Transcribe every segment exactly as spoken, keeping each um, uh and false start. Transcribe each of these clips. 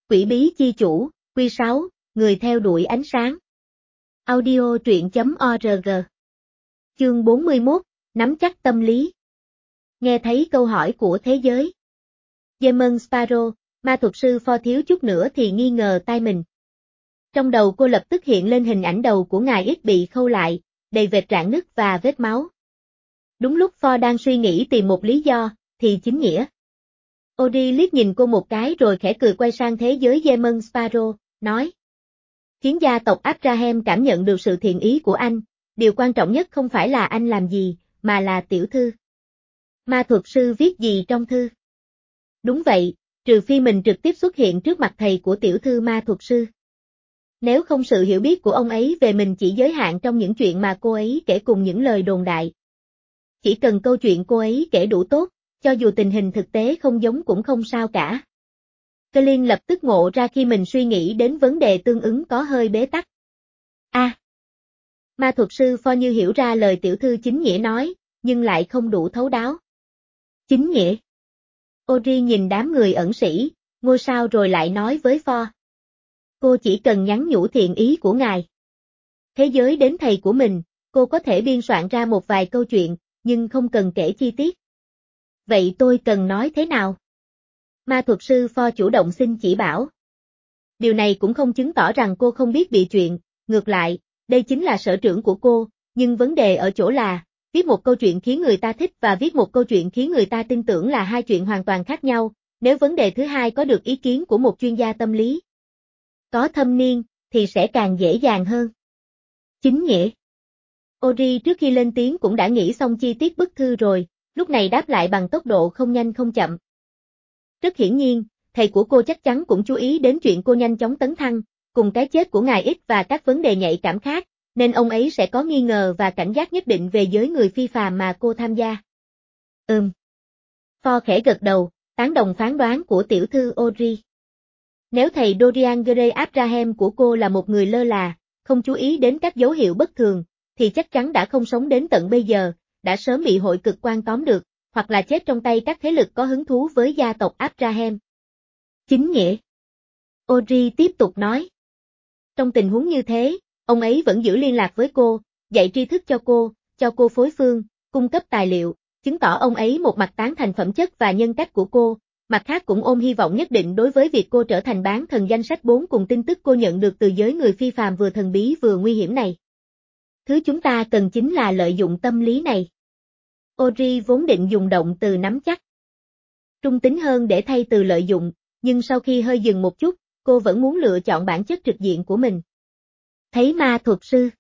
Quỷ bí chi chủ, Quy sáu, người theo đuổi ánh sáng. Audio truyện chấm org. Chương bốn mươi mốt, nắm chắc tâm lý. Nghe thấy câu hỏi của thế giới. Demon Sparrow, ma thuật sư Fo thiếu chút nữa thì nghi ngờ tai mình. Trong đầu cô lập tức hiện lên hình ảnh đầu của ngài ít bị khâu lại, đầy vệt rạn nứt và vết máu. Đúng lúc Fo đang suy nghĩ tìm một lý do, thì chính nghĩa. Ori liếc nhìn cô một cái rồi khẽ cười quay sang thế giới Demon Sparrow, nói. Khiến gia tộc Abraham cảm nhận được sự thiện ý của anh, điều quan trọng nhất không phải là anh làm gì, mà là tiểu thư. Ma thuật sư viết gì trong thư? Đúng vậy, trừ phi mình trực tiếp xuất hiện trước mặt thầy của tiểu thư ma thuật sư. Nếu không sự hiểu biết của ông ấy về mình chỉ giới hạn trong những chuyện mà cô ấy kể cùng những lời đồn đại. Chỉ cần câu chuyện cô ấy kể đủ tốt, cho dù tình hình thực tế không giống cũng không sao cả. Colin lập tức ngộ ra khi mình suy nghĩ đến vấn đề tương ứng có hơi bế tắc. A. À, ma thuật sư Fo như hiểu ra lời tiểu thư chính nghĩa nói, nhưng lại không đủ thấu đáo. Chính nghĩa. Ori nhìn đám người ẩn sĩ, ngôi sao rồi lại nói với Fo. Cô chỉ cần nhắn nhủ thiện ý của ngài. Thế giới đến thầy của mình, cô có thể biên soạn ra một vài câu chuyện, nhưng không cần kể chi tiết. Vậy tôi cần nói thế nào? Ma thuật sư Fo chủ động xin chỉ bảo. Điều này cũng không chứng tỏ rằng cô không biết bị chuyện, ngược lại, đây chính là sở trường của cô, nhưng vấn đề ở chỗ là, viết một câu chuyện khiến người ta thích và viết một câu chuyện khiến người ta tin tưởng là hai chuyện hoàn toàn khác nhau, nếu vấn đề thứ hai có được ý kiến của một chuyên gia tâm lý. Có thâm niên, thì sẽ càng dễ dàng hơn. Chính nghĩa. Ori trước khi lên tiếng cũng đã nghĩ xong chi tiết bức thư rồi, lúc này đáp lại bằng tốc độ không nhanh không chậm. Rất hiển nhiên, thầy của cô chắc chắn cũng chú ý đến chuyện cô nhanh chóng tấn thăng, cùng cái chết của ngài X và các vấn đề nhạy cảm khác, nên ông ấy sẽ có nghi ngờ và cảnh giác nhất định về giới người phi phàm mà cô tham gia. Ừm. Fo khẽ gật đầu, tán đồng phán đoán của tiểu thư Ori. Nếu thầy Dorian Gray Abraham của cô là một người lơ là, không chú ý đến các dấu hiệu bất thường, thì chắc chắn đã không sống đến tận bây giờ, đã sớm bị hội cực quan tóm được, hoặc là chết trong tay các thế lực có hứng thú với gia tộc Abraham. Chính nghĩa. Ori tiếp tục nói. Trong tình huống như thế, ông ấy vẫn giữ liên lạc với cô, dạy tri thức cho cô, cho cô phối phương, cung cấp tài liệu, chứng tỏ ông ấy một mặt tán thành phẩm chất và nhân cách của cô, mặt khác cũng ôm hy vọng nhất định đối với việc cô trở thành bán thần danh sách bốn cùng tin tức cô nhận được từ giới người phi phàm vừa thần bí vừa nguy hiểm này. Thứ chúng ta cần chính là lợi dụng tâm lý này. Ori vốn định dùng động từ nắm chắc. Trung tính hơn để thay từ lợi dụng, nhưng sau khi hơi dừng một chút, cô vẫn muốn lựa chọn bản chất trực diện của mình. Thấy ma thuật sư.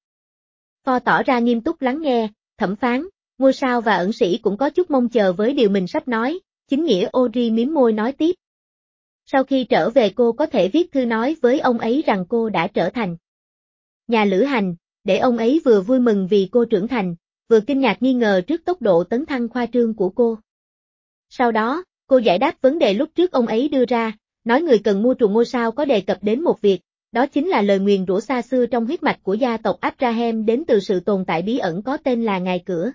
Fo tỏ ra nghiêm túc lắng nghe, thẩm phán, ngôi sao và ẩn sĩ cũng có chút mong chờ với điều mình sắp nói, chính nghĩa Ori mím môi nói tiếp. Sau khi trở về cô có thể viết thư nói với ông ấy rằng cô đã trở thành nhà lữ hành, để ông ấy vừa vui mừng vì cô trưởng thành, vừa kinh ngạc nghi ngờ trước tốc độ tấn thăng khoa trương của cô. Sau đó, cô giải đáp vấn đề lúc trước ông ấy đưa ra, nói người cần mua trù ngôi sao có đề cập đến một việc, đó chính là lời nguyền rủa xa xưa trong huyết mạch của gia tộc Abraham đến từ sự tồn tại bí ẩn có tên là ngài cửa.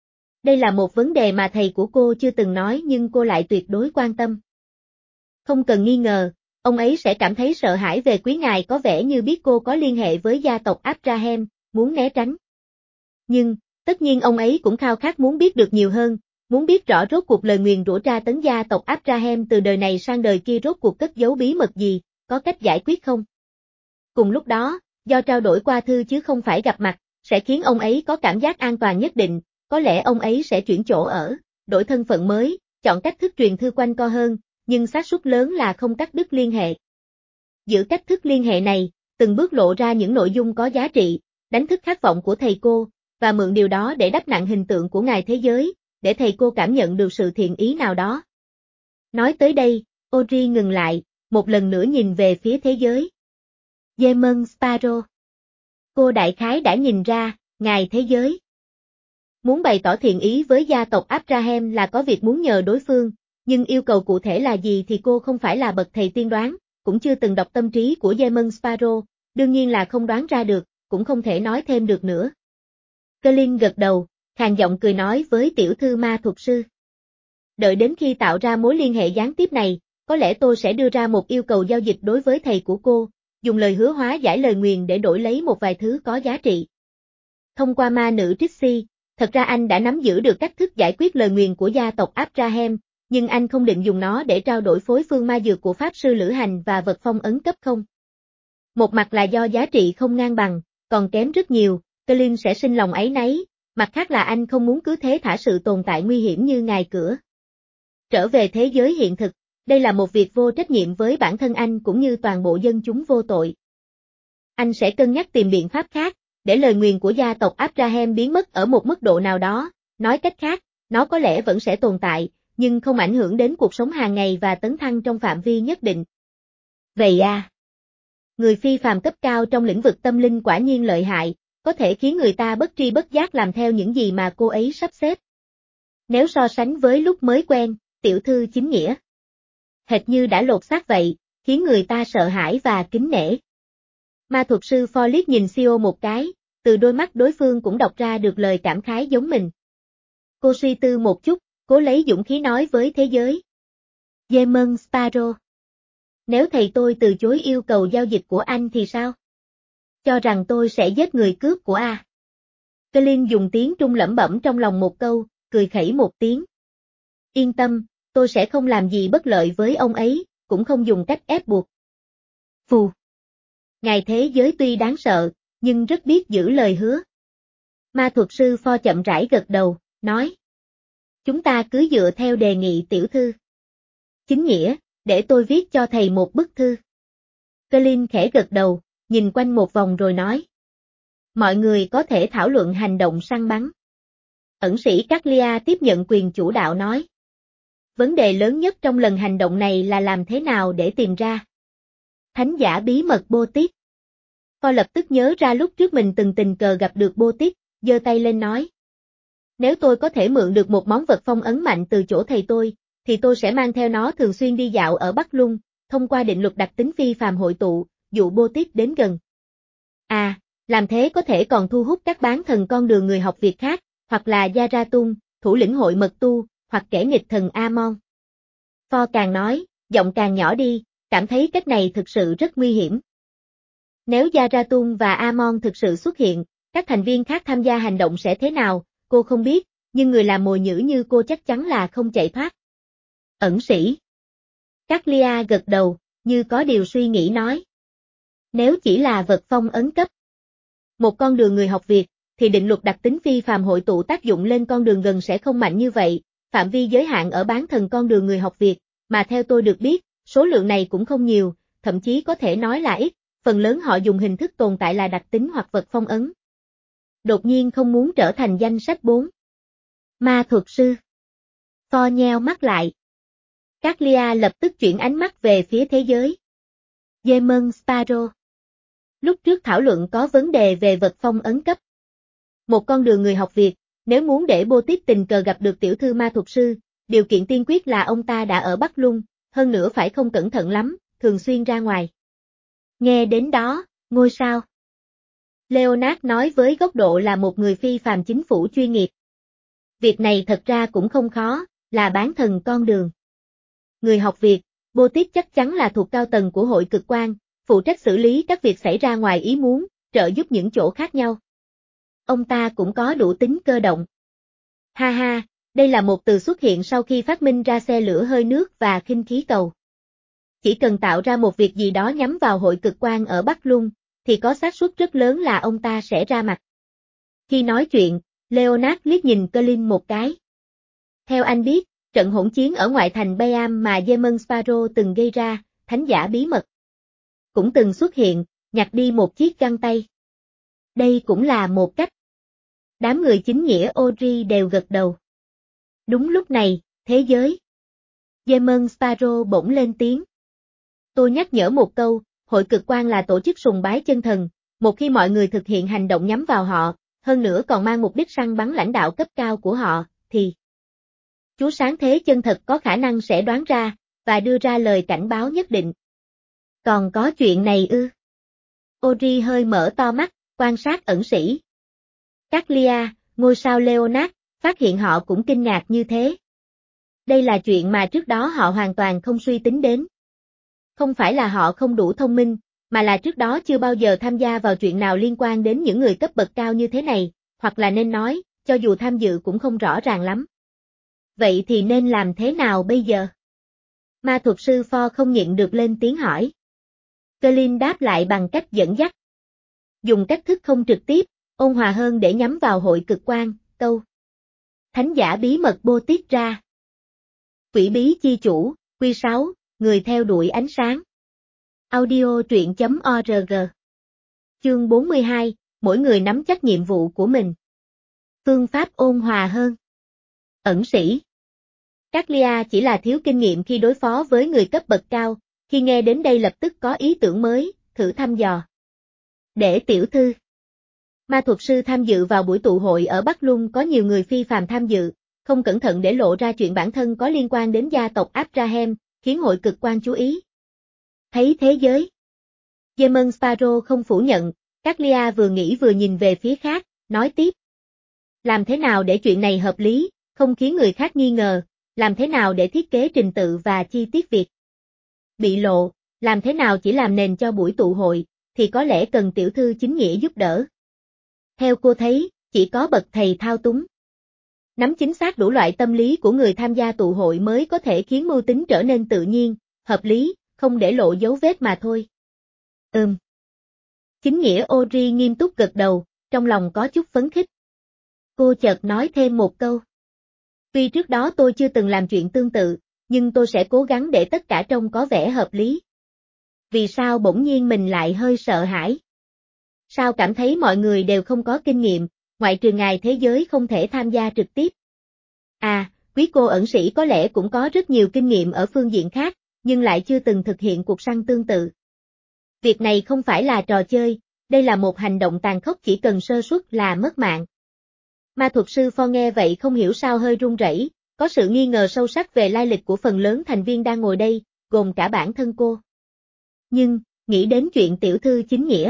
Đây là một vấn đề mà thầy của cô chưa từng nói nhưng cô lại tuyệt đối quan tâm. Không cần nghi ngờ, ông ấy sẽ cảm thấy sợ hãi về quý ngài có vẻ như biết cô có liên hệ với gia tộc Abraham, muốn né tránh. Nhưng, tất nhiên ông ấy cũng khao khát muốn biết được nhiều hơn, muốn biết rõ rốt cuộc lời nguyền rủa tra tấn gia tộc Abraham từ đời này sang đời kia rốt cuộc cất giấu bí mật gì, có cách giải quyết không? Cùng lúc đó, do trao đổi qua thư chứ không phải gặp mặt, sẽ khiến ông ấy có cảm giác an toàn nhất định, có lẽ ông ấy sẽ chuyển chỗ ở, đổi thân phận mới, chọn cách thức truyền thư quanh co hơn, nhưng xác suất lớn là không cắt đứt liên hệ. Giữ cách thức liên hệ này, từng bước lộ ra những nội dung có giá trị, đánh thức khát vọng của thầy cô, và mượn điều đó để đắp nặng hình tượng của ngài thế giới, để thầy cô cảm nhận được sự thiện ý nào đó. Nói tới đây, Ori ngừng lại, một lần nữa nhìn về phía thế giới. Demon Sparrow. Cô đại khái đã nhìn ra, ngài thế giới. Muốn bày tỏ thiện ý với gia tộc Abraham là có việc muốn nhờ đối phương, nhưng yêu cầu cụ thể là gì thì cô không phải là bậc thầy tiên đoán, cũng chưa từng đọc tâm trí của Demon Sparrow, đương nhiên là không đoán ra được, cũng không thể nói thêm được nữa. Colin gật đầu, khàn giọng cười nói với tiểu thư ma thuật sư. Đợi đến khi tạo ra mối liên hệ gián tiếp này, có lẽ tôi sẽ đưa ra một yêu cầu giao dịch đối với thầy của cô, dùng lời hứa hóa giải lời nguyền để đổi lấy một vài thứ có giá trị. Thông qua ma nữ Trixie, thật ra anh đã nắm giữ được cách thức giải quyết lời nguyền của gia tộc Abraham, nhưng anh không định dùng nó để trao đổi phối phương ma dược của Pháp sư lữ hành và vật phong ấn cấp không. Một mặt là do giá trị không ngang bằng, còn kém rất nhiều, Colin sẽ sinh lòng áy náy, mặt khác là anh không muốn cứ thế thả sự tồn tại nguy hiểm như ngài cửa. Trở về thế giới hiện thực, đây là một việc vô trách nhiệm với bản thân anh cũng như toàn bộ dân chúng vô tội. Anh sẽ cân nhắc tìm biện pháp khác, để lời nguyền của gia tộc Abraham biến mất ở một mức độ nào đó, nói cách khác, nó có lẽ vẫn sẽ tồn tại, nhưng không ảnh hưởng đến cuộc sống hàng ngày và tấn thăng trong phạm vi nhất định. Vậy à? Người phi phàm cấp cao trong lĩnh vực tâm linh quả nhiên lợi hại, có thể khiến người ta bất tri bất giác làm theo những gì mà cô ấy sắp xếp. Nếu so sánh với lúc mới quen, tiểu thư chính nghĩa. Hệt như đã lột xác vậy, khiến người ta sợ hãi và kính nể. Ma thuật sư Ford liếc nhìn Sio một cái, từ đôi mắt đối phương cũng đọc ra được lời cảm khái giống mình. Cô suy tư một chút, cố lấy dũng khí nói với thế giới. Demon Sparrow. Nếu thầy tôi từ chối yêu cầu giao dịch của anh thì sao? Cho rằng tôi sẽ giết người cướp của A. Colin dùng tiếng Trung lẩm bẩm trong lòng một câu, cười khẩy một tiếng. Yên tâm, tôi sẽ không làm gì bất lợi với ông ấy, cũng không dùng cách ép buộc. Phù. Ngài thế giới tuy đáng sợ, nhưng rất biết giữ lời hứa. Ma thuật sư Ford chậm rãi gật đầu, nói. Chúng ta cứ dựa theo đề nghị tiểu thư. Chính nghĩa, để tôi viết cho thầy một bức thư. Colin khẽ gật đầu, nhìn quanh một vòng rồi nói. Mọi người có thể thảo luận hành động săn bắn. Ẩn sĩ Caglia tiếp nhận quyền chủ đạo nói. Vấn đề lớn nhất trong lần hành động này là làm thế nào để tìm ra thánh giả bí mật Bô-tít. Kho lập tức nhớ ra lúc trước mình từng tình cờ gặp được Bô-tít, giơ tay lên nói. Nếu tôi có thể mượn được một món vật phong ấn mạnh từ chỗ thầy tôi, thì tôi sẽ mang theo nó thường xuyên đi dạo ở Bắc Lung, thông qua định luật đặc tính phi phàm hội tụ, dụ Bô-tít đến gần. À, làm thế có thể còn thu hút các bán thần con đường người học Việt khác, hoặc là Gia-ra-tung, thủ lĩnh hội mật tu, hoặc kẻ nghịch thần Amon. Pho càng nói, giọng càng nhỏ đi, cảm thấy cách này thực sự rất nguy hiểm. Nếu Gia-ra-tung và Amon thực sự xuất hiện, các thành viên khác tham gia hành động sẽ thế nào, cô không biết, nhưng người làm mồi nhử như cô chắc chắn là không chạy thoát. Ẩn sĩ. Caglia gật đầu, như có điều suy nghĩ nói. Nếu chỉ là vật phong ấn cấp, một con đường người học Việt, thì định luật đặc tính phi phàm hội tụ tác dụng lên con đường gần sẽ không mạnh như vậy, phạm vi giới hạn ở bán thần con đường người học Việt, mà theo tôi được biết, số lượng này cũng không nhiều, thậm chí có thể nói là ít, phần lớn họ dùng hình thức tồn tại là đặc tính hoặc vật phong ấn. Đột nhiên không muốn trở thành danh sách bốn. Ma thuật sư. Pho nheo mắt lại. Caglia lập tức chuyển ánh mắt về phía thế giới. Demon Sparrow. Lúc trước thảo luận có vấn đề về vật phong ấn cấp. Một con đường người học Việt, nếu muốn để Bô-tít tình cờ gặp được tiểu thư ma thuật sư, điều kiện tiên quyết là ông ta đã ở Bắc Lung, hơn nữa phải không cẩn thận lắm, thường xuyên ra ngoài. Nghe đến đó, ngôi sao. Leonard nói với góc độ là một người phi phàm chính phủ chuyên nghiệp. Việc này thật ra cũng không khó, là bán thần con đường. Người học Việt, Bô-tít chắc chắn là thuộc cao tầng của hội cực quan, phụ trách xử lý các việc xảy ra ngoài ý muốn, trợ giúp những chỗ khác nhau. Ông ta cũng có đủ tính cơ động. Ha ha, đây là một từ xuất hiện sau khi phát minh ra xe lửa hơi nước và khinh khí cầu. Chỉ cần tạo ra một việc gì đó nhắm vào hội cực quan ở Bắc Lung, thì có xác suất rất lớn là ông ta sẽ ra mặt. Khi nói chuyện, Leonard liếc nhìn Colin một cái. Theo anh biết, trận hỗn chiến ở ngoại thành Bayam mà Demon Sparrow từng gây ra, thánh giả bí mật cũng từng xuất hiện, nhặt đi một chiếc găng tay. Đây cũng là một cách. Đám người chính nghĩa Audrey đều gật đầu. Đúng lúc này, thế giới. Demon Sparrow bỗng lên tiếng. Tôi nhắc nhở một câu, hội cực quan là tổ chức sùng bái chân thần, một khi mọi người thực hiện hành động nhắm vào họ, hơn nữa còn mang mục đích săn bắn lãnh đạo cấp cao của họ, thì Chúa sáng thế chân thật có khả năng sẽ đoán ra, và đưa ra lời cảnh báo nhất định. Còn có chuyện này ư? Audrey hơi mở to mắt, quan sát ẩn sĩ. Caglia, ngôi sao Leonard, phát hiện họ cũng kinh ngạc như thế. Đây là chuyện mà trước đó họ hoàn toàn không suy tính đến. Không phải là họ không đủ thông minh, mà là trước đó chưa bao giờ tham gia vào chuyện nào liên quan đến những người cấp bậc cao như thế này, hoặc là nên nói, cho dù tham dự cũng không rõ ràng lắm. Vậy thì nên làm thế nào bây giờ? Ma thuật sư Ford không nhịn được lên tiếng hỏi. Colin đáp lại bằng cách dẫn dắt. Dùng cách thức không trực tiếp, ôn hòa hơn để nhắm vào hội cực quang, câu. Thánh giả bí mật bô tiết ra. Quỷ bí chi chủ, quy sáu, người theo đuổi ánh sáng. Audio truyện.org. Chương bốn mươi hai, mỗi người nắm chắc nhiệm vụ của mình. Phương pháp ôn hòa hơn. Ẩn sĩ. Caglia chỉ là thiếu kinh nghiệm khi đối phó với người cấp bậc cao, khi nghe đến đây lập tức có ý tưởng mới, thử thăm dò. Để tiểu thư. Ma thuật sư tham dự vào buổi tụ hội ở Bắc Lung có nhiều người phi phàm tham dự, không cẩn thận để lộ ra chuyện bản thân có liên quan đến gia tộc Abraham, khiến hội cực quan chú ý. Thấy thế giới. Demon Sparrow không phủ nhận, Caglia vừa nghĩ vừa nhìn về phía khác, nói tiếp. Làm thế nào để chuyện này hợp lý, không khiến người khác nghi ngờ, làm thế nào để thiết kế trình tự và chi tiết việc bị lộ, làm thế nào chỉ làm nền cho buổi tụ hội, thì có lẽ cần tiểu thư chính nghĩa giúp đỡ. Theo cô thấy, chỉ có bậc thầy thao túng. Nắm chính xác đủ loại tâm lý của người tham gia tụ hội mới có thể khiến mưu tính trở nên tự nhiên, hợp lý, không để lộ dấu vết mà thôi. Ừm. Chính nghĩa Ori nghiêm túc gật đầu, trong lòng có chút phấn khích. Cô chợt nói thêm một câu. Tuy trước đó tôi chưa từng làm chuyện tương tự, nhưng tôi sẽ cố gắng để tất cả trông có vẻ hợp lý. Vì sao bỗng nhiên mình lại hơi sợ hãi? Sao cảm thấy mọi người đều không có kinh nghiệm, ngoại trừ ngài thế giới không thể tham gia trực tiếp? À, quý cô ẩn sĩ có lẽ cũng có rất nhiều kinh nghiệm ở phương diện khác, nhưng lại chưa từng thực hiện cuộc săn tương tự. Việc này không phải là trò chơi, đây là một hành động tàn khốc chỉ cần sơ suất là mất mạng. Ma thuật sư Ford nghe vậy không hiểu sao hơi run rẩy, có sự nghi ngờ sâu sắc về lai lịch của phần lớn thành viên đang ngồi đây, gồm cả bản thân cô. Nhưng, nghĩ đến chuyện tiểu thư chính nghĩa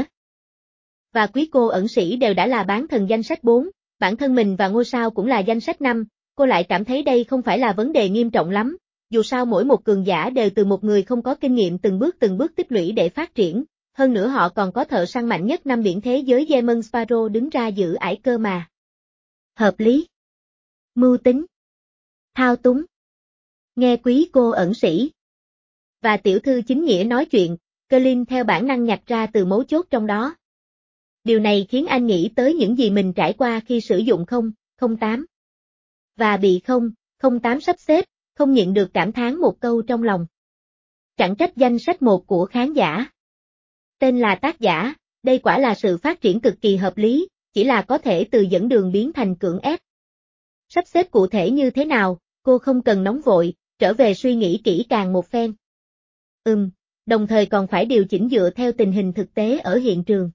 và quý cô ẩn sĩ đều đã là bán thần danh sách bốn, bản thân mình và ngôi sao cũng là danh sách năm, cô lại cảm thấy đây không phải là vấn đề nghiêm trọng lắm, dù sao mỗi một cường giả đều từ một người không có kinh nghiệm từng bước từng bước tích lũy để phát triển, hơn nữa họ còn có thợ săn mạnh nhất năm biển thế giới Demon Sparrow đứng ra giữ ải cơ mà. Hợp lý. Mưu tính. Thao túng. Nghe quý cô ẩn sĩ và tiểu thư chính nghĩa nói chuyện, Colin theo bản năng nhặt ra từ mấu chốt trong đó. Điều này khiến anh nghĩ tới những gì mình trải qua khi sử dụng không, không tám. Và bị không, không tám sắp xếp, không nhịn được cảm thán một câu trong lòng. Chẳng trách danh sách một của khán giả. Tên là tác giả, đây quả là sự phát triển cực kỳ hợp lý, chỉ là có thể từ dẫn đường biến thành cưỡng ép. Sắp xếp cụ thể như thế nào, cô không cần nóng vội, trở về suy nghĩ kỹ càng một phen. Ừm, đồng thời còn phải điều chỉnh dựa theo tình hình thực tế ở hiện trường.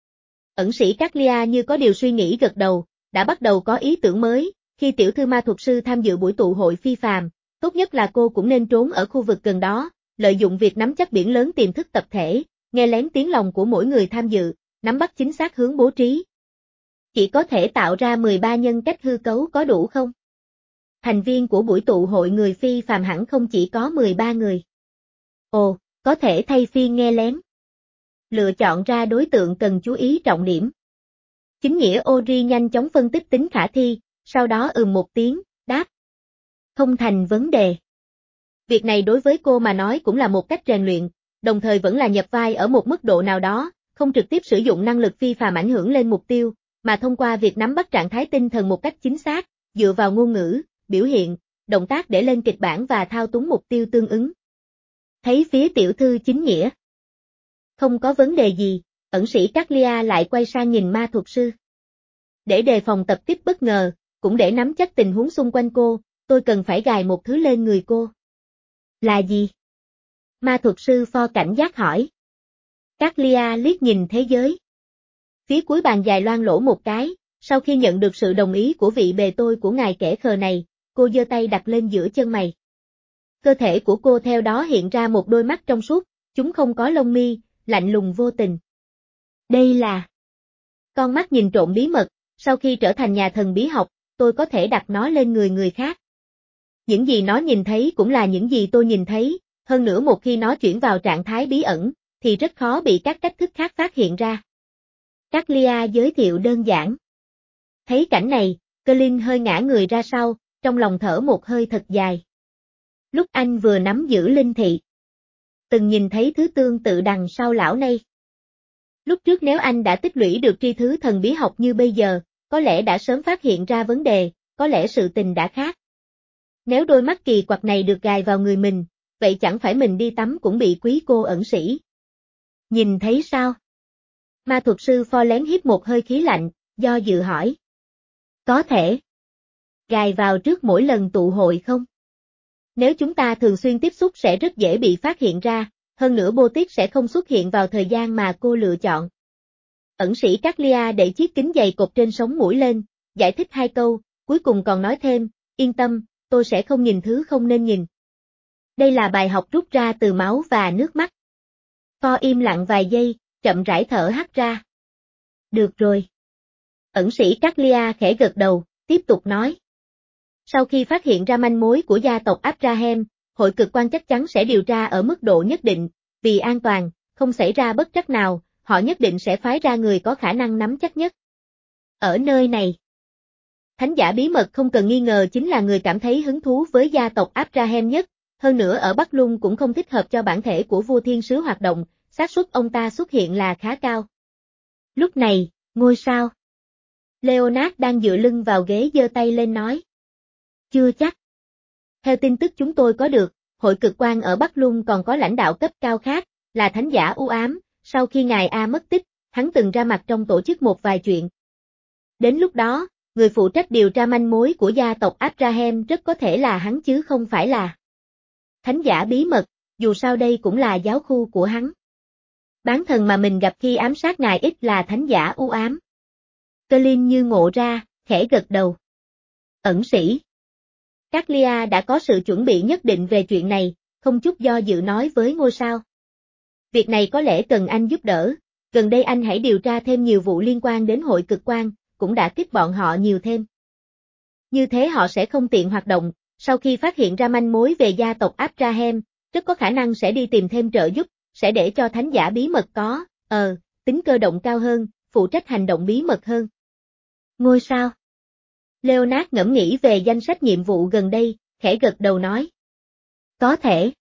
Ẩn sĩ Caglia như có điều suy nghĩ gật đầu, đã bắt đầu có ý tưởng mới, khi tiểu thư ma thuật sư tham dự buổi tụ hội phi phàm, tốt nhất là cô cũng nên trốn ở khu vực gần đó, lợi dụng việc nắm chắc biển lớn tiềm thức tập thể, nghe lén tiếng lòng của mỗi người tham dự, nắm bắt chính xác hướng bố trí. Chỉ có thể tạo ra mười ba nhân cách hư cấu có đủ không? Thành viên của buổi tụ hội người phi phàm hẳn không chỉ có mười ba người. Ồ, có thể thay phiên nghe lén. Lựa chọn ra đối tượng cần chú ý trọng điểm. Chính nghĩa Ori nhanh chóng phân tích tính khả thi, sau đó ừm một tiếng, đáp. Không thành vấn đề. Việc này đối với cô mà nói cũng là một cách rèn luyện, đồng thời vẫn là nhập vai ở một mức độ nào đó, không trực tiếp sử dụng năng lực phi phàm ảnh hưởng lên mục tiêu, mà thông qua việc nắm bắt trạng thái tinh thần một cách chính xác, dựa vào ngôn ngữ, biểu hiện, động tác để lên kịch bản và thao túng mục tiêu tương ứng. Thấy phía tiểu thư chính nghĩa. Không có vấn đề gì, ẩn sĩ Caglia lại quay sang nhìn ma thuật sư. Để đề phòng tập kích bất ngờ, cũng để nắm chắc tình huống xung quanh cô, tôi cần phải gài một thứ lên người cô. Là gì? Ma thuật sư Ford cảnh giác hỏi. Caglia liếc nhìn thế giới. Phía cuối bàn dài loang lỗ một cái, sau khi nhận được sự đồng ý của vị bề tôi của ngài kẻ khờ này, cô giơ tay đặt lên giữa chân mày. Cơ thể của cô theo đó hiện ra một đôi mắt trong suốt, chúng không có lông mi, lạnh lùng vô tình. Đây là con mắt nhìn trộm bí mật, sau khi trở thành nhà thần bí học, tôi có thể đặt nó lên người người khác. Những gì nó nhìn thấy cũng là những gì tôi nhìn thấy, hơn nữa một khi nó chuyển vào trạng thái bí ẩn, thì rất khó bị các cách thức khác phát hiện ra. Caglia giới thiệu đơn giản. Thấy cảnh này, Colin hơi ngã người ra sau, trong lòng thở một hơi thật dài. Lúc anh vừa nắm giữ linh thị, từng nhìn thấy thứ tương tự đằng sau lão này. Lúc trước nếu anh đã tích lũy được tri thứ thần bí học như bây giờ, có lẽ đã sớm phát hiện ra vấn đề, có lẽ sự tình đã khác. Nếu đôi mắt kỳ quặc này được gài vào người mình, vậy chẳng phải mình đi tắm cũng bị quý cô ẩn sĩ nhìn thấy sao? Ma thuật sư Pho lén hít một hơi khí lạnh, do dự hỏi. Có thể gài vào trước mỗi lần tụ hội không? Nếu chúng ta thường xuyên tiếp xúc sẽ rất dễ bị phát hiện ra, hơn nữa bô tiết sẽ không xuất hiện vào thời gian mà cô lựa chọn. Ẩn sĩ Caglia đẩy chiếc kính dày cột trên sống mũi lên, giải thích hai câu, cuối cùng còn nói thêm, yên tâm, tôi sẽ không nhìn thứ không nên nhìn. Đây là bài học rút ra từ máu và nước mắt. Pho im lặng vài giây, chậm rãi thở hắt ra. Được rồi. Ẩn sĩ Caglia khẽ gật đầu, tiếp tục nói. Sau khi phát hiện ra manh mối của gia tộc Abraham, hội cực quan chắc chắn sẽ điều tra ở mức độ nhất định, vì an toàn, không xảy ra bất trắc nào, họ nhất định sẽ phái ra người có khả năng nắm chắc nhất. Ở nơi này, thánh giả bí mật không cần nghi ngờ chính là người cảm thấy hứng thú với gia tộc Abraham nhất, hơn nữa ở Bắc Lung cũng không thích hợp cho bản thể của vua thiên sứ hoạt động, xác suất ông ta xuất hiện là khá cao. Lúc này, ngôi sao Leonard đang dựa lưng vào ghế giơ tay lên nói. Chưa chắc. Theo tin tức chúng tôi có được, hội cực quan ở Bắc Lung còn có lãnh đạo cấp cao khác, là thánh giả u ám, sau khi ngài A mất tích, hắn từng ra mặt trong tổ chức một vài chuyện. Đến lúc đó, người phụ trách điều tra manh mối của gia tộc Abraham rất có thể là hắn chứ không phải là thánh giả bí mật, dù sao đây cũng là giáo khu của hắn. Bán thần mà mình gặp khi ám sát ngài ít là thánh giả u ám. Colin như ngộ ra, khẽ gật đầu. Ẩn sĩ. Caglia đã có sự chuẩn bị nhất định về chuyện này, không chút do dự nói với ngôi sao. Việc này có lẽ cần anh giúp đỡ, gần đây anh hãy điều tra thêm nhiều vụ liên quan đến hội cực quan, cũng đã tiếp bọn họ nhiều thêm. Như thế họ sẽ không tiện hoạt động, sau khi phát hiện ra manh mối về gia tộc Abraham, rất có khả năng sẽ đi tìm thêm trợ giúp, sẽ để cho thánh giả bí mật có, ờ, tính cơ động cao hơn, phụ trách hành động bí mật hơn. Ngôi sao? Leonard ngẫm nghĩ về danh sách nhiệm vụ gần đây, khẽ gật đầu nói. Có thể.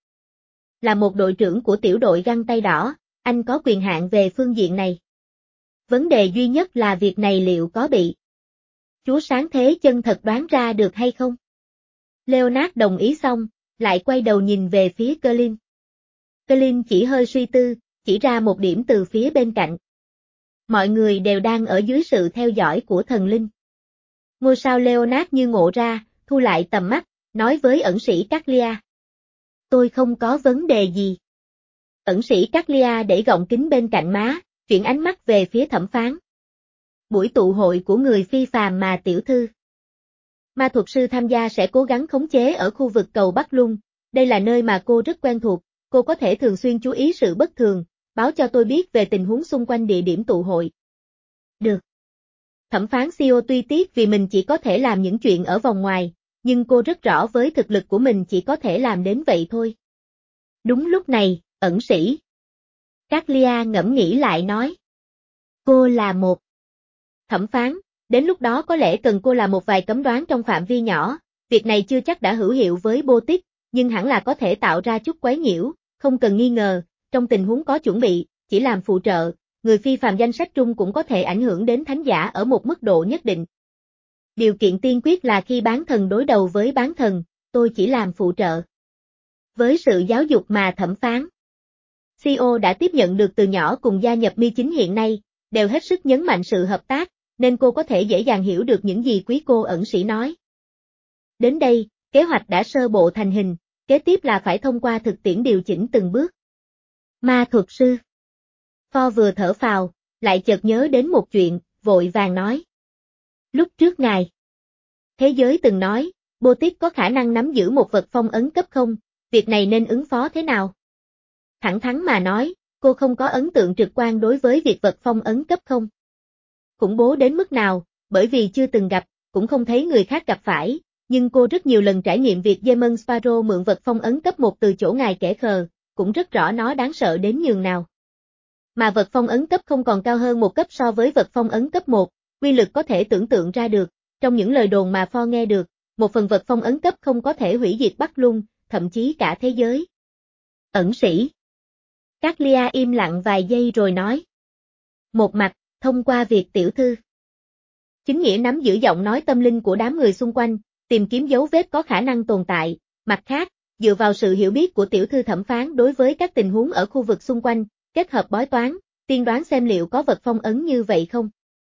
Là một đội trưởng của tiểu đội găng tay đỏ, anh có quyền hạn về phương diện này. Vấn đề duy nhất là việc này liệu có bị Chúa sáng thế chân thật đoán ra được hay không? Leonard đồng ý xong, lại quay đầu nhìn về phía Colin. Colin chỉ hơi suy tư, chỉ ra một điểm từ phía bên cạnh. Mọi người đều đang ở dưới sự theo dõi của thần linh. Ngôi sao Leonard như ngộ ra, thu lại tầm mắt, nói với ẩn sĩ Caglia. Tôi không có vấn đề gì. Ẩn sĩ Caglia để gọng kính bên cạnh má, chuyển ánh mắt về phía thẩm phán. Buổi tụ hội của người phi phàm mà tiểu thư. Ma thuật sư tham gia sẽ cố gắng khống chế ở khu vực cầu Bắc Lung, đây là nơi mà cô rất quen thuộc, cô có thể thường xuyên chú ý sự bất thường, báo cho tôi biết về tình huống xung quanh địa điểm tụ hội. Được. Thẩm phán Sio tuy tiếc vì mình chỉ có thể làm những chuyện ở vòng ngoài, nhưng cô rất rõ với thực lực của mình chỉ có thể làm đến vậy thôi. Đúng lúc này, ẩn sĩ Caglia ngẫm nghĩ lại nói. Cô là một thẩm phán, đến lúc đó có lẽ cần cô là một vài cấm đoán trong phạm vi nhỏ, việc này chưa chắc đã hữu hiệu với bô tích, nhưng hẳn là có thể tạo ra chút quấy nhiễu, không cần nghi ngờ, trong tình huống có chuẩn bị, chỉ làm phụ trợ, người phi phàm danh sách trung cũng có thể ảnh hưởng đến thánh giả ở một mức độ nhất định. Điều kiện tiên quyết là khi bán thần đối đầu với bán thần, tôi chỉ làm phụ trợ. Với sự giáo dục mà thẩm phán xê e ô đã tiếp nhận được từ nhỏ cùng gia nhập Mi chính hiện nay, đều hết sức nhấn mạnh sự hợp tác, nên cô có thể dễ dàng hiểu được những gì quý cô ẩn sĩ nói. Đến đây, kế hoạch đã sơ bộ thành hình, kế tiếp là phải thông qua thực tiễn điều chỉnh từng bước. Ma thuật sư Pho vừa thở phào, lại chợt nhớ đến một chuyện, vội vàng nói. Lúc trước ngài thế giới từng nói, Bô Tiết có khả năng nắm giữ một vật phong ấn cấp không, việc này nên ứng phó thế nào? Thẳng thắn mà nói, cô không có ấn tượng trực quan đối với việc vật phong ấn cấp không. Khủng bố đến mức nào, bởi vì chưa từng gặp, cũng không thấy người khác gặp phải, nhưng cô rất nhiều lần trải nghiệm việc Demon Sparrow mượn vật phong ấn cấp một từ chỗ ngài kẻ khờ, cũng rất rõ nó đáng sợ đến nhường nào. Mà vật phong ấn cấp không còn cao hơn một cấp so với vật phong ấn cấp một, uy lực có thể tưởng tượng ra được, trong những lời đồn mà Ford nghe được, một phần vật phong ấn cấp không có thể hủy diệt Bắc Lung, thậm chí cả thế giới. Ẩn sĩ. Caglia im lặng vài giây rồi nói. Một mặt, thông qua việc tiểu thư chính nghĩa nắm giữ giọng nói tâm linh của đám người xung quanh, tìm kiếm dấu vết có khả năng tồn tại, mặt khác, dựa vào sự hiểu biết của tiểu thư thẩm phán đối với các tình huống ở khu vực xung quanh, kết hợp bói toán, tiên đoán xem liệu có vật phong ấn như vậy không.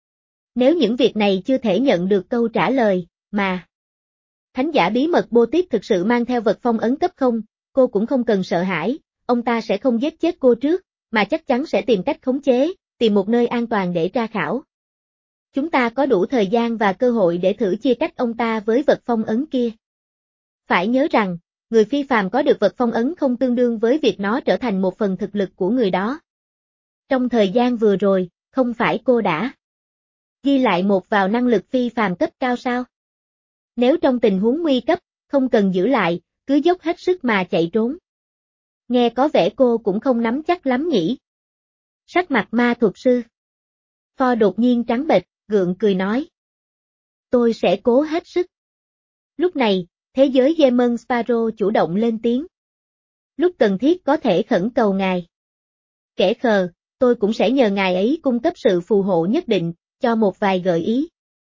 Nếu những việc này chưa thể nhận được câu trả lời, mà thánh giả bí mật Bô Tiếp thực sự mang theo vật phong ấn cấp không, cô cũng không cần sợ hãi, ông ta sẽ không giết chết cô trước, mà chắc chắn sẽ tìm cách khống chế, tìm một nơi an toàn để tra khảo. Chúng ta có đủ thời gian và cơ hội để thử chia cách ông ta với vật phong ấn kia. Phải nhớ rằng, người phi phàm có được vật phong ấn không tương đương với việc nó trở thành một phần thực lực của người đó. Trong thời gian vừa rồi, không phải cô đã ghi lại một vào năng lực phi phàm cấp cao sao? Nếu trong tình huống nguy cấp, không cần giữ lại, cứ dốc hết sức mà chạy trốn. Nghe có vẻ cô cũng không nắm chắc lắm nhỉ. Sắc mặt ma thuật sư Ford đột nhiên trắng bệch, gượng cười nói. Tôi sẽ cố hết sức. Lúc này, thế giới Demon Sparrow chủ động lên tiếng. Lúc cần thiết có thể khẩn cầu ngài. Kẻ khờ, tôi cũng sẽ nhờ ngài ấy cung cấp sự phù hộ nhất định, cho một vài gợi ý.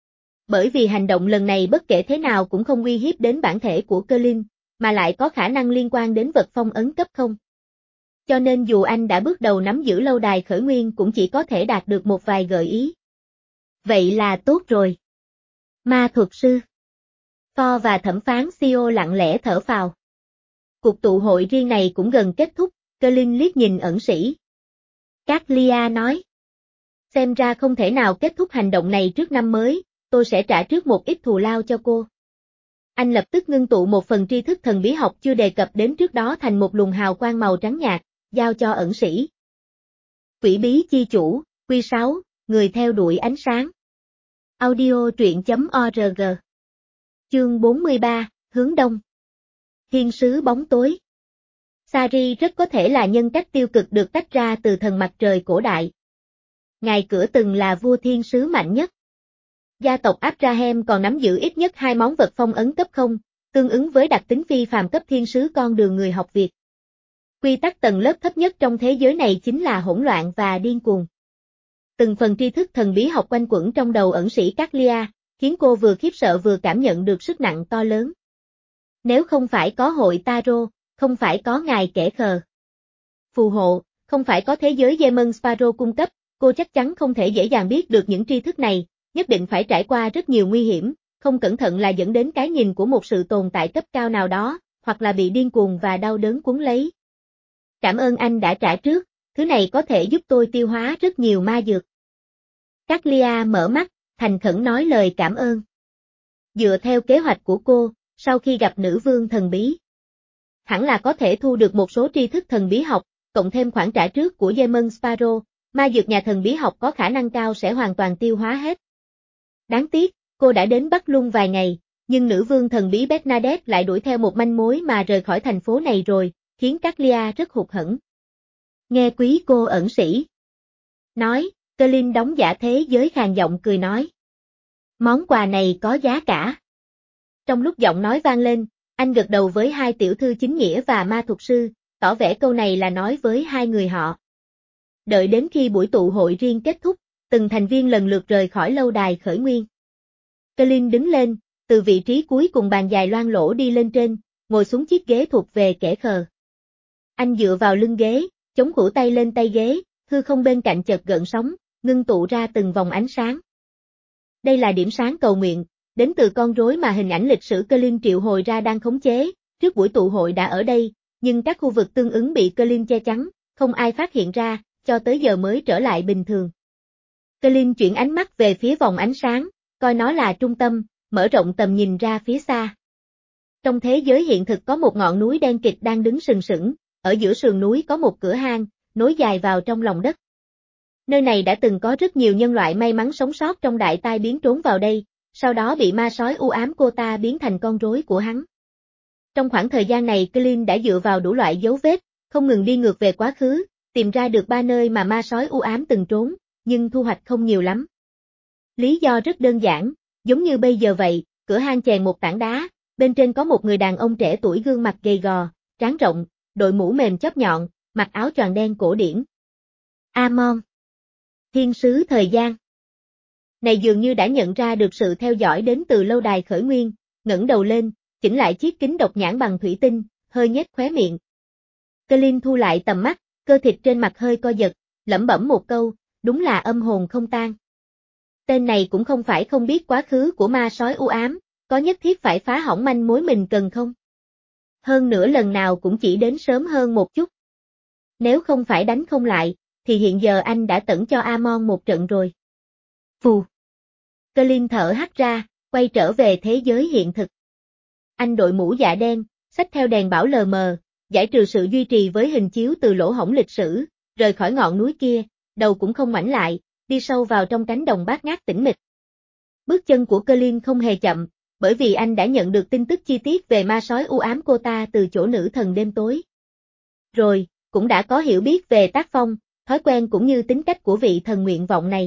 Bởi vì hành động lần này bất kể thế nào cũng không uy hiếp đến bản thể của Colin, mà lại có khả năng liên quan đến vật phong ấn cấp không. Cho nên dù anh đã bước đầu nắm giữ lâu đài khởi nguyên cũng chỉ có thể đạt được một vài gợi ý. Vậy là tốt rồi. Ma thuật sư Ford và thẩm phán xê e ô lặng lẽ thở phào. Cuộc tụ hội riêng này cũng gần kết thúc, Colin liếc nhìn ẩn sĩ. Caglia nói. Xem ra không thể nào kết thúc hành động này trước năm mới, tôi sẽ trả trước một ít thù lao cho cô. Anh lập tức ngưng tụ một phần tri thức thần bí học chưa đề cập đến trước đó thành một luồng hào quang màu trắng nhạt, giao cho ẩn sĩ. Quỷ bí chi chủ, Quy sáu, người theo đuổi ánh sáng. Audio truyện chấm org. Chương bốn mươi ba, hướng đông. Thiên sứ bóng tối. Sari rất có thể là nhân cách tiêu cực được tách ra từ thần mặt trời cổ đại. Ngài cửa từng là vua thiên sứ mạnh nhất. Gia tộc Abraham còn nắm giữ ít nhất hai món vật phong ấn cấp không, tương ứng với đặc tính phi phàm cấp thiên sứ con đường người học Việt. Quy tắc tầng lớp thấp nhất trong thế giới này chính là hỗn loạn và điên cuồng. Từng phần tri thức thần bí học quanh quẩn trong đầu ẩn sĩ Caglia, khiến cô vừa khiếp sợ vừa cảm nhận được sức nặng to lớn. Nếu không phải có hội Taro, không phải có ngài kẻ khờ phù hộ, không phải có thế giới Demon Sparrow cung cấp, cô chắc chắn không thể dễ dàng biết được những tri thức này, nhất định phải trải qua rất nhiều nguy hiểm, không cẩn thận là dẫn đến cái nhìn của một sự tồn tại cấp cao nào đó, hoặc là bị điên cuồng và đau đớn cuốn lấy. Cảm ơn anh đã trả trước, thứ này có thể giúp tôi tiêu hóa rất nhiều ma dược. Caglia mở mắt, thành khẩn nói lời cảm ơn. Dựa theo kế hoạch của cô, sau khi gặp nữ vương thần bí, hẳn là có thể thu được một số tri thức thần bí học, cộng thêm khoản trả trước của Demon Sparrow, ma dược nhà thần bí học có khả năng cao sẽ hoàn toàn tiêu hóa hết. Đáng tiếc, cô đã đến Bắc Lung vài ngày, nhưng nữ vương thần bí Bernadette lại đuổi theo một manh mối mà rời khỏi thành phố này rồi, khiến Caglia rất hụt hẫng. Nghe quý cô ẩn sĩ nói, Colin đóng giả thế giới khàn giọng cười nói. Món quà này có giá cả. Trong lúc giọng nói vang lên, anh gật đầu với hai tiểu thư chính nghĩa và ma thuật sư, tỏ vẻ câu này là nói với hai người họ. Đợi đến khi buổi tụ hội riêng kết thúc, từng thành viên lần lượt rời khỏi lâu đài khởi nguyên. Colin đứng lên, từ vị trí cuối cùng bàn dài loang lỗ đi lên trên, ngồi xuống chiếc ghế thuộc về kẻ khờ. Anh dựa vào lưng ghế, chống khuỷu tay lên tay ghế, hư không bên cạnh chợt gợn sóng, ngưng tụ ra từng vòng ánh sáng. Đây là điểm sáng cầu nguyện, đến từ con rối mà hình ảnh lịch sử Colin triệu hồi ra đang khống chế, trước buổi tụ hội đã ở đây, nhưng các khu vực tương ứng bị Colin che chắn, không ai phát hiện ra, cho tới giờ mới trở lại bình thường. Colin chuyển ánh mắt về phía vòng ánh sáng, coi nó là trung tâm, mở rộng tầm nhìn ra phía xa. Trong thế giới hiện thực có một ngọn núi đen kịt đang đứng sừng sững, ở giữa sườn núi có một cửa hang, nối dài vào trong lòng đất. Nơi này đã từng có rất nhiều nhân loại may mắn sống sót trong đại tai biến trốn vào đây, sau đó bị ma sói u ám cô ta biến thành con rối của hắn. Trong khoảng thời gian này Clint đã dựa vào đủ loại dấu vết, không ngừng đi ngược về quá khứ, tìm ra được ba nơi mà ma sói u ám từng trốn, nhưng thu hoạch không nhiều lắm. Lý do rất đơn giản, giống như bây giờ vậy, cửa hang chèn một tảng đá, bên trên có một người đàn ông trẻ tuổi gương mặt gầy gò, trán rộng, đội mũ mềm chóp nhọn, mặc áo choàng đen cổ điển. Amon, thiên sứ thời gian. Này dường như đã nhận ra được sự theo dõi đến từ lâu đài khởi nguyên, ngẩng đầu lên, chỉnh lại chiếc kính độc nhãn bằng thủy tinh, hơi nhếch khóe miệng. Clint thu lại tầm mắt, cơ thịt trên mặt hơi co giật, lẩm bẩm một câu, đúng là âm hồn không tan. Tên này cũng không phải không biết quá khứ của ma sói u ám, có nhất thiết phải phá hỏng manh mối mình cần không? Hơn nữa lần nào cũng chỉ đến sớm hơn một chút. Nếu không phải đánh không lại, thì hiện giờ anh đã tẩn cho Amon một trận rồi. Phù. Clint thở hắt ra, quay trở về thế giới hiện thực. Anh đội mũ dạ đen, xách theo đèn bảo lờ mờ, giải trừ sự duy trì với hình chiếu từ lỗ hổng lịch sử, rời khỏi ngọn núi kia, đầu cũng không ngoảnh lại, đi sâu vào trong cánh đồng bát ngát tĩnh mịch. Bước chân của Clint không hề chậm, bởi vì anh đã nhận được tin tức chi tiết về ma sói u ám cô ta từ chỗ nữ thần đêm tối. Rồi, cũng đã có hiểu biết về tác phong, thói quen cũng như tính cách của vị thần nguyện vọng này.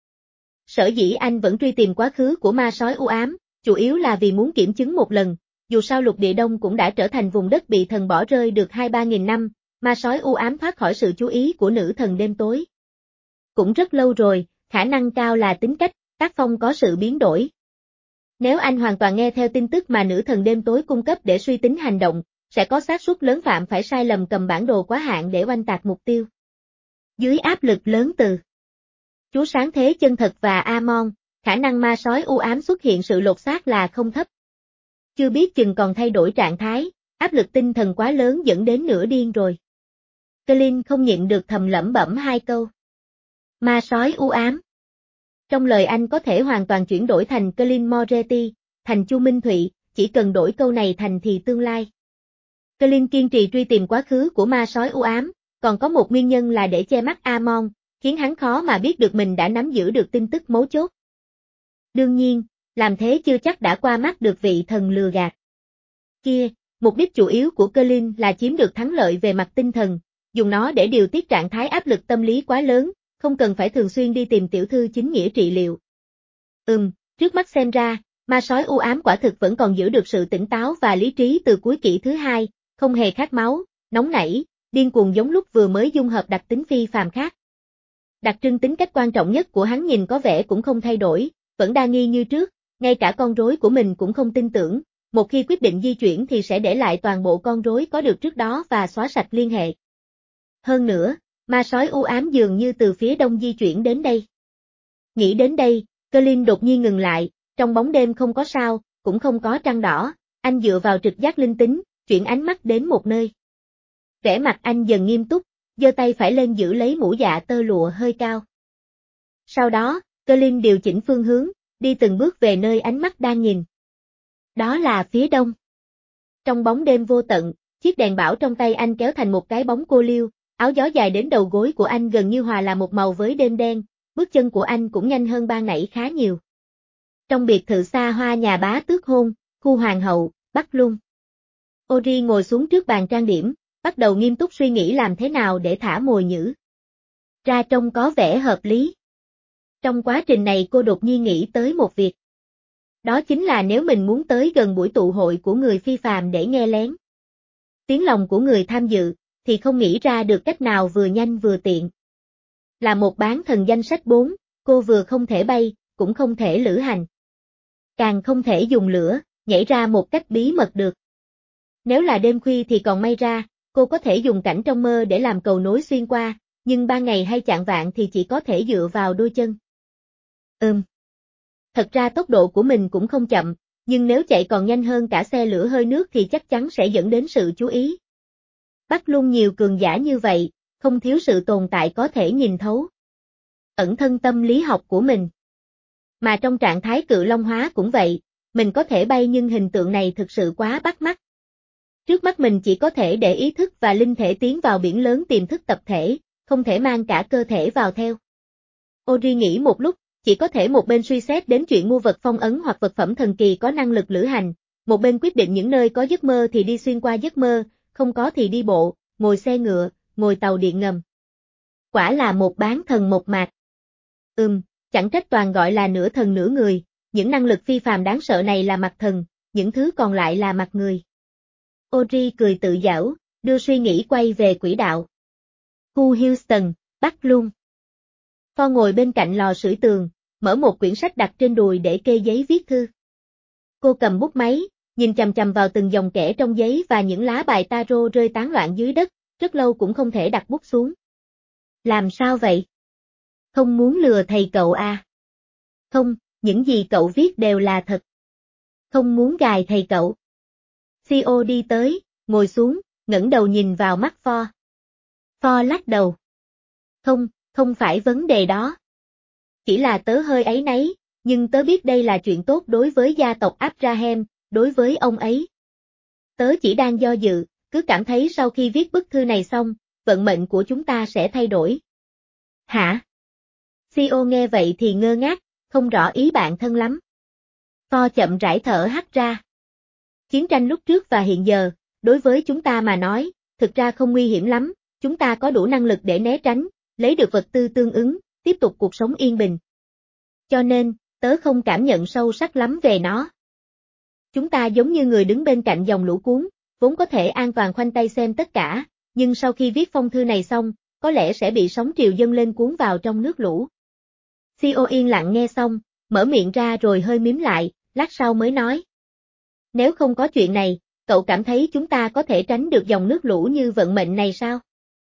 Sở dĩ anh vẫn truy tìm quá khứ của ma sói u ám, chủ yếu là vì muốn kiểm chứng một lần, dù sao lục địa đông cũng đã trở thành vùng đất bị thần bỏ rơi được hai ba nghìn năm, ma sói u ám thoát khỏi sự chú ý của nữ thần đêm tối. Cũng rất lâu rồi, khả năng cao là tính cách, tác phong có sự biến đổi. Nếu anh hoàn toàn nghe theo tin tức mà nữ thần đêm tối cung cấp để suy tính hành động, sẽ có xác suất lớn phạm phải sai lầm cầm bản đồ quá hạn để oanh tạc mục tiêu. Dưới áp lực lớn từ Chúa Sáng Thế Chân Thật và Amon, khả năng ma sói u ám xuất hiện sự lột xác là không thấp. Chưa biết chừng còn thay đổi trạng thái, áp lực tinh thần quá lớn dẫn đến nửa điên rồi. Clint không nhịn được thầm lẩm bẩm hai câu. Ma sói u ám. Trong lời anh có thể hoàn toàn chuyển đổi thành Clint Moretti, thành Chu Minh Thụy, chỉ cần đổi câu này thành thì tương lai. Clint kiên trì truy tìm quá khứ của ma sói u ám, còn có một nguyên nhân là để che mắt Amon, khiến hắn khó mà biết được mình đã nắm giữ được tin tức mấu chốt. Đương nhiên, làm thế chưa chắc đã qua mắt được vị thần lừa gạt. Kia, mục đích chủ yếu của Clint là chiếm được thắng lợi về mặt tinh thần, dùng nó để điều tiết trạng thái áp lực tâm lý quá lớn, không cần phải thường xuyên đi tìm tiểu thư chính nghĩa trị liệu. Ừm, trước mắt xem ra, ma sói u ám quả thực vẫn còn giữ được sự tỉnh táo và lý trí từ cuối kỷ thứ hai, không hề khát máu, nóng nảy, điên cuồng giống lúc vừa mới dung hợp đặc tính phi phàm khác. Đặc trưng tính cách quan trọng nhất của hắn nhìn có vẻ cũng không thay đổi, vẫn đa nghi như trước, ngay cả con rối của mình cũng không tin tưởng, một khi quyết định di chuyển thì sẽ để lại toàn bộ con rối có được trước đó và xóa sạch liên hệ. Hơn nữa, ma sói u ám dường như từ phía đông di chuyển đến đây. Nghĩ đến đây, Clint đột nhiên ngừng lại, trong bóng đêm không có sao, cũng không có trăng đỏ, anh dựa vào trực giác linh tính, chuyển ánh mắt đến một nơi. Vẻ mặt anh dần nghiêm túc, giơ tay phải lên giữ lấy mũ dạ tơ lụa hơi cao. Sau đó, Clint điều chỉnh phương hướng, đi từng bước về nơi ánh mắt đang nhìn. Đó là phía đông. Trong bóng đêm vô tận, chiếc đèn bảo trong tay anh kéo thành một cái bóng cô liêu, áo gió dài đến đầu gối của anh gần như hòa là một màu với đêm đen, bước chân của anh cũng nhanh hơn ban nãy khá nhiều. Trong biệt thự xa hoa nhà bá tước hôn, khu hoàng hậu, Bắc Lung. Ori ngồi xuống trước bàn trang điểm, bắt đầu nghiêm túc suy nghĩ làm thế nào để thả mồi nhử. Ra trông có vẻ hợp lý. Trong quá trình này cô đột nhiên nghĩ tới một việc. Đó chính là nếu mình muốn tới gần buổi tụ hội của người phi phàm để nghe lén tiếng lòng của người tham dự, thì không nghĩ ra được cách nào vừa nhanh vừa tiện. Là một bán thần danh sách bốn, cô vừa không thể bay, cũng không thể lữ hành. Càng không thể dùng lửa, nhảy ra một cách bí mật được. Nếu là đêm khuya thì còn may ra, cô có thể dùng cảnh trong mơ để làm cầu nối xuyên qua, nhưng ban ngày hay chạng vạng thì chỉ có thể dựa vào đôi chân. Ừm. Thật ra tốc độ của mình cũng không chậm, nhưng nếu chạy còn nhanh hơn cả xe lửa hơi nước thì chắc chắn sẽ dẫn đến sự chú ý. Bắc Lung nhiều cường giả như vậy, không thiếu sự tồn tại có thể nhìn thấu. Ẩn thân tâm lý học của mình. Mà trong trạng thái cự long hóa cũng vậy, mình có thể bay nhưng hình tượng này thực sự quá bắt mắt. Trước mắt mình chỉ có thể để ý thức và linh thể tiến vào biển lớn tiềm thức tập thể, không thể mang cả cơ thể vào theo. Ori nghĩ một lúc, Chỉ có thể một bên suy xét đến chuyện mua vật phong ấn hoặc vật phẩm thần kỳ có năng lực lữ hành, một bên quyết định những nơi có giấc mơ thì đi xuyên qua giấc mơ, không có thì đi bộ, ngồi xe ngựa, ngồi tàu điện ngầm. Quả là một bán thần một mạc. Ừm, chẳng trách toàn gọi là nửa thần nửa người, những năng lực phi phàm đáng sợ này là mặt thần, những thứ còn lại là mặt người. Audrey cười tự giễu, đưa suy nghĩ quay về quỹ đạo. Khu Houston, Bắc Lung. Pho ngồi bên cạnh lò sưởi tường, mở một quyển sách đặt trên đùi để kê giấy viết thư. Cô cầm bút máy, nhìn chằm chằm vào từng dòng kẻ trong giấy và những lá bài tarot rơi tán loạn dưới đất, rất lâu cũng không thể đặt bút xuống. Làm sao vậy? Không muốn lừa thầy cậu à? Không, những gì cậu viết đều là thật. Không muốn gài thầy cậu. xê e ô đi tới, ngồi xuống, ngẩng đầu nhìn vào mắt Pho. Pho lắc đầu. Không, không phải vấn đề đó. Chỉ là tớ hơi áy náy, nhưng tớ biết đây là chuyện tốt đối với gia tộc Abraham, đối với ông ấy. Tớ chỉ đang do dự, cứ cảm thấy sau khi viết bức thư này xong, vận mệnh của chúng ta sẽ thay đổi. Hả? xê e ô nghe vậy thì ngơ ngác, không rõ ý bạn thân lắm. Pho chậm rãi thở hắt ra. Chiến tranh lúc trước và hiện giờ, đối với chúng ta mà nói, thực ra không nguy hiểm lắm, chúng ta có đủ năng lực để né tránh, lấy được vật tư tương ứng, tiếp tục cuộc sống yên bình. Cho nên, tớ không cảm nhận sâu sắc lắm về nó. Chúng ta giống như người đứng bên cạnh dòng lũ cuốn, vốn có thể an toàn khoanh tay xem tất cả, nhưng sau khi viết phong thư này xong, có lẽ sẽ bị sóng triều dâng lên cuốn vào trong nước lũ. xê e ô yên lặng nghe xong, mở miệng ra rồi hơi mím lại, lát sau mới nói. Nếu không có chuyện này, cậu cảm thấy chúng ta có thể tránh được dòng nước lũ như vận mệnh này sao?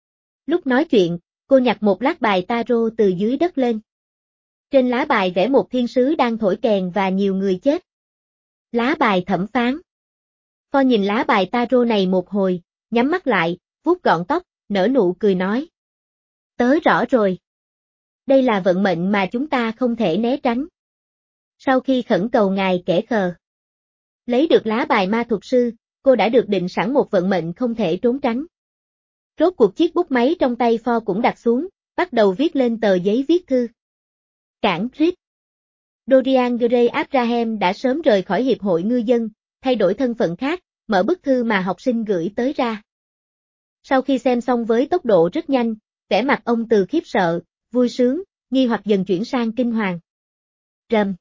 Lúc nói chuyện, cô nhặt một lát bài tarot từ dưới đất lên. Trên lá bài vẽ một thiên sứ đang thổi kèn và nhiều người chết. Lá bài thẩm phán. Pho nhìn lá bài tarot này một hồi, nhắm mắt lại, vuốt gọn tóc, nở nụ cười nói. Tớ rõ rồi. Đây là vận mệnh mà chúng ta không thể né tránh. Sau khi khẩn cầu ngài kẻ khờ lấy được lá bài ma thuật sư, cô đã được định sẵn một vận mệnh không thể trốn tránh. Rốt cuộc chiếc bút máy trong tay Pho cũng đặt xuống, bắt đầu viết lên tờ giấy viết thư. Cảng Rip. Dorian Gray Abraham đã sớm rời khỏi hiệp hội ngư dân, thay đổi thân phận khác, mở bức thư mà học sinh gửi tới ra. Sau khi xem xong với tốc độ rất nhanh, vẻ mặt ông từ khiếp sợ, vui sướng, nghi hoặc dần chuyển sang kinh hoàng. Rầm.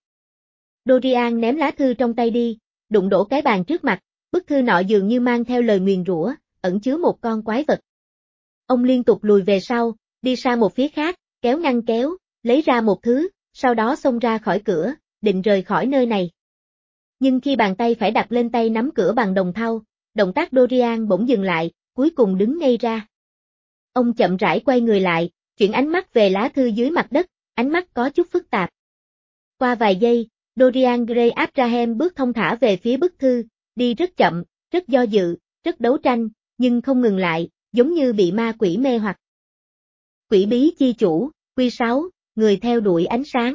Dorian ném lá thư trong tay đi, đụng đổ cái bàn trước mặt, bức thư nọ dường như mang theo lời nguyền rủa, ẩn chứa một con quái vật. Ông liên tục lùi về sau, đi sang một phía khác, kéo ngăn kéo, lấy ra một thứ, sau đó xông ra khỏi cửa, định rời khỏi nơi này. Nhưng khi bàn tay phải đặt lên tay nắm cửa bằng đồng thau, động tác Dorian bỗng dừng lại, cuối cùng đứng ngây ra. Ông chậm rãi quay người lại, chuyển ánh mắt về lá thư dưới mặt đất, ánh mắt có chút phức tạp. Qua vài giây, Dorian Gray Abraham bước thong thả về phía bức thư, đi rất chậm, rất do dự, rất đấu tranh, nhưng không ngừng lại, giống như bị ma quỷ mê hoặc. Quỷ bí chi chủ, quy sáu, người theo đuổi ánh sáng.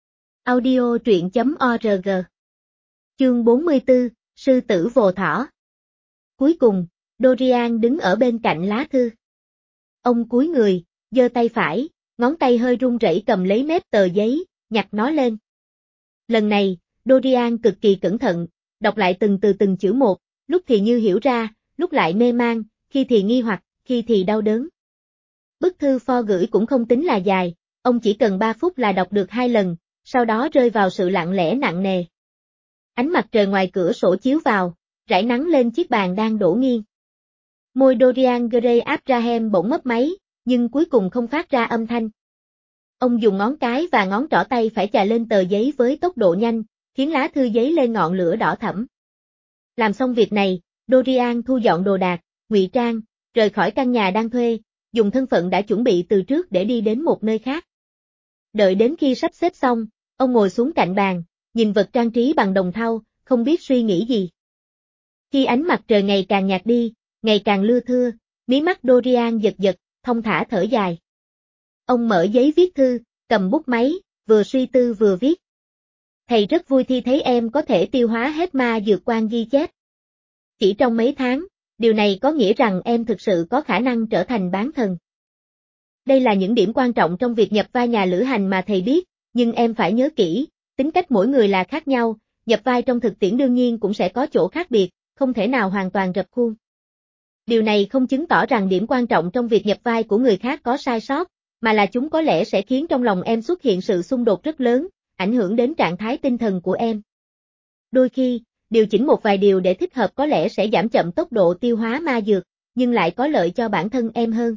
Audio truyện chấm org. Chương bốn mươi tư, Sư tử vồ thỏ. Cuối cùng, Dorian đứng ở bên cạnh lá thư. Ông cúi người, giơ tay phải, ngón tay hơi run rẩy cầm lấy mép tờ giấy, nhặt nó lên. Lần này, Dorian cực kỳ cẩn thận, đọc lại từng từ từng chữ một, lúc thì như hiểu ra, lúc lại mê man, khi thì nghi hoặc, khi thì đau đớn. Bức thư Pho gửi cũng không tính là dài, ông chỉ cần ba phút là đọc được hai lần, sau đó rơi vào sự lặng lẽ nặng nề. Ánh mặt trời ngoài cửa sổ chiếu vào, rải nắng lên chiếc bàn đang đổ nghiêng. Môi Dorian Gray Abraham bỗng mấp máy, nhưng cuối cùng không phát ra âm thanh. Ông dùng ngón cái và ngón trỏ tay phải chà lên tờ giấy với tốc độ nhanh, khiến lá thư giấy lên ngọn lửa đỏ thẫm. Làm xong việc này, Dorian thu dọn đồ đạc, ngụy trang, rời khỏi căn nhà đang thuê, dùng thân phận đã chuẩn bị từ trước để đi đến một nơi khác. Đợi đến khi sắp xếp xong, ông ngồi xuống cạnh bàn, nhìn vật trang trí bằng đồng thau, không biết suy nghĩ gì. Khi ánh mặt trời ngày càng nhạt đi, ngày càng lưa thưa, mí mắt Dorian giật giật, thong thả thở dài. Ông mở giấy viết thư, cầm bút máy, vừa suy tư vừa viết. Thầy rất vui khi thấy em có thể tiêu hóa hết ma dược quan ghi chép. Chỉ trong mấy tháng, điều này có nghĩa rằng em thực sự có khả năng trở thành bán thần. Đây là những điểm quan trọng trong việc nhập vai nhà lữ hành mà thầy biết, nhưng em phải nhớ kỹ, tính cách mỗi người là khác nhau, nhập vai trong thực tiễn đương nhiên cũng sẽ có chỗ khác biệt, không thể nào hoàn toàn rập khuôn. Điều này không chứng tỏ rằng điểm quan trọng trong việc nhập vai của người khác có sai sót, mà là chúng có lẽ sẽ khiến trong lòng em xuất hiện sự xung đột rất lớn, ảnh hưởng đến trạng thái tinh thần của em. Đôi khi, điều chỉnh một vài điều để thích hợp có lẽ sẽ giảm chậm tốc độ tiêu hóa ma dược, nhưng lại có lợi cho bản thân em hơn.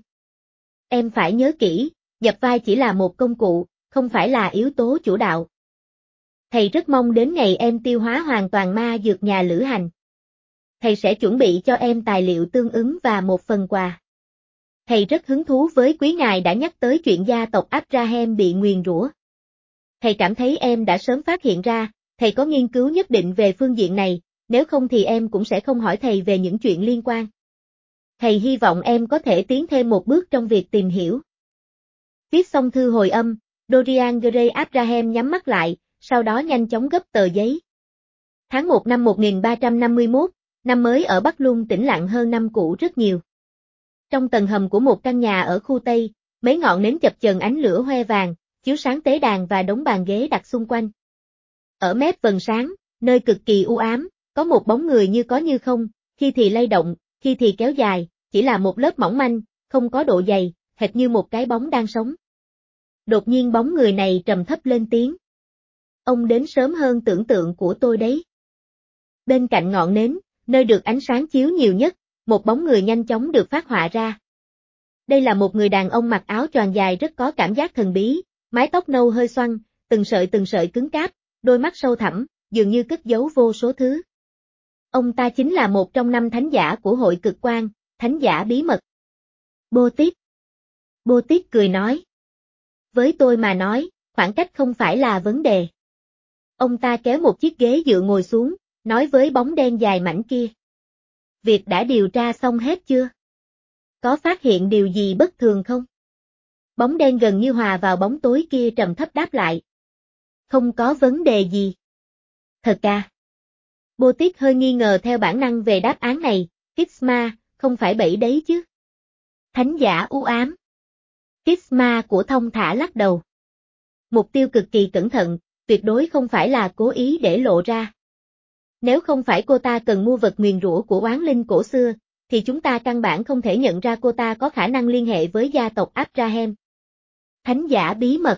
Em phải nhớ kỹ, nhập vai chỉ là một công cụ, không phải là yếu tố chủ đạo. Thầy rất mong đến ngày em tiêu hóa hoàn toàn ma dược nhà lữ hành. Thầy sẽ chuẩn bị cho em tài liệu tương ứng và một phần quà. Thầy rất hứng thú với quý ngài đã nhắc tới chuyện gia tộc Abraham bị nguyền rủa. Thầy cảm thấy em đã sớm phát hiện ra, thầy có nghiên cứu nhất định về phương diện này, nếu không thì em cũng sẽ không hỏi thầy về những chuyện liên quan. Thầy hy vọng em có thể tiến thêm một bước trong việc tìm hiểu. Viết xong thư hồi âm, Dorian Gray Abraham nhắm mắt lại, sau đó nhanh chóng gấp tờ giấy. Tháng một năm một nghìn ba trăm năm mươi mốt, năm mới ở Bắc Lung tĩnh lặng hơn năm cũ rất nhiều. Trong tầng hầm của một căn nhà ở khu Tây, mấy ngọn nến chập chờn ánh lửa hoe vàng, chiếu sáng tế đàn và đống bàn ghế đặt xung quanh. Ở mép vầng sáng, nơi cực kỳ u ám, có một bóng người như có như không, khi thì lay động, khi thì kéo dài, chỉ là một lớp mỏng manh, không có độ dày, hệt như một cái bóng đang sống. Đột nhiên bóng người này trầm thấp lên tiếng. Ông đến sớm hơn tưởng tượng của tôi đấy. Bên cạnh ngọn nến, nơi được ánh sáng chiếu nhiều nhất, một bóng người nhanh chóng được phát họa ra. Đây là một người đàn ông mặc áo choàng dài rất có cảm giác thần bí, mái tóc nâu hơi xoăn, từng sợi từng sợi cứng cáp, đôi mắt sâu thẳm, dường như cất giấu vô số thứ. Ông ta chính là một trong năm thánh giả của hội cực quan, thánh giả bí mật. Bô Tít. Bô Tít cười nói. Với tôi mà nói, khoảng cách không phải là vấn đề. Ông ta kéo một chiếc ghế dựa ngồi xuống, nói với bóng đen dài mảnh kia. Việc đã điều tra xong hết chưa? Có phát hiện điều gì bất thường không? Bóng đen gần như hòa vào bóng tối kia trầm thấp đáp lại. Không có vấn đề gì. Thật à? Bô Tít hơi nghi ngờ theo bản năng về đáp án này, Kixma, không phải bẫy đấy chứ? Thánh giả u ám. Kixma của thông thả lắc đầu. Mục tiêu cực kỳ cẩn thận, tuyệt đối không phải là cố ý để lộ ra. Nếu không phải cô ta cần mua vật nguyền rủa của oán linh cổ xưa, thì chúng ta căn bản không thể nhận ra cô ta có khả năng liên hệ với gia tộc Abraham. Thánh giả bí mật.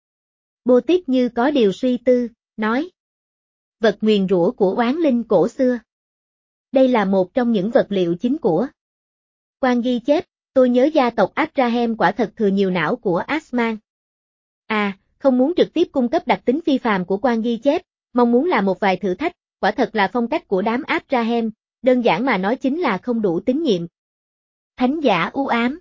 Bô Tít như có điều suy tư, nói. Vật nguyền rủa của oán linh cổ xưa. Đây là một trong những vật liệu chính của. Quan ghi chép, tôi nhớ gia tộc Abraham quả thật thừa nhiều não của Asman. À, không muốn trực tiếp cung cấp đặc tính phi phàm của quan ghi chép, mong muốn làm một vài thử thách, quả thật là phong cách của đám Abraham, đơn giản mà nói chính là không đủ tín nhiệm. Thánh giả u ám.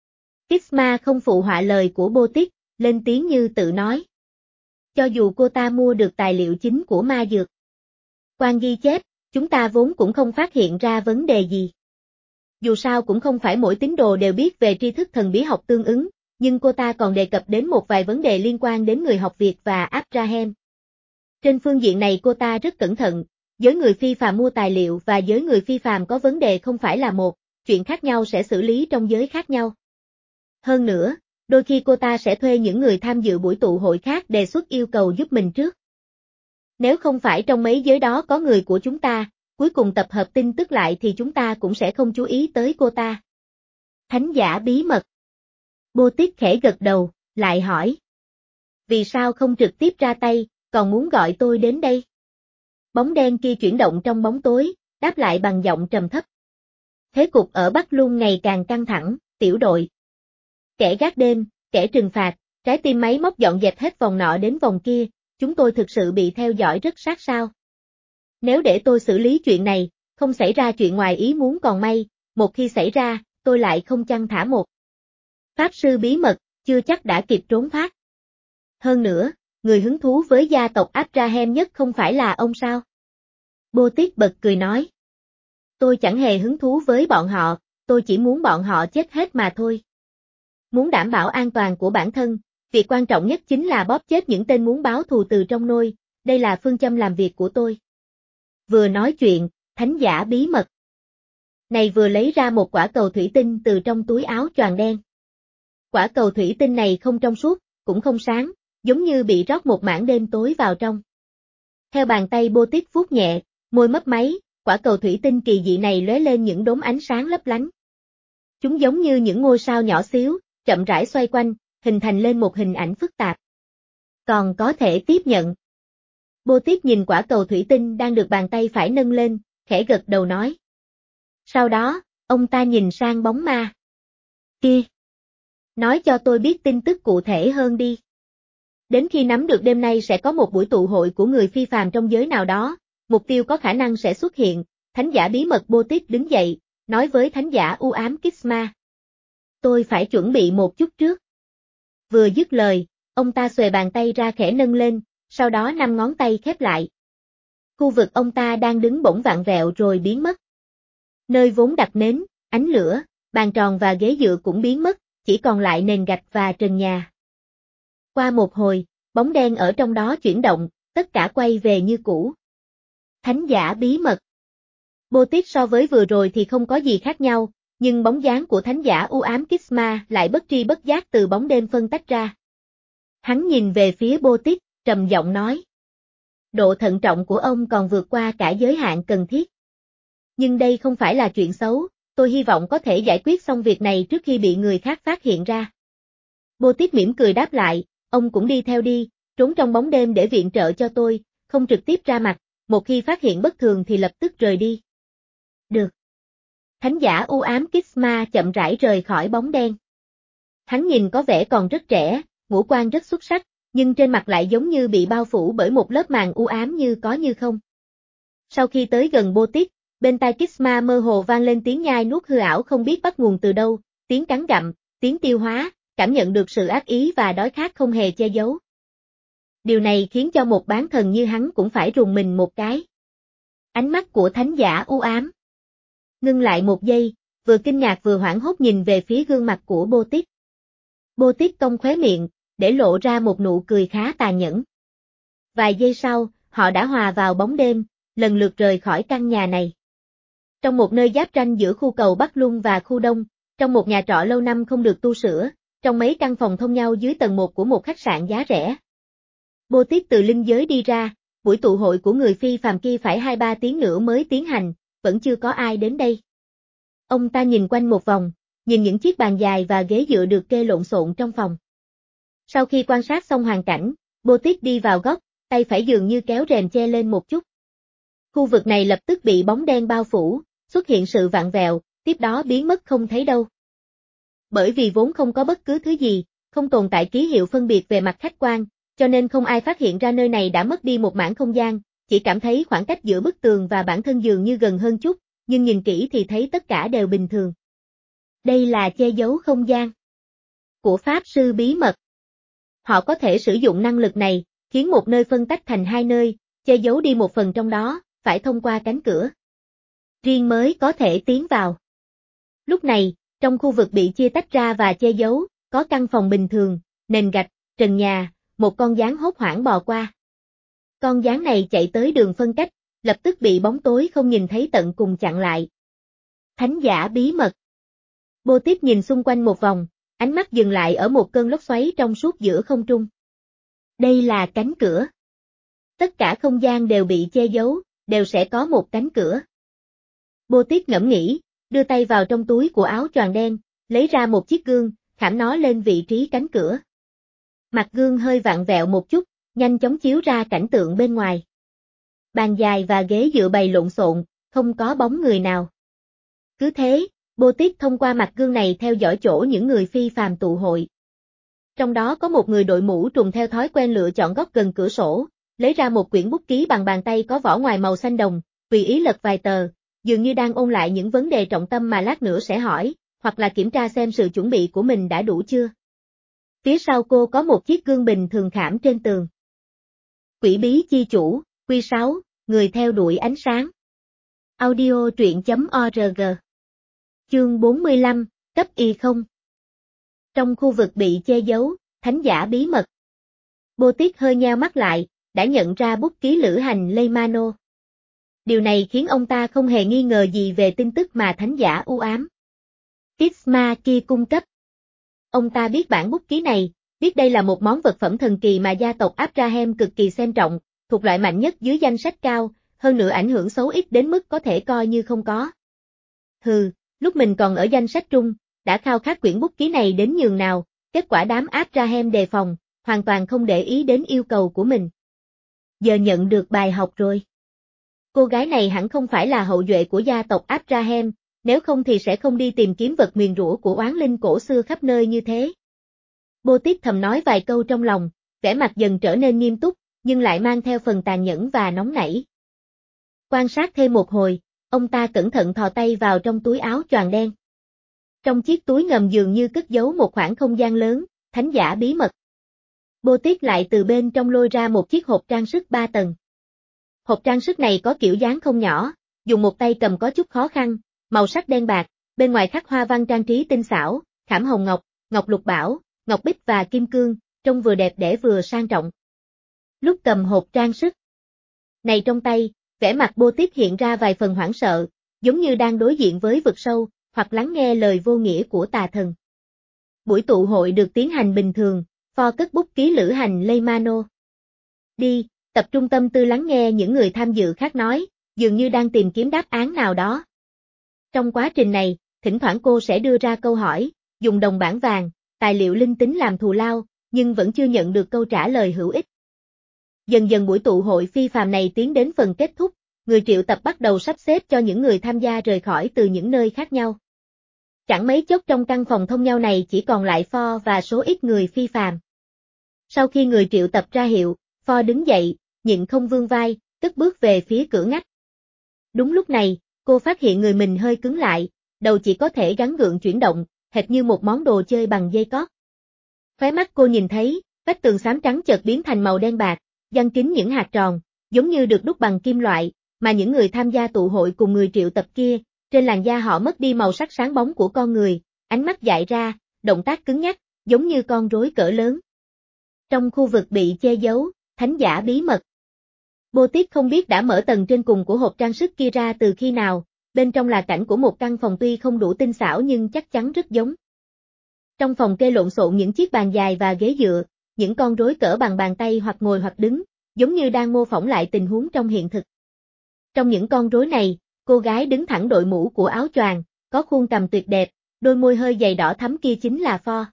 Kixma không phụ họa lời của Bô Tít, lên tiếng như tự nói. Cho dù cô ta mua được tài liệu chính của ma dược. Quan ghi chép, chúng ta vốn cũng không phát hiện ra vấn đề gì. Dù sao cũng không phải mỗi tín đồ đều biết về tri thức thần bí học tương ứng, nhưng cô ta còn đề cập đến một vài vấn đề liên quan đến người học Việt và Abraham. Trên phương diện này cô ta rất cẩn thận, giới người phi phàm mua tài liệu và giới người phi phàm có vấn đề không phải là một, chuyện khác nhau sẽ xử lý trong giới khác nhau. Hơn nữa, đôi khi cô ta sẽ thuê những người tham dự buổi tụ hội khác đề xuất yêu cầu giúp mình trước. Nếu không phải trong mấy giới đó có người của chúng ta, cuối cùng tập hợp tin tức lại thì chúng ta cũng sẽ không chú ý tới cô ta. Thánh giả bí mật. Bô Tít khẽ gật đầu, lại hỏi. Vì sao không trực tiếp ra tay, còn muốn gọi tôi đến đây? Bóng đen kia chuyển động trong bóng tối, đáp lại bằng giọng trầm thấp. Thế cục ở Bắc Lung ngày càng căng thẳng, tiểu đội. Kẻ gác đêm, kẻ trừng phạt, trái tim máy móc dọn dẹp hết vòng nọ đến vòng kia, chúng tôi thực sự bị theo dõi rất sát sao. Nếu để tôi xử lý chuyện này, không xảy ra chuyện ngoài ý muốn còn may, một khi xảy ra, tôi lại không chăn thả một. Pháp sư bí mật, chưa chắc đã kịp trốn thoát. Hơn nữa, người hứng thú với gia tộc Abraham nhất không phải là ông sao? Bô Tít bật cười nói. Tôi chẳng hề hứng thú với bọn họ, tôi chỉ muốn bọn họ chết hết mà thôi. Muốn đảm bảo an toàn của bản thân, việc quan trọng nhất chính là bóp chết những tên muốn báo thù từ trong nôi, đây là phương châm làm việc của tôi. Vừa nói chuyện, thánh giả bí mật. Này vừa lấy ra một quả cầu thủy tinh từ trong túi áo choàng đen. Quả cầu thủy tinh này không trong suốt, cũng không sáng, giống như bị rót một mảng đêm tối vào trong. Theo bàn tay Boutique vuốt nhẹ, môi mấp máy, quả cầu thủy tinh kỳ dị này lóe lên những đốm ánh sáng lấp lánh. Chúng giống như những ngôi sao nhỏ xíu, chậm rãi xoay quanh, hình thành lên một hình ảnh phức tạp. Còn có thể tiếp nhận. Boutique nhìn quả cầu thủy tinh đang được bàn tay phải nâng lên, khẽ gật đầu nói. Sau đó, ông ta nhìn sang bóng ma. Kia! Nói cho tôi biết tin tức cụ thể hơn đi. Đến khi nắm được đêm nay sẽ có một buổi tụ hội của người phi phàm trong giới nào đó, mục tiêu có khả năng sẽ xuất hiện, thánh giả bí mật Boutique đứng dậy, nói với thánh giả u ám Kixma. Tôi phải chuẩn bị một chút trước. Vừa dứt lời, ông ta xuề bàn tay ra khẽ nâng lên, sau đó năm ngón tay khép lại. Khu vực ông ta đang đứng bỗng vặn vẹo rồi biến mất. Nơi vốn đặt nến, ánh lửa, bàn tròn và ghế dựa cũng biến mất, chỉ còn lại nền gạch và trần nhà. Qua một hồi, bóng đen ở trong đó chuyển động, tất cả quay về như cũ. Thánh giả bí mật. Boutique so với vừa rồi thì không có gì khác nhau, nhưng bóng dáng của thánh giả u ám Kixma lại bất tri bất giác từ bóng đêm phân tách ra. Hắn nhìn về phía Boutique, trầm giọng nói. Độ thận trọng của ông còn vượt qua cả giới hạn cần thiết. Nhưng đây không phải là chuyện xấu, tôi hy vọng có thể giải quyết xong việc này trước khi bị người khác phát hiện ra. Boutique mỉm cười đáp lại, ông cũng đi theo đi, trốn trong bóng đêm để viện trợ cho tôi, không trực tiếp ra mặt, một khi phát hiện bất thường thì lập tức rời đi. Được. Thánh giả u ám Kixma chậm rãi rời khỏi bóng đen. Hắn nhìn có vẻ còn rất trẻ, ngũ quan rất xuất sắc, nhưng trên mặt lại giống như bị bao phủ bởi một lớp màn u ám như có như không. Sau khi tới gần Boutique, bên tai Kixma mơ hồ vang lên tiếng nhai nuốt hư ảo không biết bắt nguồn từ đâu, tiếng cắn gặm, tiếng tiêu hóa, cảm nhận được sự ác ý và đói khát không hề che giấu. Điều này khiến cho một bán thần như hắn cũng phải rùng mình một cái. Ánh mắt của thánh giả u ám. Ngưng lại một giây, vừa kinh ngạc vừa hoảng hốt nhìn về phía gương mặt của Boutique. Boutique cong khóe miệng, để lộ ra một nụ cười khá tàn nhẫn. Vài giây sau, họ đã hòa vào bóng đêm, lần lượt rời khỏi căn nhà này. Trong một nơi giáp ranh giữa khu cầu Bắc Luân và khu Đông, trong một nhà trọ lâu năm không được tu sửa, trong mấy căn phòng thông nhau dưới tầng một của một khách sạn giá rẻ. Boutique từ linh giới đi ra, buổi tụ hội của người phi phàm kia phải hai ba tiếng nữa mới tiến hành, vẫn chưa có ai đến đây. Ông ta nhìn quanh một vòng, nhìn những chiếc bàn dài và ghế dựa được kê lộn xộn trong phòng. Sau khi quan sát xong hoàn cảnh, Boutique đi vào góc, tay phải dường như kéo rèm che lên một chút. Khu vực này lập tức bị bóng đen bao phủ, xuất hiện sự vặn vẹo, tiếp đó biến mất không thấy đâu. Bởi vì vốn không có bất cứ thứ gì, không tồn tại ký hiệu phân biệt về mặt khách quan, cho nên không ai phát hiện ra nơi này đã mất đi một mảng không gian, chỉ cảm thấy khoảng cách giữa bức tường và bản thân dường như gần hơn chút, nhưng nhìn kỹ thì thấy tất cả đều bình thường. Đây là che giấu không gian của Pháp sư bí mật. Họ có thể sử dụng năng lực này, khiến một nơi phân tách thành hai nơi, che giấu đi một phần trong đó, phải thông qua cánh cửa riêng mới có thể tiến vào. Lúc này, trong khu vực bị chia tách ra và che giấu, có căn phòng bình thường, nền gạch, trần nhà, một con gián hốt hoảng bò qua. Con gián này chạy tới đường phân cách, lập tức bị bóng tối không nhìn thấy tận cùng chặn lại. Thánh giả bí mật. Boutique nhìn xung quanh một vòng, ánh mắt dừng lại ở một cơn lốc xoáy trong suốt giữa không trung. Đây là cánh cửa. Tất cả không gian đều bị che giấu, đều sẽ có một cánh cửa. Boutique ngẫm nghĩ, đưa tay vào trong túi của áo choàng đen, lấy ra một chiếc gương, khảm nó lên vị trí cánh cửa. Mặt gương hơi vặn vẹo một chút, nhanh chóng chiếu ra cảnh tượng bên ngoài. Bàn dài và ghế dựa bày lộn xộn, không có bóng người nào. Cứ thế, Boutique thông qua mặt gương này theo dõi chỗ những người phi phàm tụ hội. Trong đó có một người đội mũ trùng theo thói quen lựa chọn góc gần cửa sổ, lấy ra một quyển bút ký bằng bàn tay có vỏ ngoài màu xanh đồng, tùy ý lật vài tờ, dường như đang ôn lại những vấn đề trọng tâm mà lát nữa sẽ hỏi, hoặc là kiểm tra xem sự chuẩn bị của mình đã đủ chưa. Phía sau cô có một chiếc gương bình thường khảm trên tường. Quỷ bí chi chủ, Quy sáu, người theo đuổi ánh sáng. Audio truyện chấm org. Chương bốn mươi lăm, cấp y không. Trong khu vực bị che giấu, thánh giả bí mật. Boutique hơi nheo mắt lại, đã nhận ra bút ký lữ hành Leymano. Điều này khiến ông ta không hề nghi ngờ gì về tin tức mà thánh giả u ám Kixma kia cung cấp. Ông ta biết bản bút ký này, biết đây là một món vật phẩm thần kỳ mà gia tộc Abraham cực kỳ xem trọng, thuộc loại mạnh nhất dưới danh sách cao, hơn nữa ảnh hưởng xấu ít đến mức có thể coi như không có. Hừ, lúc mình còn ở danh sách trung, đã khao khát quyển bút ký này đến nhường nào, kết quả đám Abraham đề phòng, hoàn toàn không để ý đến yêu cầu của mình. Giờ nhận được bài học rồi. Cô gái này hẳn không phải là hậu duệ của gia tộc Abraham, nếu không thì sẽ không đi tìm kiếm vật nguyền rủa của oán linh cổ xưa khắp nơi như thế. Bô-tít thầm nói vài câu trong lòng, vẻ mặt dần trở nên nghiêm túc, nhưng lại mang theo phần tàn nhẫn và nóng nảy. Quan sát thêm một hồi, ông ta cẩn thận thò tay vào trong túi áo choàng đen. Trong chiếc túi ngầm dường như cất giấu một khoảng không gian lớn, thánh giả bí mật. Bô-tít lại từ bên trong lôi ra một chiếc hộp trang sức ba tầng. Hộp trang sức này có kiểu dáng không nhỏ, dùng một tay cầm có chút khó khăn, màu sắc đen bạc, bên ngoài khắc hoa văn trang trí tinh xảo, khảm hồng ngọc, ngọc lục bảo, ngọc bích và kim cương, trông vừa đẹp đẽ vừa sang trọng. Lúc cầm hộp trang sức này trong tay, vẻ mặt Bô-tít hiện ra vài phần hoảng sợ, giống như đang đối diện với vực sâu, hoặc lắng nghe lời vô nghĩa của tà thần. Buổi tụ hội được tiến hành bình thường, Pho cất bút ký lữ hành Leymano. Đi, tập trung tâm tư lắng nghe những người tham dự khác nói, dường như đang tìm kiếm đáp án nào đó. Trong quá trình này, thỉnh thoảng cô sẽ đưa ra câu hỏi, dùng đồng bảng vàng, tài liệu linh tính làm thù lao, nhưng vẫn chưa nhận được câu trả lời hữu ích. Dần dần buổi tụ hội phi phàm này tiến đến phần kết thúc, người triệu tập bắt đầu sắp xếp cho những người tham gia rời khỏi từ những nơi khác nhau. Chẳng mấy chốc trong căn phòng thông nhau này chỉ còn lại Pho và số ít người phi phàm. Sau khi người triệu tập ra hiệu, Pho đứng dậy, nhịn không vươn vai, cất bước về phía cửa ngách. Đúng lúc này, cô phát hiện người mình hơi cứng lại, đầu chỉ có thể gắng gượng chuyển động, hệt như một món đồ chơi bằng dây cót. Khóe mắt cô nhìn thấy, vách tường xám trắng chợt biến thành màu đen bạc, giăng kín những hạt tròn, giống như được đúc bằng kim loại, mà những người tham gia tụ hội cùng người triệu tập kia, trên làn da họ mất đi màu sắc sáng bóng của con người, ánh mắt dại ra, động tác cứng nhắc, giống như con rối cỡ lớn. Trong khu vực bị che giấu, thánh giả bí mật. Bô-tít không biết đã mở tầng trên cùng của hộp trang sức kia ra từ khi nào, bên trong là cảnh của một căn phòng tuy không đủ tinh xảo nhưng chắc chắn rất giống. Trong phòng kê lộn xộn những chiếc bàn dài và ghế dựa, những con rối cỡ bằng bàn tay hoặc ngồi hoặc đứng, giống như đang mô phỏng lại tình huống trong hiện thực. Trong những con rối này, cô gái đứng thẳng đội mũ của áo choàng, có khuôn cằm tuyệt đẹp, đôi môi hơi dày đỏ thắm kia chính là Pho.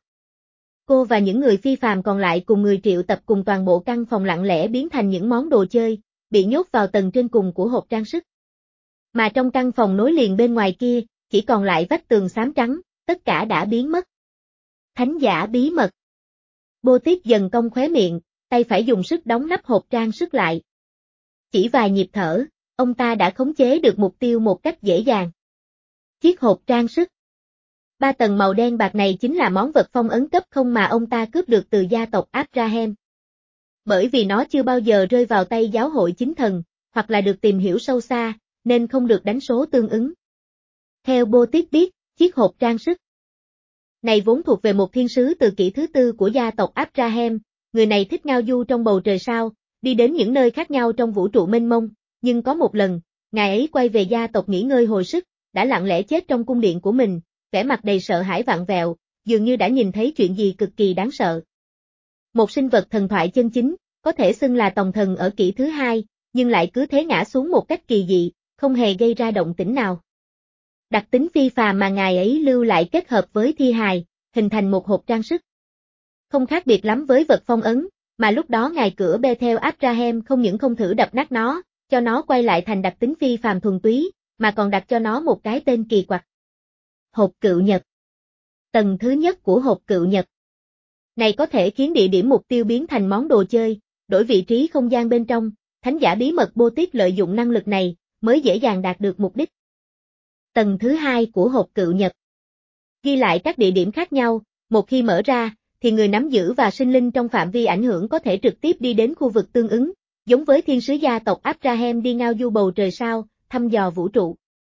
Cô và những người phi phàm còn lại cùng người triệu tập cùng toàn bộ căn phòng lặng lẽ biến thành những món đồ chơi, bị nhốt vào tầng trên cùng của hộp trang sức. Mà trong căn phòng nối liền bên ngoài kia, chỉ còn lại vách tường xám trắng, tất cả đã biến mất. Thánh giả bí mật. Bô-tít dần cong khóe miệng, tay phải dùng sức đóng nắp hộp trang sức lại. Chỉ vài nhịp thở, ông ta đã khống chế được mục tiêu một cách dễ dàng. Chiếc hộp trang sức ba tầng màu đen bạc này chính là món vật phong ấn cấp không mà ông ta cướp được từ gia tộc Abraham. Bởi vì nó chưa bao giờ rơi vào tay giáo hội chính thần, hoặc là được tìm hiểu sâu xa, nên không được đánh số tương ứng. Theo Bô-tít biết, chiếc hộp trang sức này vốn thuộc về một thiên sứ từ kỷ thứ tư của gia tộc Abraham, người này thích ngao du trong bầu trời sao, đi đến những nơi khác nhau trong vũ trụ mênh mông, nhưng có một lần, ngài ấy quay về gia tộc nghỉ ngơi hồi sức, đã lặng lẽ chết trong cung điện của mình, vẻ mặt đầy sợ hãi vặn vẹo, dường như đã nhìn thấy chuyện gì cực kỳ đáng sợ. Một sinh vật thần thoại chân chính, có thể xưng là tòng thần ở kỷ thứ hai, nhưng lại cứ thế ngã xuống một cách kỳ dị, không hề gây ra động tĩnh nào. Đặc tính phi phàm mà ngài ấy lưu lại kết hợp với thi hài, hình thành một hộp trang sức. Không khác biệt lắm với vật phong ấn, mà lúc đó ngài cửa Bethel Abraham không những không thử đập nát nó, cho nó quay lại thành đặc tính phi phàm thuần túy, mà còn đặt cho nó một cái tên kỳ quặc. Hộp cựu nhật. Tầng thứ nhất của hộp cựu nhật này có thể khiến địa điểm mục tiêu biến thành món đồ chơi, đổi vị trí không gian bên trong, thánh giả bí mật Bô-tít lợi dụng năng lực này, mới dễ dàng đạt được mục đích. Tầng thứ hai của hộp cựu nhật ghi lại các địa điểm khác nhau, một khi mở ra, thì người nắm giữ và sinh linh trong phạm vi ảnh hưởng có thể trực tiếp đi đến khu vực tương ứng, giống với thiên sứ gia tộc Abraham đi ngao du bầu trời sao, thăm dò vũ trụ.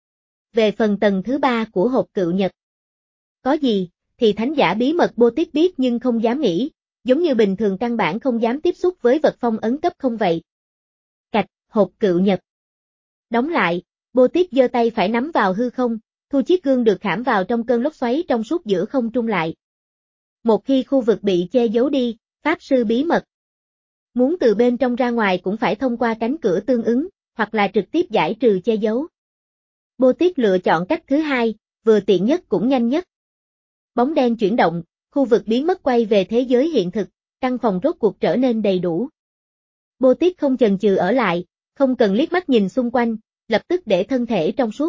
Về phần tầng thứ ba của hộp cựu nhật, có gì, thì thánh giả bí mật Bô-tít biết nhưng không dám nghĩ, giống như bình thường căn bản không dám tiếp xúc với vật phong ấn cấp không vậy. Cạch, hộp cựu nhật đóng lại, Bô-tít giơ tay phải nắm vào hư không, thu chiếc gương được khảm vào trong cơn lốc xoáy trong suốt giữa không trung lại. Một khi khu vực bị che giấu đi, pháp sư bí mật muốn từ bên trong ra ngoài cũng phải thông qua cánh cửa tương ứng, hoặc là trực tiếp giải trừ che giấu. Bô Tiết lựa chọn cách thứ hai, vừa tiện nhất cũng nhanh nhất. Bóng đen chuyển động, khu vực biến mất quay về thế giới hiện thực, căn phòng rốt cuộc trở nên đầy đủ. Bô Tiết không chần chừ ở lại, không cần liếc mắt nhìn xung quanh, lập tức để thân thể trong suốt.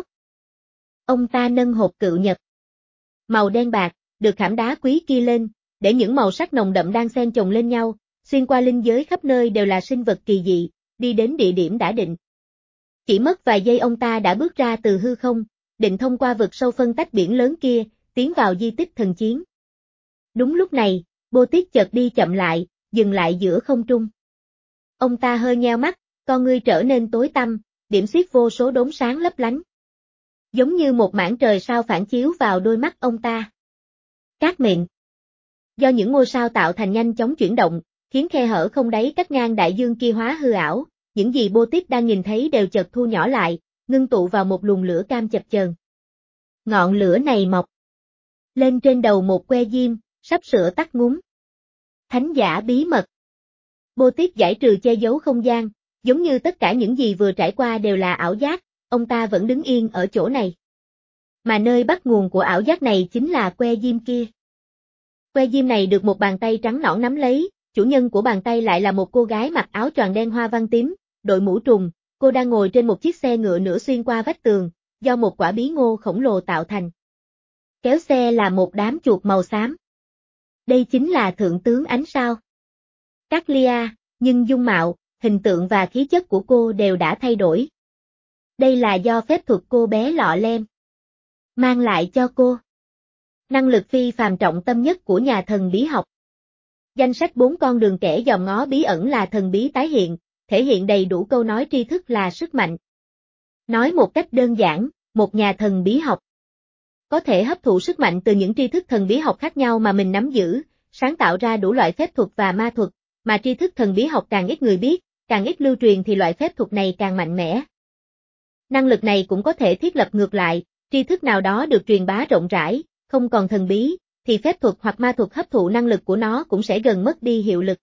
Ông ta nâng hộp cựu nhật màu đen bạc, được khảm đá quý kia lên, để những màu sắc nồng đậm đang xen chồng lên nhau, xuyên qua linh giới khắp nơi đều là sinh vật kỳ dị, đi đến địa điểm đã định. Chỉ mất vài giây ông ta đã bước ra từ hư không, định thông qua vực sâu phân tách biển lớn kia, tiến vào di tích thần chiến. Đúng lúc này, Bô Tiết chợt đi chậm lại, dừng lại giữa không trung. Ông ta hơi nheo mắt, con ngươi trở nên tối tăm, điểm xuyết vô số đốm sáng lấp lánh. Giống như một mảng trời sao phản chiếu vào đôi mắt ông ta. Cát mịn. Do những ngôi sao tạo thành nhanh chóng chuyển động, khiến khe hở không đáy cắt ngang đại dương kia hóa hư ảo, những gì Bô Tiết đang nhìn thấy đều chợt thu nhỏ lại, ngưng tụ vào một luồng lửa cam chập chờn. Ngọn lửa này mọc lên trên đầu một que diêm, sắp sửa tắt ngúm. Thánh giả bí mật. Bô Tiết giải trừ che giấu không gian, giống như tất cả những gì vừa trải qua đều là ảo giác, ông ta vẫn đứng yên ở chỗ này. Mà nơi bắt nguồn của ảo giác này chính là que diêm kia. Que diêm này được một bàn tay trắng nõn nắm lấy, chủ nhân của bàn tay lại là một cô gái mặc áo choàng đen hoa văn tím, đội mũ trùm, cô đang ngồi trên một chiếc xe ngựa nửa xuyên qua vách tường, do một quả bí ngô khổng lồ tạo thành. Kéo xe là một đám chuột màu xám. Đây chính là thượng tướng ánh sao. Caglia, nhưng dung mạo, hình tượng và khí chất của cô đều đã thay đổi. Đây là do phép thuật cô bé lọ lem mang lại cho cô. Năng lực phi phàm trọng tâm nhất của nhà thần bí học. Danh sách bốn con đường kẻ dòm ngó bí ẩn là thần bí tái hiện, thể hiện đầy đủ câu nói tri thức là sức mạnh. Nói một cách đơn giản, một nhà thần bí học có thể hấp thụ sức mạnh từ những tri thức thần bí học khác nhau mà mình nắm giữ, sáng tạo ra đủ loại phép thuật và ma thuật, mà tri thức thần bí học càng ít người biết, càng ít lưu truyền thì loại phép thuật này càng mạnh mẽ. Năng lực này cũng có thể thiết lập ngược lại, tri thức nào đó được truyền bá rộng rãi, không còn thần bí, thì phép thuật hoặc ma thuật hấp thụ năng lực của nó cũng sẽ gần mất đi hiệu lực.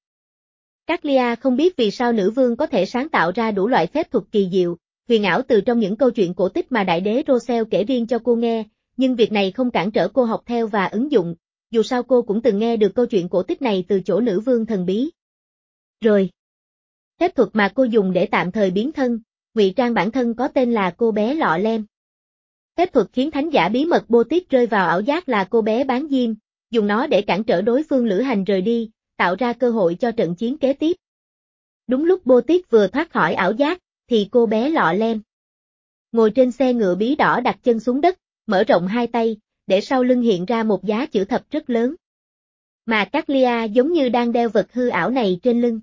Caglia không biết vì sao nữ vương có thể sáng tạo ra đủ loại phép thuật kỳ diệu, huyền ảo từ trong những câu chuyện cổ tích mà đại đế Rosel kể riêng cho cô nghe, nhưng việc này không cản trở cô học theo và ứng dụng, dù sao cô cũng từng nghe được câu chuyện cổ tích này từ chỗ nữ vương thần bí. Rồi, phép thuật mà cô dùng để tạm thời biến thân, ngụy trang bản thân có tên là cô bé lọ lem. Phép thuật khiến thánh giả bí mật Bô Tiết rơi vào ảo giác là cô bé bán diêm, dùng nó để cản trở đối phương lữ hành rời đi, tạo ra cơ hội cho trận chiến kế tiếp. Đúng lúc Bô Tiết vừa thoát khỏi ảo giác, thì cô bé lọ lem ngồi trên xe ngựa bí đỏ đặt chân xuống đất, mở rộng hai tay, để sau lưng hiện ra một giá chữ thập rất lớn. Mà Caglia giống như đang đeo vật hư ảo này trên lưng.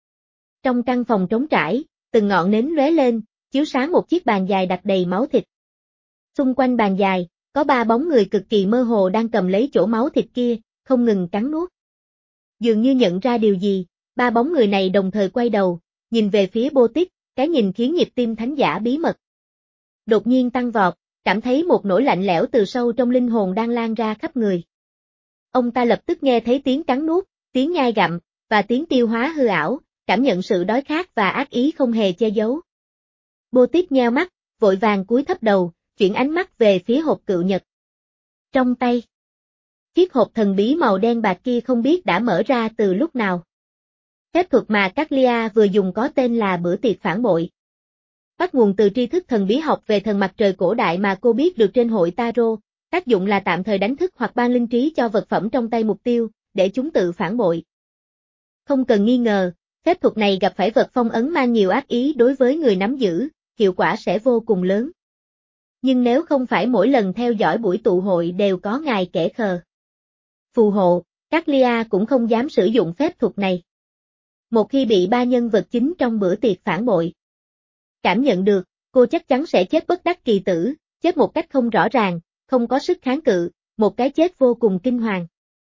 Trong căn phòng trống trải, từng ngọn nến lóe lên, chiếu sáng một chiếc bàn dài đặt đầy máu thịt. Xung quanh bàn dài, có ba bóng người cực kỳ mơ hồ đang cầm lấy chỗ máu thịt kia, không ngừng cắn nuốt. Dường như nhận ra điều gì, ba bóng người này đồng thời quay đầu, nhìn về phía Bô Tiết, cái nhìn khiến nhịp tim thánh giả bí mật đột nhiên tăng vọt, cảm thấy một nỗi lạnh lẽo từ sâu trong linh hồn đang lan ra khắp người. Ông ta lập tức nghe thấy tiếng cắn nuốt, tiếng nhai gặm, và tiếng tiêu hóa hư ảo, cảm nhận sự đói khát và ác ý không hề che giấu. Bô Tiết nheo mắt, vội vàng cúi thấp đầu, chuyển ánh mắt về phía hộp cựu nhật. Trong tay, chiếc hộp thần bí màu đen bạc kia không biết đã mở ra từ lúc nào. Phép thuật mà Caglia vừa dùng có tên là bữa tiệc phản bội. Bắt nguồn từ tri thức thần bí học về thần mặt trời cổ đại mà cô biết được trên hội Tarot, tác dụng là tạm thời đánh thức hoặc ban linh trí cho vật phẩm trong tay mục tiêu, để chúng tự phản bội. Không cần nghi ngờ, phép thuật này gặp phải vật phong ấn mang nhiều ác ý đối với người nắm giữ, hiệu quả sẽ vô cùng lớn. Nhưng nếu không phải mỗi lần theo dõi buổi tụ hội đều có ngài kẻ khờ phù hộ, Caglia cũng không dám sử dụng phép thuật này. Một khi bị ba nhân vật chính trong bữa tiệc phản bội cảm nhận được, cô chắc chắn sẽ chết bất đắc kỳ tử, chết một cách không rõ ràng, không có sức kháng cự, một cái chết vô cùng kinh hoàng.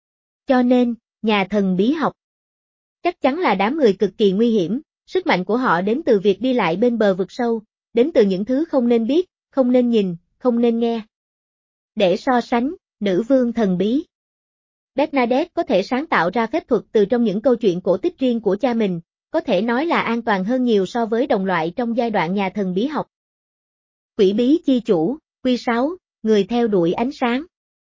Cho nên, nhà thần bí học chắc chắn là đám người cực kỳ nguy hiểm, sức mạnh của họ đến từ việc đi lại bên bờ vực sâu, đến từ những thứ không nên biết, không nên nhìn, không nên nghe. Để so sánh, nữ vương thần bí Bernadette có thể sáng tạo ra phép thuật từ trong những câu chuyện cổ tích riêng của cha mình, có thể nói là an toàn hơn nhiều so với đồng loại trong giai đoạn nhà thần bí học. Quỷ bí chi chủ, Quy sáu, người theo đuổi ánh sáng.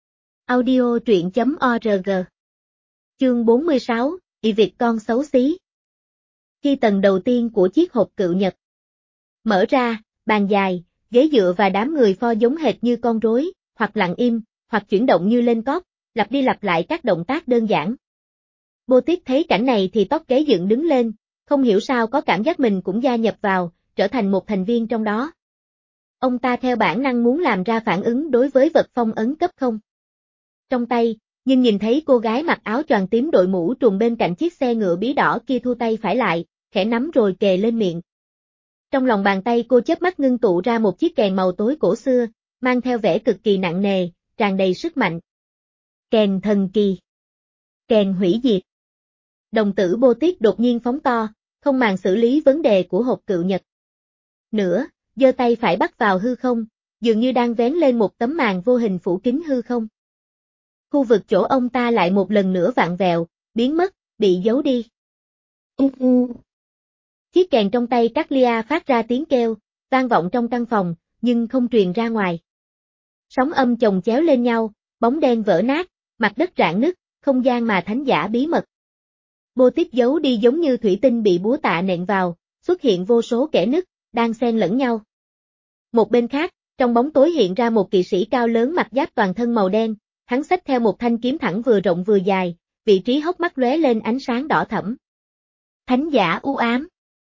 Audio truyện chấm org. Chương bốn mươi sáu, Y Việt con xấu xí. Khi tầng đầu tiên của chiếc hộp cự nhật mở ra, bàn dài, ghế dựa và đám người pho giống hệt như con rối, hoặc lặng im, hoặc chuyển động như lên cóp, lặp đi lặp lại các động tác đơn giản. Boutique thấy cảnh này thì tóc gáy dựng đứng lên, không hiểu sao có cảm giác mình cũng gia nhập vào, trở thành một thành viên trong đó. Ông ta theo bản năng muốn làm ra phản ứng đối với vật phong ấn cấp không. Trong tay, nhưng nhìn thấy cô gái mặc áo choàng tím đội mũ trùm bên cạnh chiếc xe ngựa bí đỏ kia thu tay phải lại, khẽ nắm rồi kề lên miệng. Trong lòng bàn tay cô chớp mắt ngưng tụ ra một chiếc kèn màu tối cổ xưa, mang theo vẻ cực kỳ nặng nề, tràn đầy sức mạnh. Kèn thần kỳ. Kèn hủy diệt. Đồng tử Boutique đột nhiên phóng to, không màng xử lý vấn đề của hộp cự nhật. Nữa, giơ tay phải bắt vào hư không, dường như đang vén lên một tấm màn vô hình phủ kín hư không. Khu vực chỗ ông ta lại một lần nữa vặn vẹo, biến mất, bị giấu đi. U u. Chiếc kèn trong tay Caglia phát ra tiếng kêu, vang vọng trong căn phòng, nhưng không truyền ra ngoài. Sóng âm chồng chéo lên nhau, bóng đen vỡ nát, mặt đất rạn nứt, không gian mà thánh giả bí mật. Boutique giấu đi giống như thủy tinh bị búa tạ nện vào, xuất hiện vô số kẽ nứt, đang xen lẫn nhau. Một bên khác, trong bóng tối hiện ra một kỵ sĩ cao lớn mặc giáp toàn thân màu đen, hắn xách theo một thanh kiếm thẳng vừa rộng vừa dài, vị trí hốc mắt lóe lên ánh sáng đỏ thẫm. Thánh giả u ám.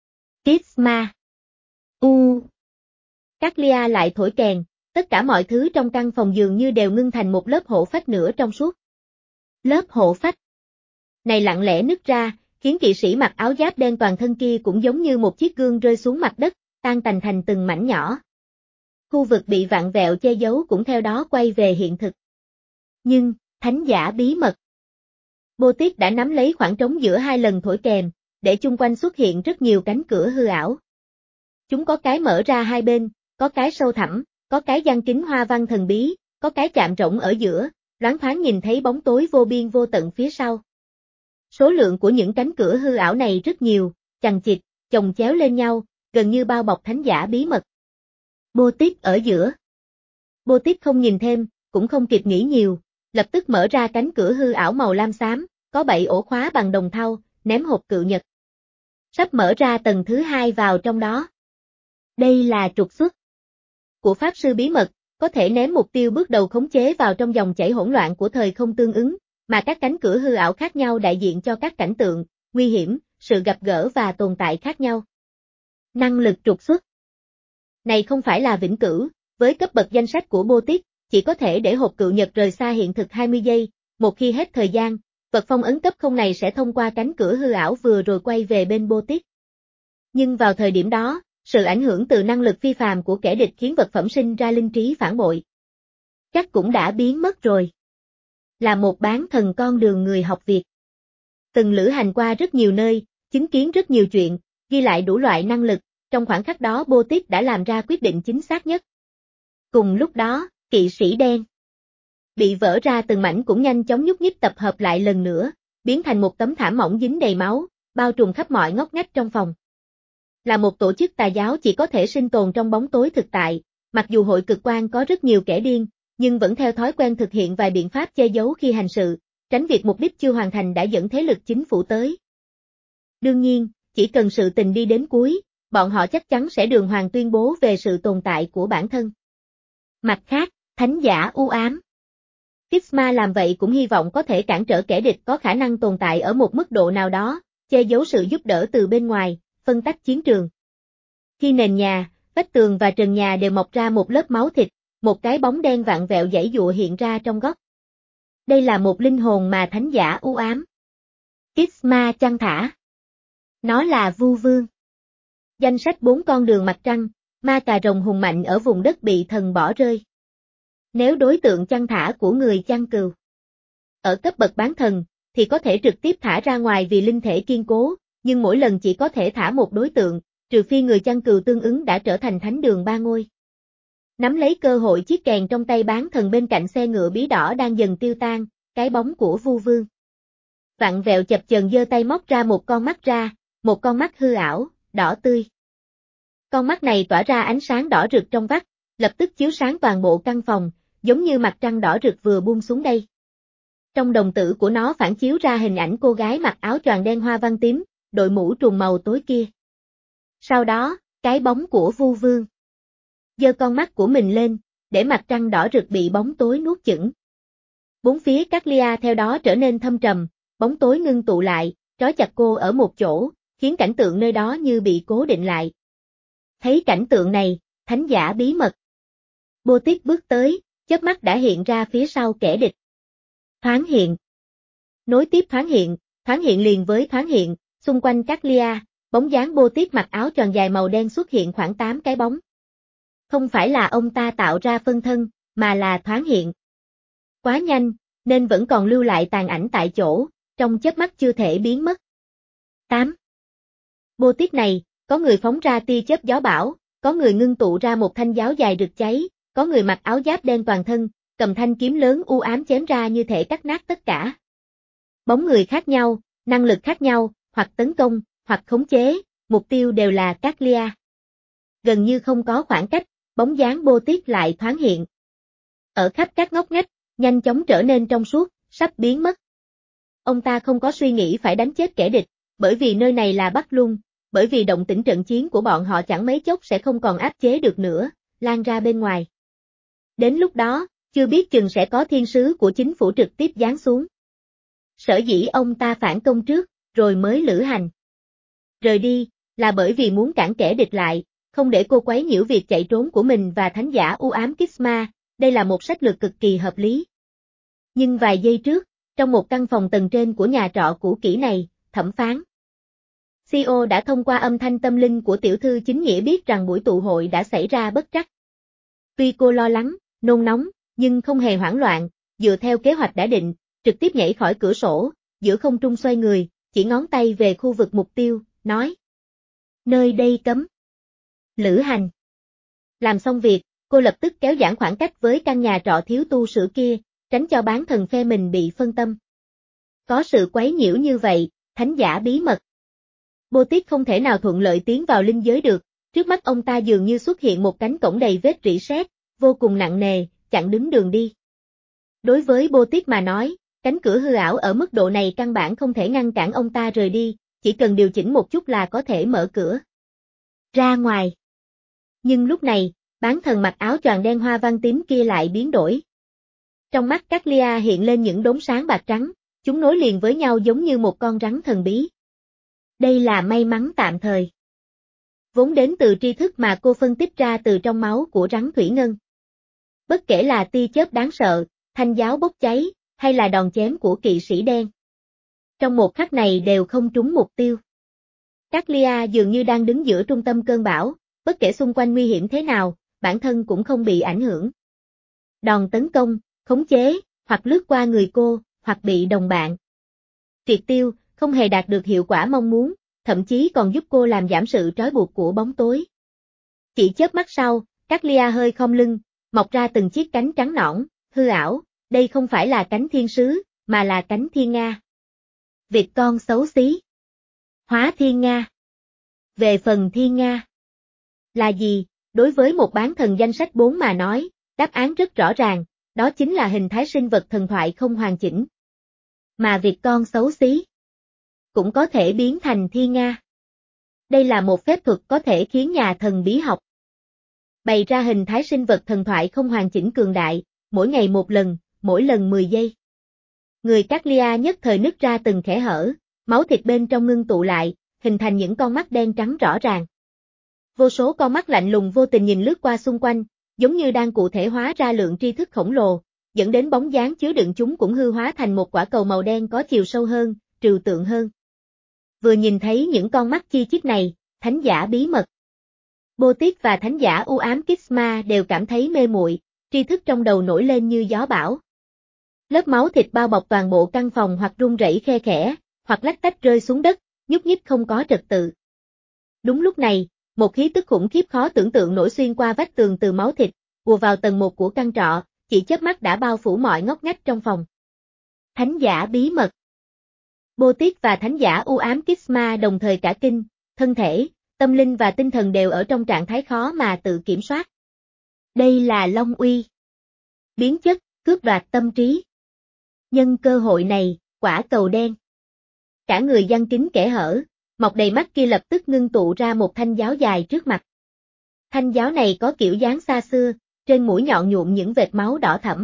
Kisma. U. Caglia lại thổi kèn, tất cả mọi thứ trong căn phòng dường như đều ngưng thành một lớp hộ phách nửa trong suốt. Lớp hộ phách này lặng lẽ nứt ra, khiến kỵ sĩ mặc áo giáp đen toàn thân kia cũng giống như một chiếc gương rơi xuống mặt đất, tan tành thành từng mảnh nhỏ. Khu vực bị vặn vẹo che giấu cũng theo đó quay về hiện thực. Nhưng, thánh giả bí mật. Boutique đã nắm lấy khoảng trống giữa hai lần thổi kèn, để chung quanh xuất hiện rất nhiều cánh cửa hư ảo. Chúng có cái mở ra hai bên, có cái sâu thẳm, có cái giăng kính hoa văn thần bí, có cái chạm rỗng ở giữa, loáng thoáng nhìn thấy bóng tối vô biên vô tận phía sau. Số lượng của những cánh cửa hư ảo này rất nhiều, chằng chịt, chồng chéo lên nhau, gần như bao bọc thánh giả bí mật. Boutique ở giữa. Boutique không nhìn thêm, cũng không kịp nghĩ nhiều, lập tức mở ra cánh cửa hư ảo màu lam xám, có bảy ổ khóa bằng đồng thau, ném hộp cự nhật. Sắp mở ra tầng thứ hai vào trong đó. Đây là trục xuất của pháp sư bí mật, có thể ném mục tiêu bước đầu khống chế vào trong dòng chảy hỗn loạn của thời không tương ứng, mà các cánh cửa hư ảo khác nhau đại diện cho các cảnh tượng, nguy hiểm, sự gặp gỡ và tồn tại khác nhau. Năng lực trục xuất này không phải là vĩnh cửu, với cấp bậc danh sách của Boutique, chỉ có thể để hộp cự nhật rời xa hiện thực hai mươi giây, một khi hết thời gian, vật phong ấn cấp không này sẽ thông qua cánh cửa hư ảo vừa rồi quay về bên Boutique. Nhưng vào thời điểm đó, sự ảnh hưởng từ năng lực phi phàm của kẻ địch khiến vật phẩm sinh ra linh trí phản bội. Chắc cũng đã biến mất rồi. Là một bán thần con đường người học Việt. Từng lữ hành qua rất nhiều nơi, chứng kiến rất nhiều chuyện, ghi lại đủ loại năng lực, trong khoảnh khắc đó Boutique đã làm ra quyết định chính xác nhất. Cùng lúc đó, kỵ sĩ đen bị vỡ ra từng mảnh cũng nhanh chóng nhúc nhích tập hợp lại lần nữa, biến thành một tấm thảm mỏng dính đầy máu, bao trùm khắp mọi ngóc ngách trong phòng. Là một tổ chức tà giáo chỉ có thể sinh tồn trong bóng tối thực tại, mặc dù hội cực quan có rất nhiều kẻ điên, nhưng vẫn theo thói quen thực hiện vài biện pháp che giấu khi hành sự, tránh việc mục đích chưa hoàn thành đã dẫn thế lực chính phủ tới. Đương nhiên, chỉ cần sự tình đi đến cuối, bọn họ chắc chắn sẽ đường hoàng tuyên bố về sự tồn tại của bản thân. Mặt khác, thánh giả u ám. Kisma làm vậy cũng hy vọng có thể cản trở kẻ địch có khả năng tồn tại ở một mức độ nào đó, che giấu sự giúp đỡ từ bên ngoài, phân tách chiến trường. Khi nền nhà, vách tường và trần nhà đều mọc ra một lớp máu thịt, một cái bóng đen vặn vẹo giãy giụa hiện ra trong góc. Đây là một linh hồn mà thánh giả u ám. Kisma chăn thả. Nó là Vu Vương. Danh sách bốn con đường mặt trăng, ma cà rồng hùng mạnh ở vùng đất bị thần bỏ rơi. Nếu đối tượng chăn thả của người chăn cừu ở cấp bậc bán thần, thì có thể trực tiếp thả ra ngoài vì linh thể kiên cố, nhưng mỗi lần chỉ có thể thả một đối tượng, trừ phi người chăn cừu tương ứng đã trở thành thánh đường ba ngôi. Nắm lấy cơ hội chiếc kèn trong tay bán thần bên cạnh xe ngựa bí đỏ đang dần tiêu tan, cái bóng của Vu Vương. Vặn vẹo chập chờn giơ tay móc ra một con mắt ra, một con mắt hư ảo, đỏ tươi. Con mắt này tỏa ra ánh sáng đỏ rực trong vắt, lập tức chiếu sáng toàn bộ căn phòng, giống như mặt trăng đỏ rực vừa buông xuống đây. Trong đồng tử của nó phản chiếu ra hình ảnh cô gái mặc áo choàng đen hoa văn tím, đội mũ trùm màu tối kia. Sau đó, cái bóng của Vu Vương giơ con mắt của mình lên, để mặt trăng đỏ rực bị bóng tối nuốt chửng. Bốn phía Caglia theo đó trở nên thâm trầm, bóng tối ngưng tụ lại, trói chặt cô ở một chỗ, khiến cảnh tượng nơi đó như bị cố định lại. Thấy cảnh tượng này, thánh giả bí mật. Bô-tít bước tới, chớp mắt đã hiện ra phía sau kẻ địch. Thoáng hiện. Nối tiếp thoáng hiện, thoáng hiện liền với thoáng hiện, xung quanh Caglia, bóng dáng Bô-tít mặc áo choàng dài màu đen xuất hiện khoảng tám cái bóng. Không phải là ông ta tạo ra phân thân, mà là thoáng hiện. Quá nhanh, nên vẫn còn lưu lại tàn ảnh tại chỗ, trong chớp mắt chưa thể biến mất. tám. Bô-tít này, có người phóng ra tia chớp gió bão, có người ngưng tụ ra một thanh giáo dài rực cháy, có người mặc áo giáp đen toàn thân, cầm thanh kiếm lớn u ám chém ra như thể cắt nát tất cả. Bóng người khác nhau, năng lực khác nhau, hoặc tấn công, hoặc khống chế, mục tiêu đều là Caglia. Gần như không có khoảng cách, bóng dáng Bô-tít lại thoáng hiện. Ở khắp các ngóc ngách, nhanh chóng trở nên trong suốt, sắp biến mất. Ông ta không có suy nghĩ phải đánh chết kẻ địch, bởi vì nơi này là Bắc Luân, bởi vì động tĩnh trận chiến của bọn họ chẳng mấy chốc sẽ không còn áp chế được nữa, lan ra bên ngoài. Đến lúc đó, chưa biết chừng sẽ có thiên sứ của chính phủ trực tiếp giáng xuống. Sở dĩ ông ta phản công trước, rồi mới lữ hành. Rời đi, là bởi vì muốn cản kẻ địch lại, không để cô quấy nhiễu việc chạy trốn của mình và thánh giả u ám Kisma, đây là một sách lược cực kỳ hợp lý. Nhưng vài giây trước, trong một căn phòng tầng trên của nhà trọ cũ kỹ này, thẩm phán xê e ô đã thông qua âm thanh tâm linh của tiểu thư chính nghĩa biết rằng buổi tụ hội đã xảy ra bất trắc. Tuy cô lo lắng, nôn nóng, nhưng không hề hoảng loạn, dựa theo kế hoạch đã định, trực tiếp nhảy khỏi cửa sổ, giữa không trung xoay người, chỉ ngón tay về khu vực mục tiêu, nói: nơi đây cấm lữ hành. Làm xong việc, cô lập tức kéo giãn khoảng cách với căn nhà trọ thiếu tu sửa kia, tránh cho bán thần phe mình bị phân tâm. Có sự quấy nhiễu như vậy, thánh giả bí mật. Bô-tít không thể nào thuận lợi tiến vào linh giới được, trước mắt ông ta dường như xuất hiện một cánh cổng đầy vết rỉ sét, vô cùng nặng nề, chặn đứng đường đi. Đối với Bô-tít mà nói, cánh cửa hư ảo ở mức độ này căn bản không thể ngăn cản ông ta rời đi, chỉ cần điều chỉnh một chút là có thể mở cửa ra ngoài. Nhưng lúc này, bán thần mặc áo choàng đen hoa văn tím kia lại biến đổi. Trong mắt Caglia hiện lên những đốm sáng bạc trắng, chúng nối liền với nhau giống như một con rắn thần bí. Đây là may mắn tạm thời, vốn đến từ tri thức mà cô phân tích ra từ trong máu của rắn thủy ngân. Bất kể là tia chớp đáng sợ, thanh giáo bốc cháy, hay là đòn chém của kỵ sĩ đen, trong một khắc này đều không trúng mục tiêu. Caglia dường như đang đứng giữa trung tâm cơn bão, bất kể xung quanh nguy hiểm thế nào, bản thân cũng không bị ảnh hưởng. Đòn tấn công, khống chế, hoặc lướt qua người cô, hoặc bị đồng bạn triệt tiêu, không hề đạt được hiệu quả mong muốn, thậm chí còn giúp cô làm giảm sự trói buộc của bóng tối. Chỉ chớp mắt sau, Caglia hơi khom lưng, mọc ra từng chiếc cánh trắng nõn, hư ảo, đây không phải là cánh thiên sứ, mà là cánh thiên nga. Việc con xấu xí. Hóa thiên nga. Về phần thiên nga là gì, đối với một bán thần danh sách bốn mà nói, đáp án rất rõ ràng, đó chính là hình thái sinh vật thần thoại không hoàn chỉnh. Mà việc con xấu xí cũng có thể biến thành thiên nga. Đây là một phép thuật có thể khiến nhà thần bí học bày ra hình thái sinh vật thần thoại không hoàn chỉnh cường đại, mỗi ngày một lần, mỗi lần mười giây. Người Caglia nhất thời nứt ra từng kẽ hở, máu thịt bên trong ngưng tụ lại, hình thành những con mắt đen trắng rõ ràng. Vô số con mắt lạnh lùng vô tình nhìn lướt qua xung quanh, giống như đang cụ thể hóa ra lượng tri thức khổng lồ, dẫn đến bóng dáng chứa đựng chúng cũng hư hóa thành một quả cầu màu đen có chiều sâu hơn, trừu tượng hơn. Vừa nhìn thấy những con mắt chi chít này, thánh giả bí mật Bô-tít và thánh giả u ám Kisma đều cảm thấy mê muội, tri thức trong đầu nổi lên như gió bão. Lớp máu thịt bao bọc toàn bộ căn phòng hoặc rung rẩy khe khẽ, hoặc lách tách rơi xuống đất, nhúc nhích không có trật tự. Đúng lúc này, một khí tức khủng khiếp khó tưởng tượng nổi xuyên qua vách tường từ máu thịt, ùa vào tầng một của căn trọ, chỉ chớp mắt đã bao phủ mọi ngóc ngách trong phòng. Thánh giả bí mật. Bô-tít và thánh giả u ám Kisma đồng thời cả kinh, thân thể, tâm linh và tinh thần đều ở trong trạng thái khó mà tự kiểm soát. Đây là Long uy. Biến chất, cướp đoạt tâm trí. Nhân cơ hội này, quả cầu đen. Cả người giăng kính kẽ hở, mọc đầy mắt kia lập tức ngưng tụ ra một thanh giáo dài trước mặt. Thanh giáo này có kiểu dáng xa xưa, trên mũi nhọn nhuộm những vệt máu đỏ thẫm.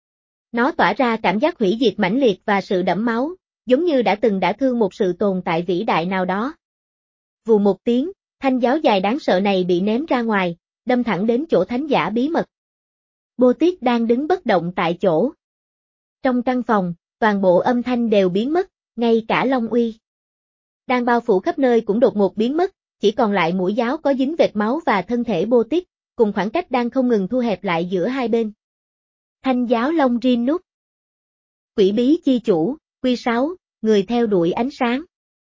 Nó tỏa ra cảm giác hủy diệt mãnh liệt và sự đẫm máu, giống như đã từng đã thương một sự tồn tại vĩ đại nào đó. Vù một tiếng, thanh giáo dài đáng sợ này bị ném ra ngoài, đâm thẳng đến chỗ thánh giả bí mật. Bô-tít đang đứng bất động tại chỗ. Trong căn phòng, toàn bộ âm thanh đều biến mất, ngay cả Long uy đang bao phủ khắp nơi cũng đột ngột biến mất, chỉ còn lại mũi giáo có dính vệt máu và thân thể Bô-tít, cùng khoảng cách đang không ngừng thu hẹp lại giữa hai bên. Thanh giáo Long Rin nút. Quỷ bí chi chủ, quy sáu, người theo đuổi ánh sáng.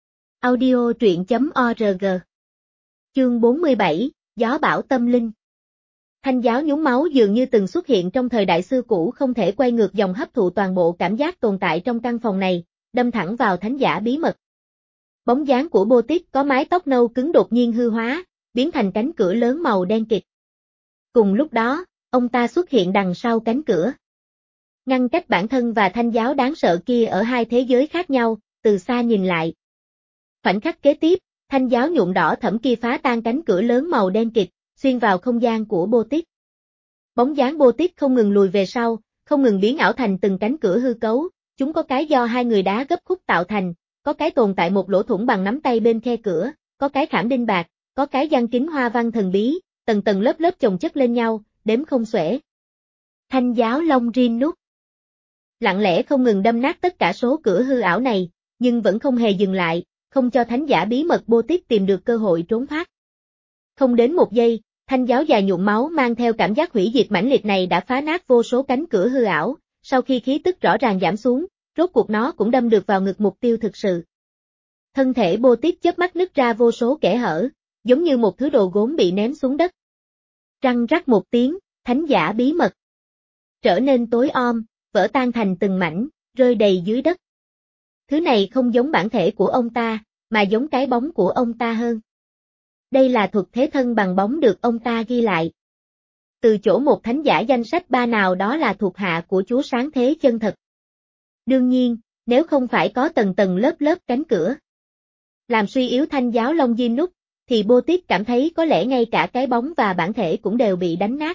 Audio truyện chấm org. Chương bốn mươi bảy, Gió bão tâm linh. Thanh giáo nhúng máu dường như từng xuất hiện trong thời đại xưa cũ không thể quay ngược dòng hấp thụ toàn bộ cảm giác tồn tại trong căn phòng này, đâm thẳng vào thánh giả bí mật. Bóng dáng của Bô-tít có mái tóc nâu cứng đột nhiên hư hóa, biến thành cánh cửa lớn màu đen kịt. Cùng lúc đó, ông ta xuất hiện đằng sau cánh cửa. Ngăn cách bản thân và thanh giáo đáng sợ kia ở hai thế giới khác nhau, từ xa nhìn lại. Khoảnh khắc kế tiếp, thanh giáo nhuộm đỏ thẫm kia phá tan cánh cửa lớn màu đen kịt, xuyên vào không gian của Bô-tít. Bóng dáng Bô-tít không ngừng lùi về sau, không ngừng biến ảo thành từng cánh cửa hư cấu, chúng có cái do hai người đá gấp khúc tạo thành, có cái tồn tại một lỗ thủng bằng nắm tay bên khe cửa, có cái khảm đinh bạc, có cái giăng kính hoa văn thần bí, tầng tầng lớp lớp chồng chất lên nhau, đếm không xuể. Thanh giáo Long Rin nút. Lặng lẽ không ngừng đâm nát tất cả số cửa hư ảo này, nhưng vẫn không hề dừng lại, không cho thánh giả bí mật Bô-tít tìm được cơ hội trốn thoát. Không đến một giây, thanh giáo dài nhuộm máu mang theo cảm giác hủy diệt mãnh liệt này đã phá nát vô số cánh cửa hư ảo, sau khi khí tức rõ ràng giảm xuống, rốt cuộc nó cũng đâm được vào ngực mục tiêu thực sự. Thân thể Bô-tít chớp mắt nứt ra vô số kẽ hở, giống như một thứ đồ gốm bị ném xuống đất. Răng rắc một tiếng, thánh giả bí mật trở nên tối om, vỡ tan thành từng mảnh, rơi đầy dưới đất. Thứ này không giống bản thể của ông ta, mà giống cái bóng của ông ta hơn. Đây là thuật thế thân bằng bóng được ông ta ghi lại. Từ chỗ một thánh giả danh sách ba nào đó là thuộc hạ của Chúa Sáng Thế chân thật. Đương nhiên, nếu không phải có tầng tầng lớp lớp cánh cửa làm suy yếu thanh giáo Long Rin nút, thì Bô-tít cảm thấy có lẽ ngay cả cái bóng và bản thể cũng đều bị đánh nát.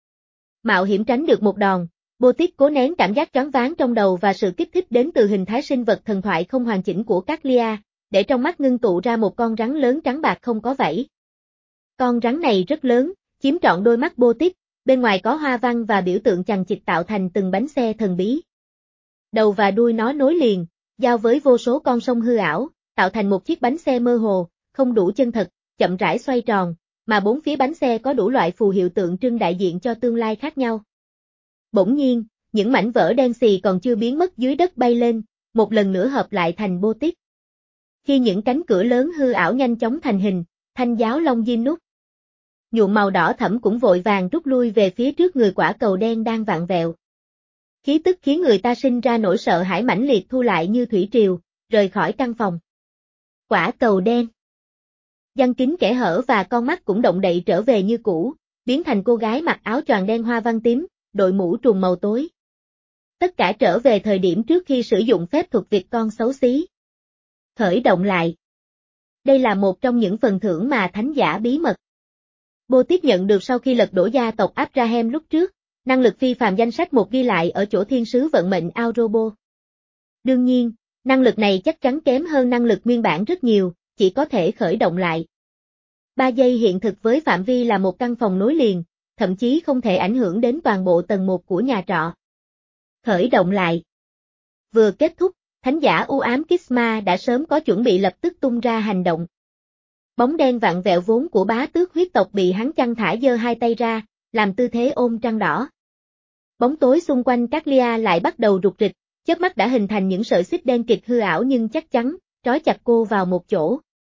Mạo hiểm tránh được một đòn, Bô-tít cố nén cảm giác choáng váng trong đầu và sự kích thích đến từ hình thái sinh vật thần thoại không hoàn chỉnh của Caglia, để trong mắt ngưng tụ ra một con rắn lớn trắng bạc không có vảy. Con rắn này rất lớn, chiếm trọn đôi mắt Bô-tít, bên ngoài có hoa văn và biểu tượng chằng chịt tạo thành từng bánh xe thần bí. Đầu và đuôi nó nối liền, giao với vô số con sông hư ảo, tạo thành một chiếc bánh xe mơ hồ, không đủ chân thật, chậm rãi xoay tròn, mà bốn phía bánh xe có đủ loại phù hiệu tượng trưng đại diện cho tương lai khác nhau. Bỗng nhiên, những mảnh vỡ đen xì còn chưa biến mất dưới đất bay lên, một lần nữa hợp lại thành Bô-tít. Khi những cánh cửa lớn hư ảo nhanh chóng thành hình, thanh giáo Long Rin nút nhuộm màu đỏ thẫm cũng vội vàng rút lui về phía trước người quả cầu đen đang vặn vẹo. Khí tức khiến người ta sinh ra nỗi sợ hãi mãnh liệt thu lại như thủy triều, rời khỏi căn phòng. Quả cầu đen. Giăng kính kẽ hở và con mắt cũng động đậy trở về như cũ, biến thành cô gái mặc áo choàng đen hoa văn tím, đội mũ trùm màu tối. Tất cả trở về thời điểm trước khi sử dụng phép thuật Việt con xấu xí. Khởi động lại. Đây là một trong những phần thưởng mà thánh giả bí mật Bô-tít nhận được sau khi lật đổ gia tộc Abraham lúc trước, năng lực phi phàm danh sách một ghi lại ở chỗ thiên sứ vận mệnh Aurobo. Đương nhiên, năng lực này chắc chắn kém hơn năng lực nguyên bản rất nhiều, chỉ có thể khởi động lại. ba giây hiện thực với phạm vi là một căn phòng nối liền, thậm chí không thể ảnh hưởng đến toàn bộ tầng một của nhà trọ. Khởi động lại. Vừa kết thúc, thánh giả u ám Kisma đã sớm có chuẩn bị lập tức tung ra hành động. Bóng đen vặn vẹo vốn của bá tước huyết tộc bị hắn chăn thả giơ hai tay ra, làm tư thế ôm trăng đỏ. Bóng tối xung quanh Caglia lại bắt đầu rục rịch, chớp mắt đã hình thành những sợi xích đen kịt hư ảo nhưng chắc chắn, trói chặt cô vào một chỗ.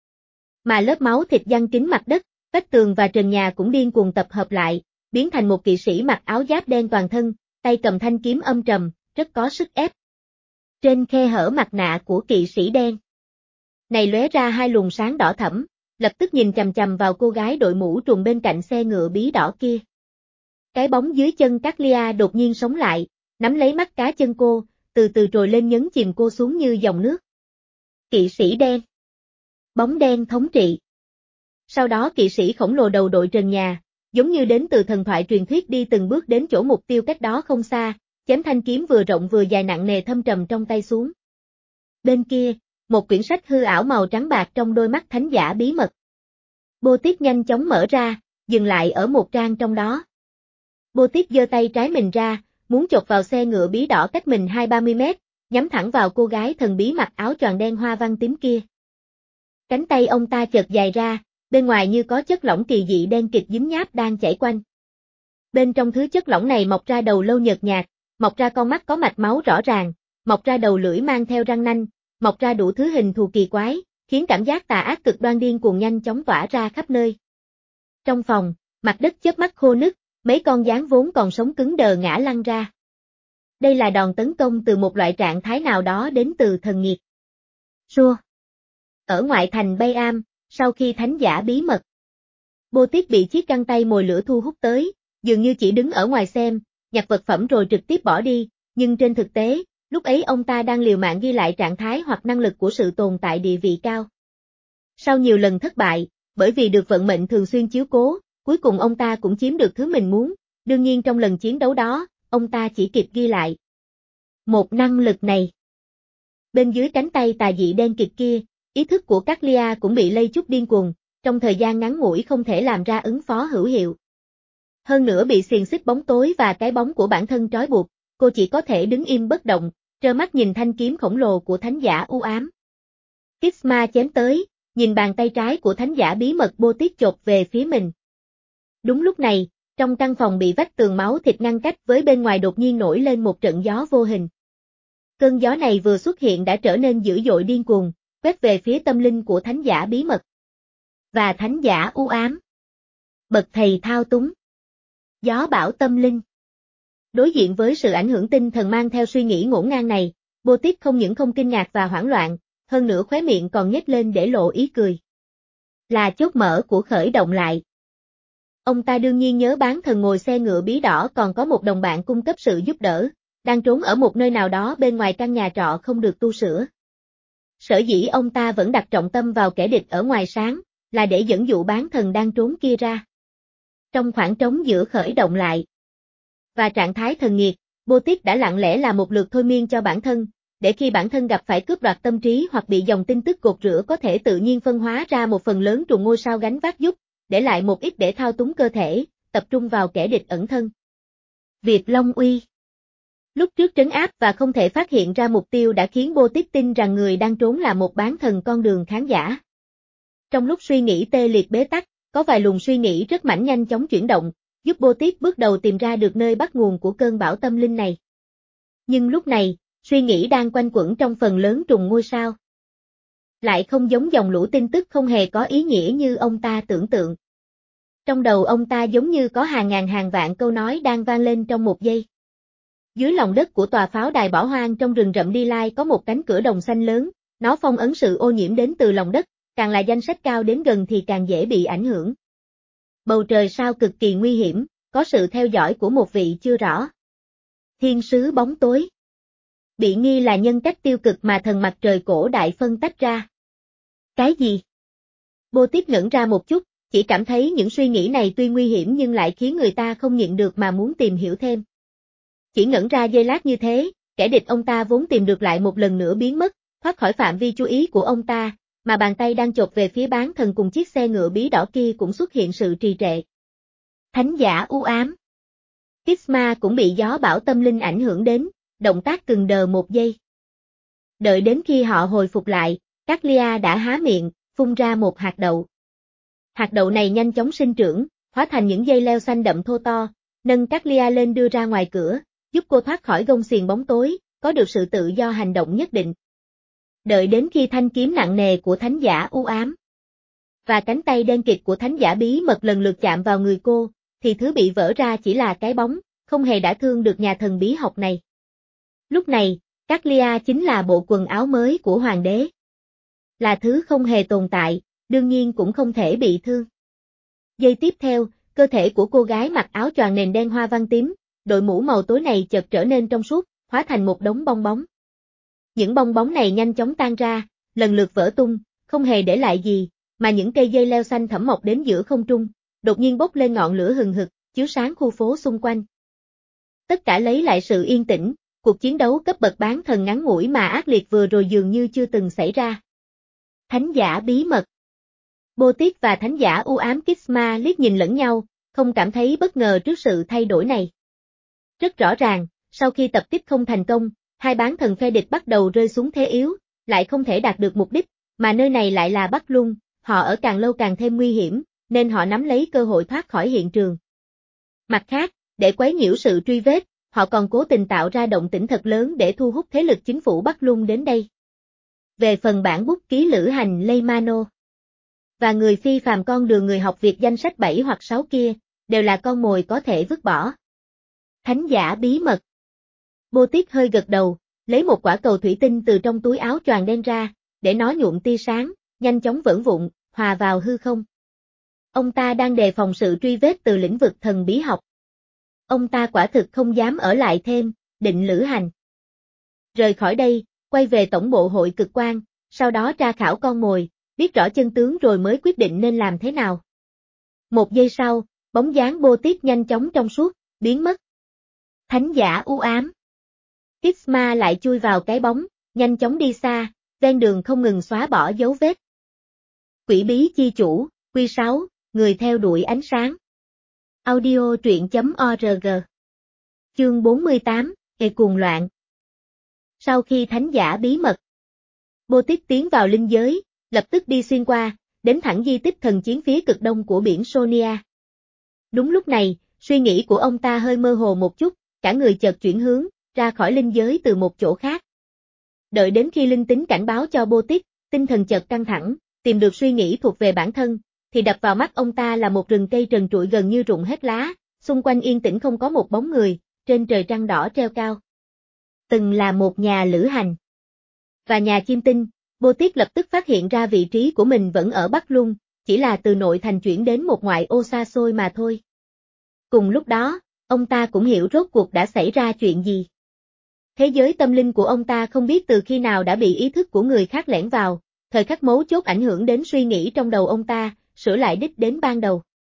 Mà lớp máu thịt giăng kín mặt đất, vách tường và trần nhà cũng điên cuồng tập hợp lại, biến thành một kỵ sĩ mặc áo giáp đen toàn thân, tay cầm thanh kiếm âm trầm, rất có sức ép. Trên khe hở mặt nạ của kỵ sĩ đen này lóe ra hai luồng sáng đỏ thẫm, lập tức nhìn chằm chằm vào cô gái đội mũ trùm bên cạnh xe ngựa bí đỏ kia. Cái bóng dưới chân Caglia đột nhiên sống lại, nắm lấy mắt cá chân cô, từ từ trồi lên nhấn chìm cô xuống như dòng nước. Kỵ sĩ đen. Bóng đen thống trị. Sau đó kỵ sĩ khổng lồ đầu đội trần nhà, giống như đến từ thần thoại truyền thuyết đi từng bước đến chỗ mục tiêu cách đó không xa, chém thanh kiếm vừa rộng vừa dài nặng nề thâm trầm trong tay xuống. Bên kia, một quyển sách hư ảo màu trắng bạc trong đôi mắt thánh giả bí mật. Bô Tiết nhanh chóng mở ra, dừng lại ở một trang trong đó. Bô Tiết giơ tay trái mình ra, muốn chộp vào xe ngựa bí đỏ cách mình hai ba mươi mét, nhắm thẳng vào cô gái thần bí mặc áo choàng đen hoa văn tím kia. Cánh tay ông ta chợt dài ra, bên ngoài như có chất lỏng kỳ dị đen kịt dính nháp đang chảy quanh. Bên trong thứ chất lỏng này mọc ra đầu lâu nhợt nhạt, mọc ra con mắt có mạch máu rõ ràng, mọc ra đầu lưỡi mang theo răng nanh, mọc ra đủ thứ hình thù kỳ quái, khiến cảm giác tà ác cực đoan điên cuồng nhanh chóng tỏa ra khắp nơi. Trong phòng, mặt đất chớp mắt khô nứt, mấy con gián vốn còn sống cứng đờ ngã lăn ra. Đây là đòn tấn công từ một loại trạng thái nào đó đến từ thần nghiệt. Xua. Ở ngoại thành Bay Am, sau khi thánh giả bí mật, Bô Tiết bị chiếc găng tay mồi lửa thu hút tới, dường như chỉ đứng ở ngoài xem, nhặt vật phẩm rồi trực tiếp bỏ đi, nhưng trên thực tế, lúc ấy ông ta đang liều mạng ghi lại trạng thái hoặc năng lực của sự tồn tại địa vị cao. Sau nhiều lần thất bại, bởi vì được vận mệnh thường xuyên chiếu cố, cuối cùng ông ta cũng chiếm được thứ mình muốn, đương nhiên trong lần chiến đấu đó, ông ta chỉ kịp ghi lại một năng lực này. Bên dưới cánh tay tà dị đen kịt kia, ý thức của Caglia cũng bị lây chút điên cuồng, trong thời gian ngắn ngủi không thể làm ra ứng phó hữu hiệu. Hơn nữa bị xiềng xích bóng tối và cái bóng của bản thân trói buộc, cô chỉ có thể đứng im bất động, trơ mắt nhìn thanh kiếm khổng lồ của thánh giả u ám. Kisma chém tới, nhìn bàn tay trái của thánh giả bí mật Bô Tiết chộp về phía mình. Đúng lúc này, trong căn phòng bị vách tường máu thịt ngăn cách với bên ngoài đột nhiên nổi lên một trận gió vô hình. Cơn gió này vừa xuất hiện đã trở nên dữ dội điên cuồng, quét về phía tâm linh của thánh giả bí mật. Và thánh giả u ám. Bậc thầy thao túng. Gió bão tâm linh. Đối diện với sự ảnh hưởng tinh thần mang theo suy nghĩ ngổn ngang này, Bô Tiết không những không kinh ngạc và hoảng loạn, hơn nữa khóe miệng còn nhếch lên để lộ ý cười. Là chốt mở của khởi động lại. Ông ta đương nhiên nhớ bán thần ngồi xe ngựa bí đỏ còn có một đồng bạn cung cấp sự giúp đỡ, đang trốn ở một nơi nào đó bên ngoài căn nhà trọ không được tu sửa. Sở dĩ ông ta vẫn đặt trọng tâm vào kẻ địch ở ngoài sáng, là để dẫn dụ bán thần đang trốn kia ra. Trong khoảng trống giữa khởi động lại và trạng thái thần nghiệt, Bô Tiết đã lặng lẽ làm một lượt thôi miên cho bản thân, để khi bản thân gặp phải cướp đoạt tâm trí hoặc bị dòng tin tức gột rửa có thể tự nhiên phân hóa ra một phần lớn trùng ngôi sao gánh vác giúp, để lại một ít để thao túng cơ thể, tập trung vào kẻ địch ẩn thân. Việt Long Uy. Lúc trước trấn áp và không thể phát hiện ra mục tiêu đã khiến Bô Tiết tin rằng người đang trốn là một bán thần con đường khán giả. Trong lúc suy nghĩ tê liệt bế tắc, có vài luồng suy nghĩ rất mãnh nhanh chóng chuyển động, giúp Bô Tiết bước đầu tìm ra được nơi bắt nguồn của cơn bão tâm linh này. Nhưng lúc này, suy nghĩ đang quanh quẩn trong phần lớn trùng ngôi sao. Lại không giống dòng lũ tin tức không hề có ý nghĩa như ông ta tưởng tượng. Trong đầu ông ta giống như có hàng ngàn hàng vạn câu nói đang vang lên trong một giây. Dưới lòng đất của tòa pháo đài bỏ hoang trong rừng rậm Đi Lai có một cánh cửa đồng xanh lớn, nó phong ấn sự ô nhiễm đến từ lòng đất, càng là danh sách cao đến gần thì càng dễ bị ảnh hưởng. Bầu trời sao cực kỳ nguy hiểm, có sự theo dõi của một vị chưa rõ. Thiên sứ bóng tối. Bị nghi là nhân cách tiêu cực mà thần mặt trời cổ đại phân tách ra. Cái gì? Bô Tiết ngẩn ra một chút, chỉ cảm thấy những suy nghĩ này tuy nguy hiểm nhưng lại khiến người ta không nhịn được mà muốn tìm hiểu thêm. Chỉ ngẩn ra giây lát như thế, kẻ địch ông ta vốn tìm được lại một lần nữa biến mất, thoát khỏi phạm vi chú ý của ông ta, mà bàn tay đang chộp về phía bán thần cùng chiếc xe ngựa bí đỏ kia cũng xuất hiện sự trì trệ. Thánh giả u ám. Kisma cũng bị gió bão tâm linh ảnh hưởng đến, động tác cứng đờ một giây. Đợi đến khi họ hồi phục lại, Caglia đã há miệng, phun ra một hạt đậu. Hạt đậu này nhanh chóng sinh trưởng, hóa thành những dây leo xanh đậm thô to, nâng Caglia lên đưa ra ngoài cửa, giúp cô thoát khỏi gông xiềng bóng tối, có được sự tự do hành động nhất định. Đợi đến khi thanh kiếm nặng nề của thánh giả u ám và cánh tay đen kịt của thánh giả bí mật lần lượt chạm vào người cô, thì thứ bị vỡ ra chỉ là cái bóng, không hề đả thương được nhà thần bí học này. Lúc này, Caglia chính là bộ quần áo mới của hoàng đế. Là thứ không hề tồn tại, đương nhiên cũng không thể bị thương. Giây tiếp theo, cơ thể của cô gái mặc áo choàng nền đen hoa văn tím, đội mũ màu tối này chợt trở nên trong suốt, hóa thành một đống bong bóng. Những bong bóng này nhanh chóng tan ra, lần lượt vỡ tung, không hề để lại gì, mà những cây dây leo xanh thẳm mọc đến giữa không trung, đột nhiên bốc lên ngọn lửa hừng hực, chiếu sáng khu phố xung quanh. Tất cả lấy lại sự yên tĩnh, cuộc chiến đấu cấp bậc bán thần ngắn ngủi mà ác liệt vừa rồi dường như chưa từng xảy ra. Thánh giả bí mật. Boutique và thánh giả u ám Kixma liếc nhìn lẫn nhau, không cảm thấy bất ngờ trước sự thay đổi này. Rất rõ ràng, sau khi tập kích không thành công, hai bán thần phe địch bắt đầu rơi xuống thế yếu, lại không thể đạt được mục đích, mà nơi này lại là Bắc Luân, họ ở càng lâu càng thêm nguy hiểm, nên họ nắm lấy cơ hội thoát khỏi hiện trường. Mặt khác, để quấy nhiễu sự truy vết, họ còn cố tình tạo ra động tĩnh thật lớn để thu hút thế lực chính phủ Bắc Luân đến đây. Về phần bản bút ký lữ hành Leymano và người phi phàm con đường người học việc danh sách bảy hoặc sáu kia, đều là con mồi có thể vứt bỏ. Thánh giả bí mật. Boutique hơi gật đầu, lấy một quả cầu thủy tinh từ trong túi áo choàng đen ra, để nó nhuộm tia sáng, nhanh chóng vỡ vụn, hòa vào hư không. Ông ta đang đề phòng sự truy vết từ lĩnh vực thần bí học. Ông ta quả thực không dám ở lại thêm, định lữ hành. Rời khỏi đây, quay về tổng bộ hội cực quan, sau đó tra khảo con mồi, biết rõ chân tướng rồi mới quyết định nên làm thế nào. Một giây sau, bóng dáng Boutique nhanh chóng trong suốt, biến mất. Thánh giả u ám. Kixma lại chui vào cái bóng, nhanh chóng đi xa, ven đường không ngừng xóa bỏ dấu vết. Quỷ bí chi chủ, Quy sáu, người theo đuổi ánh sáng. Audio truyện chấm org. Chương bốn mươi tám, Ê cuồng loạn. Sau khi thánh giả bí mật, Boutique tiến vào linh giới, lập tức đi xuyên qua, đến thẳng di tích thần chiến phía cực đông của biển Sonia. Đúng lúc này, suy nghĩ của ông ta hơi mơ hồ một chút, cả người chợt chuyển hướng, ra khỏi linh giới từ một chỗ khác. Đợi đến khi linh tính cảnh báo cho Boutique, tinh thần chợt căng thẳng, tìm được suy nghĩ thuộc về bản thân, thì đập vào mắt ông ta là một rừng cây trần trụi gần như rụng hết lá, xung quanh yên tĩnh không có một bóng người, trên trời trăng đỏ treo cao. Từng là một nhà lữ hành và nhà chiêm tinh, Boutique lập tức phát hiện ra vị trí của mình vẫn ở Bắc Luân, chỉ là từ nội thành chuyển đến một ngoại ô xa xôi mà thôi. Cùng lúc đó, ông ta cũng hiểu rốt cuộc đã xảy ra chuyện gì. Thế giới tâm linh của ông ta không biết từ khi nào đã bị ý thức của người khác lẻn vào, thời khắc mấu chốt ảnh hưởng đến suy nghĩ trong đầu ông ta, sửa lại đích đến ban đầu.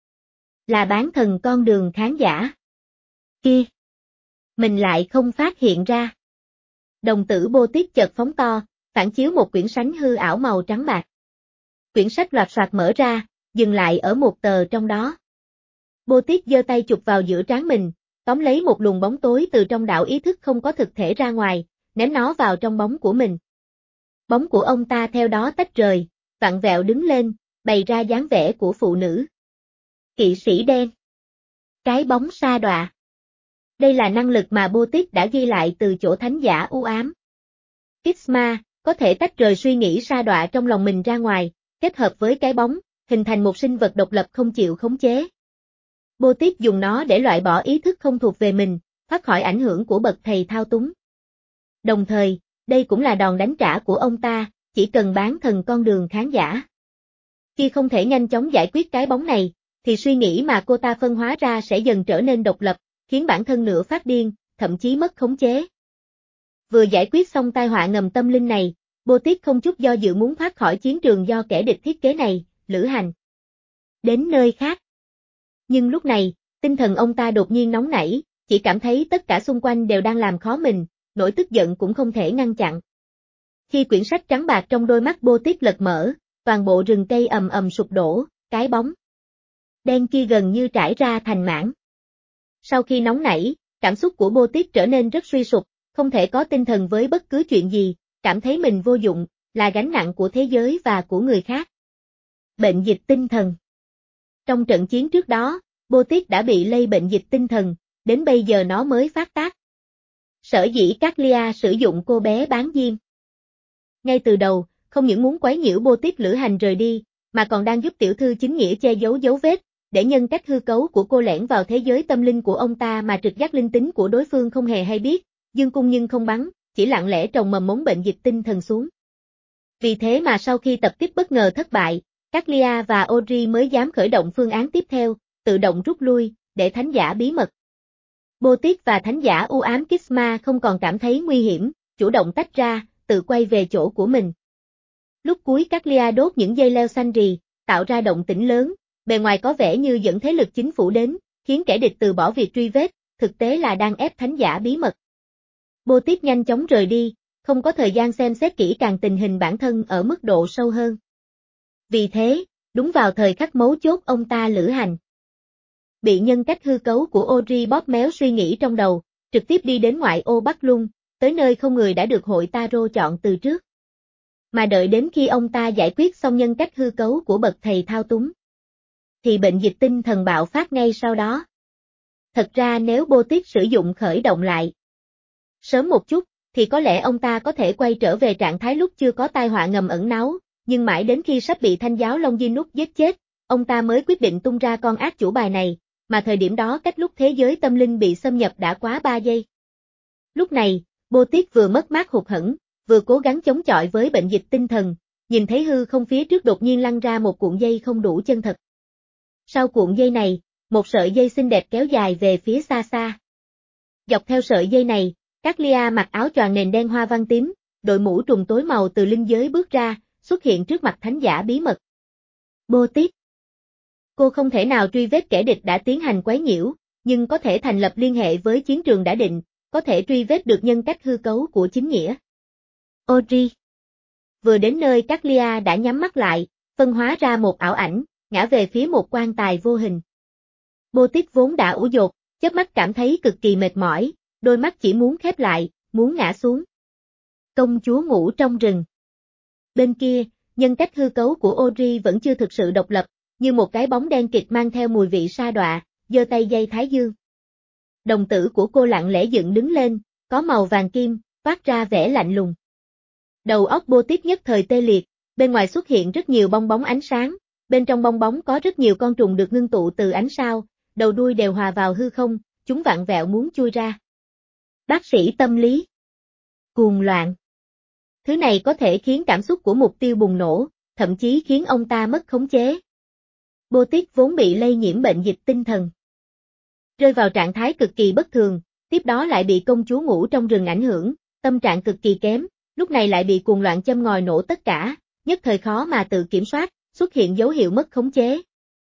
Là bán thần con đường khán giả. Kia! Mình lại không phát hiện ra. Đồng tử Boutique chợt phóng to, phản chiếu một quyển sánh hư ảo màu trắng bạc. Quyển sách loạt soạt mở ra, dừng lại ở một tờ trong đó. Boutique giơ tay chụp vào giữa trán mình, tóm lấy một luồng bóng tối từ trong đạo ý thức không có thực thể ra ngoài, ném nó vào trong bóng của mình. Bóng của ông ta theo đó tách rời, vặn vẹo đứng lên, bày ra dáng vẻ của phụ nữ. Kỵ sĩ đen. Cái bóng sa đọa. Đây là năng lực mà Boutique đã ghi lại từ chỗ thánh giả u ám. Kixma có thể tách rời suy nghĩ sa đọa trong lòng mình ra ngoài, kết hợp với cái bóng, hình thành một sinh vật độc lập không chịu khống chế. Boutique dùng nó để loại bỏ ý thức không thuộc về mình, thoát khỏi ảnh hưởng của bậc thầy thao túng. Đồng thời, đây cũng là đòn đánh trả của ông ta, chỉ cần bán thần con đường khán giả. Khi không thể nhanh chóng giải quyết cái bóng này, thì suy nghĩ mà cô ta phân hóa ra sẽ dần trở nên độc lập, khiến bản thân nửa phát điên, thậm chí mất khống chế. Vừa giải quyết xong tai họa ngầm tâm linh này, Boutique không chút do dự muốn thoát khỏi chiến trường do kẻ địch thiết kế này, lữ hành đến nơi khác. Nhưng lúc này, tinh thần ông ta đột nhiên nóng nảy, chỉ cảm thấy tất cả xung quanh đều đang làm khó mình, nỗi tức giận cũng không thể ngăn chặn. Khi quyển sách trắng bạc trong đôi mắt Boutique lật mở, toàn bộ rừng cây ầm ầm sụp đổ, cái bóng đen kia gần như trải ra thành mảng. Sau khi nóng nảy, cảm xúc của Boutique trở nên rất suy sụp, không thể có tinh thần với bất cứ chuyện gì, cảm thấy mình vô dụng, là gánh nặng của thế giới và của người khác. Bệnh dịch tinh thần. Trong trận chiến trước đó, Boutique đã bị lây bệnh dịch tinh thần, đến bây giờ nó mới phát tác. Sở dĩ Caglia sử dụng cô bé bán diêm. Ngay từ đầu, không những muốn quấy nhiễu Boutique lữ hành rời đi, mà còn đang giúp tiểu thư chính nghĩa che giấu dấu vết, để nhân cách hư cấu của cô lẻn vào thế giới tâm linh của ông ta mà trực giác linh tính của đối phương không hề hay biết, dương cung nhưng không bắn, chỉ lặng lẽ trồng mầm mống bệnh dịch tinh thần xuống. Vì thế mà sau khi tập kích bất ngờ thất bại, Caglia và Audrey mới dám khởi động phương án tiếp theo, tự động rút lui, để thánh giả bí mật. Boutique và thánh giả u ám Kixma không còn cảm thấy nguy hiểm, chủ động tách ra, tự quay về chỗ của mình. Lúc cuối Caglia đốt những dây leo xanh rì, tạo ra động tĩnh lớn, bề ngoài có vẻ như dẫn thế lực chính phủ đến, khiến kẻ địch từ bỏ việc truy vết, thực tế là đang ép thánh giả bí mật. Boutique nhanh chóng rời đi, không có thời gian xem xét kỹ càng tình hình bản thân ở mức độ sâu hơn. Vì thế, đúng vào thời khắc mấu chốt ông ta lữ hành. Bị nhân cách hư cấu của Audrey bóp méo suy nghĩ trong đầu, trực tiếp đi đến ngoại ô Bắc Lung, tới nơi không người đã được hội Tarot chọn từ trước. Mà đợi đến khi ông ta giải quyết xong nhân cách hư cấu của bậc thầy thao túng, thì bệnh dịch tinh thần bạo phát ngay sau đó. Thật ra nếu Boutique sử dụng khởi động lại sớm một chút, thì có lẽ ông ta có thể quay trở về trạng thái lúc chưa có tai họa ngầm ẩn náu, nhưng mãi đến khi sắp bị thanh giáo Longinus giết chết, ông ta mới quyết định tung ra con ác chủ bài này, mà thời điểm đó cách lúc thế giới tâm linh bị xâm nhập đã quá ba giây. Lúc này, Boutique vừa mất mát hụt hẫng, vừa cố gắng chống chọi với bệnh dịch tinh thần, nhìn thấy hư không phía trước đột nhiên lăn ra một cuộn dây không đủ chân thật. Sau cuộn dây này, một sợi dây xinh đẹp kéo dài về phía xa xa. Dọc theo sợi dây này, Caglia mặc áo choàng nền đen hoa văn tím, đội mũ trùng tối màu từ linh giới bước ra, xuất hiện trước mặt thánh giả bí mật. Boutique. Cô không thể nào truy vết kẻ địch đã tiến hành quấy nhiễu, nhưng có thể thành lập liên hệ với chiến trường đã định, có thể truy vết được nhân cách hư cấu của chính nghĩa. Audrey. Vừa đến nơi Caglia đã nhắm mắt lại, phân hóa ra một ảo ảnh, ngã về phía một quan tài vô hình. Boutique vốn đã ủ dột, chớp mắt cảm thấy cực kỳ mệt mỏi, đôi mắt chỉ muốn khép lại, muốn ngã xuống. Công chúa ngủ trong rừng. Bên kia, nhân cách hư cấu của Audrey vẫn chưa thực sự độc lập, như một cái bóng đen kịt mang theo mùi vị sa đọa, giơ tay dây thái dương. Đồng tử của cô lặng lẽ dựng đứng lên, có màu vàng kim, toát ra vẻ lạnh lùng. Đầu óc Boutique nhất thời tê liệt, bên ngoài xuất hiện rất nhiều bong bóng ánh sáng, bên trong bong bóng có rất nhiều con trùng được ngưng tụ từ ánh sao, đầu đuôi đều hòa vào hư không, chúng vặn vẹo muốn chui ra. Bác sĩ tâm lý. Cuồng loạn. Thứ này có thể khiến cảm xúc của mục tiêu bùng nổ, thậm chí khiến ông ta mất khống chế. Boutique vốn bị lây nhiễm bệnh dịch tinh thần, rơi vào trạng thái cực kỳ bất thường, tiếp đó lại bị công chúa ngủ trong rừng ảnh hưởng, tâm trạng cực kỳ kém, lúc này lại bị cuồng loạn châm ngòi nổ tất cả, nhất thời khó mà tự kiểm soát, xuất hiện dấu hiệu mất khống chế.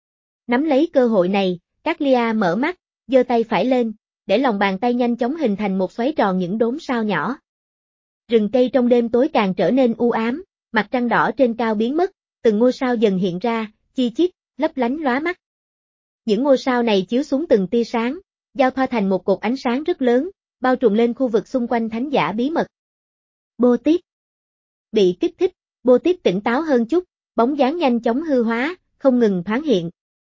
Nắm lấy cơ hội này, Caglia mở mắt, giơ tay phải lên, để lòng bàn tay nhanh chóng hình thành một xoáy tròn những đốm sao nhỏ. Rừng cây trong đêm tối càng trở nên u ám, mặt trăng đỏ trên cao biến mất, từng ngôi sao dần hiện ra, chi chít, lấp lánh lóa mắt. Những ngôi sao này chiếu xuống từng tia sáng, giao thoa thành một cột ánh sáng rất lớn, bao trùm lên khu vực xung quanh thánh giả bí mật. Boutique. Bị kích thích, Boutique tỉnh táo hơn chút, bóng dáng nhanh chóng hư hóa, không ngừng thoáng hiện.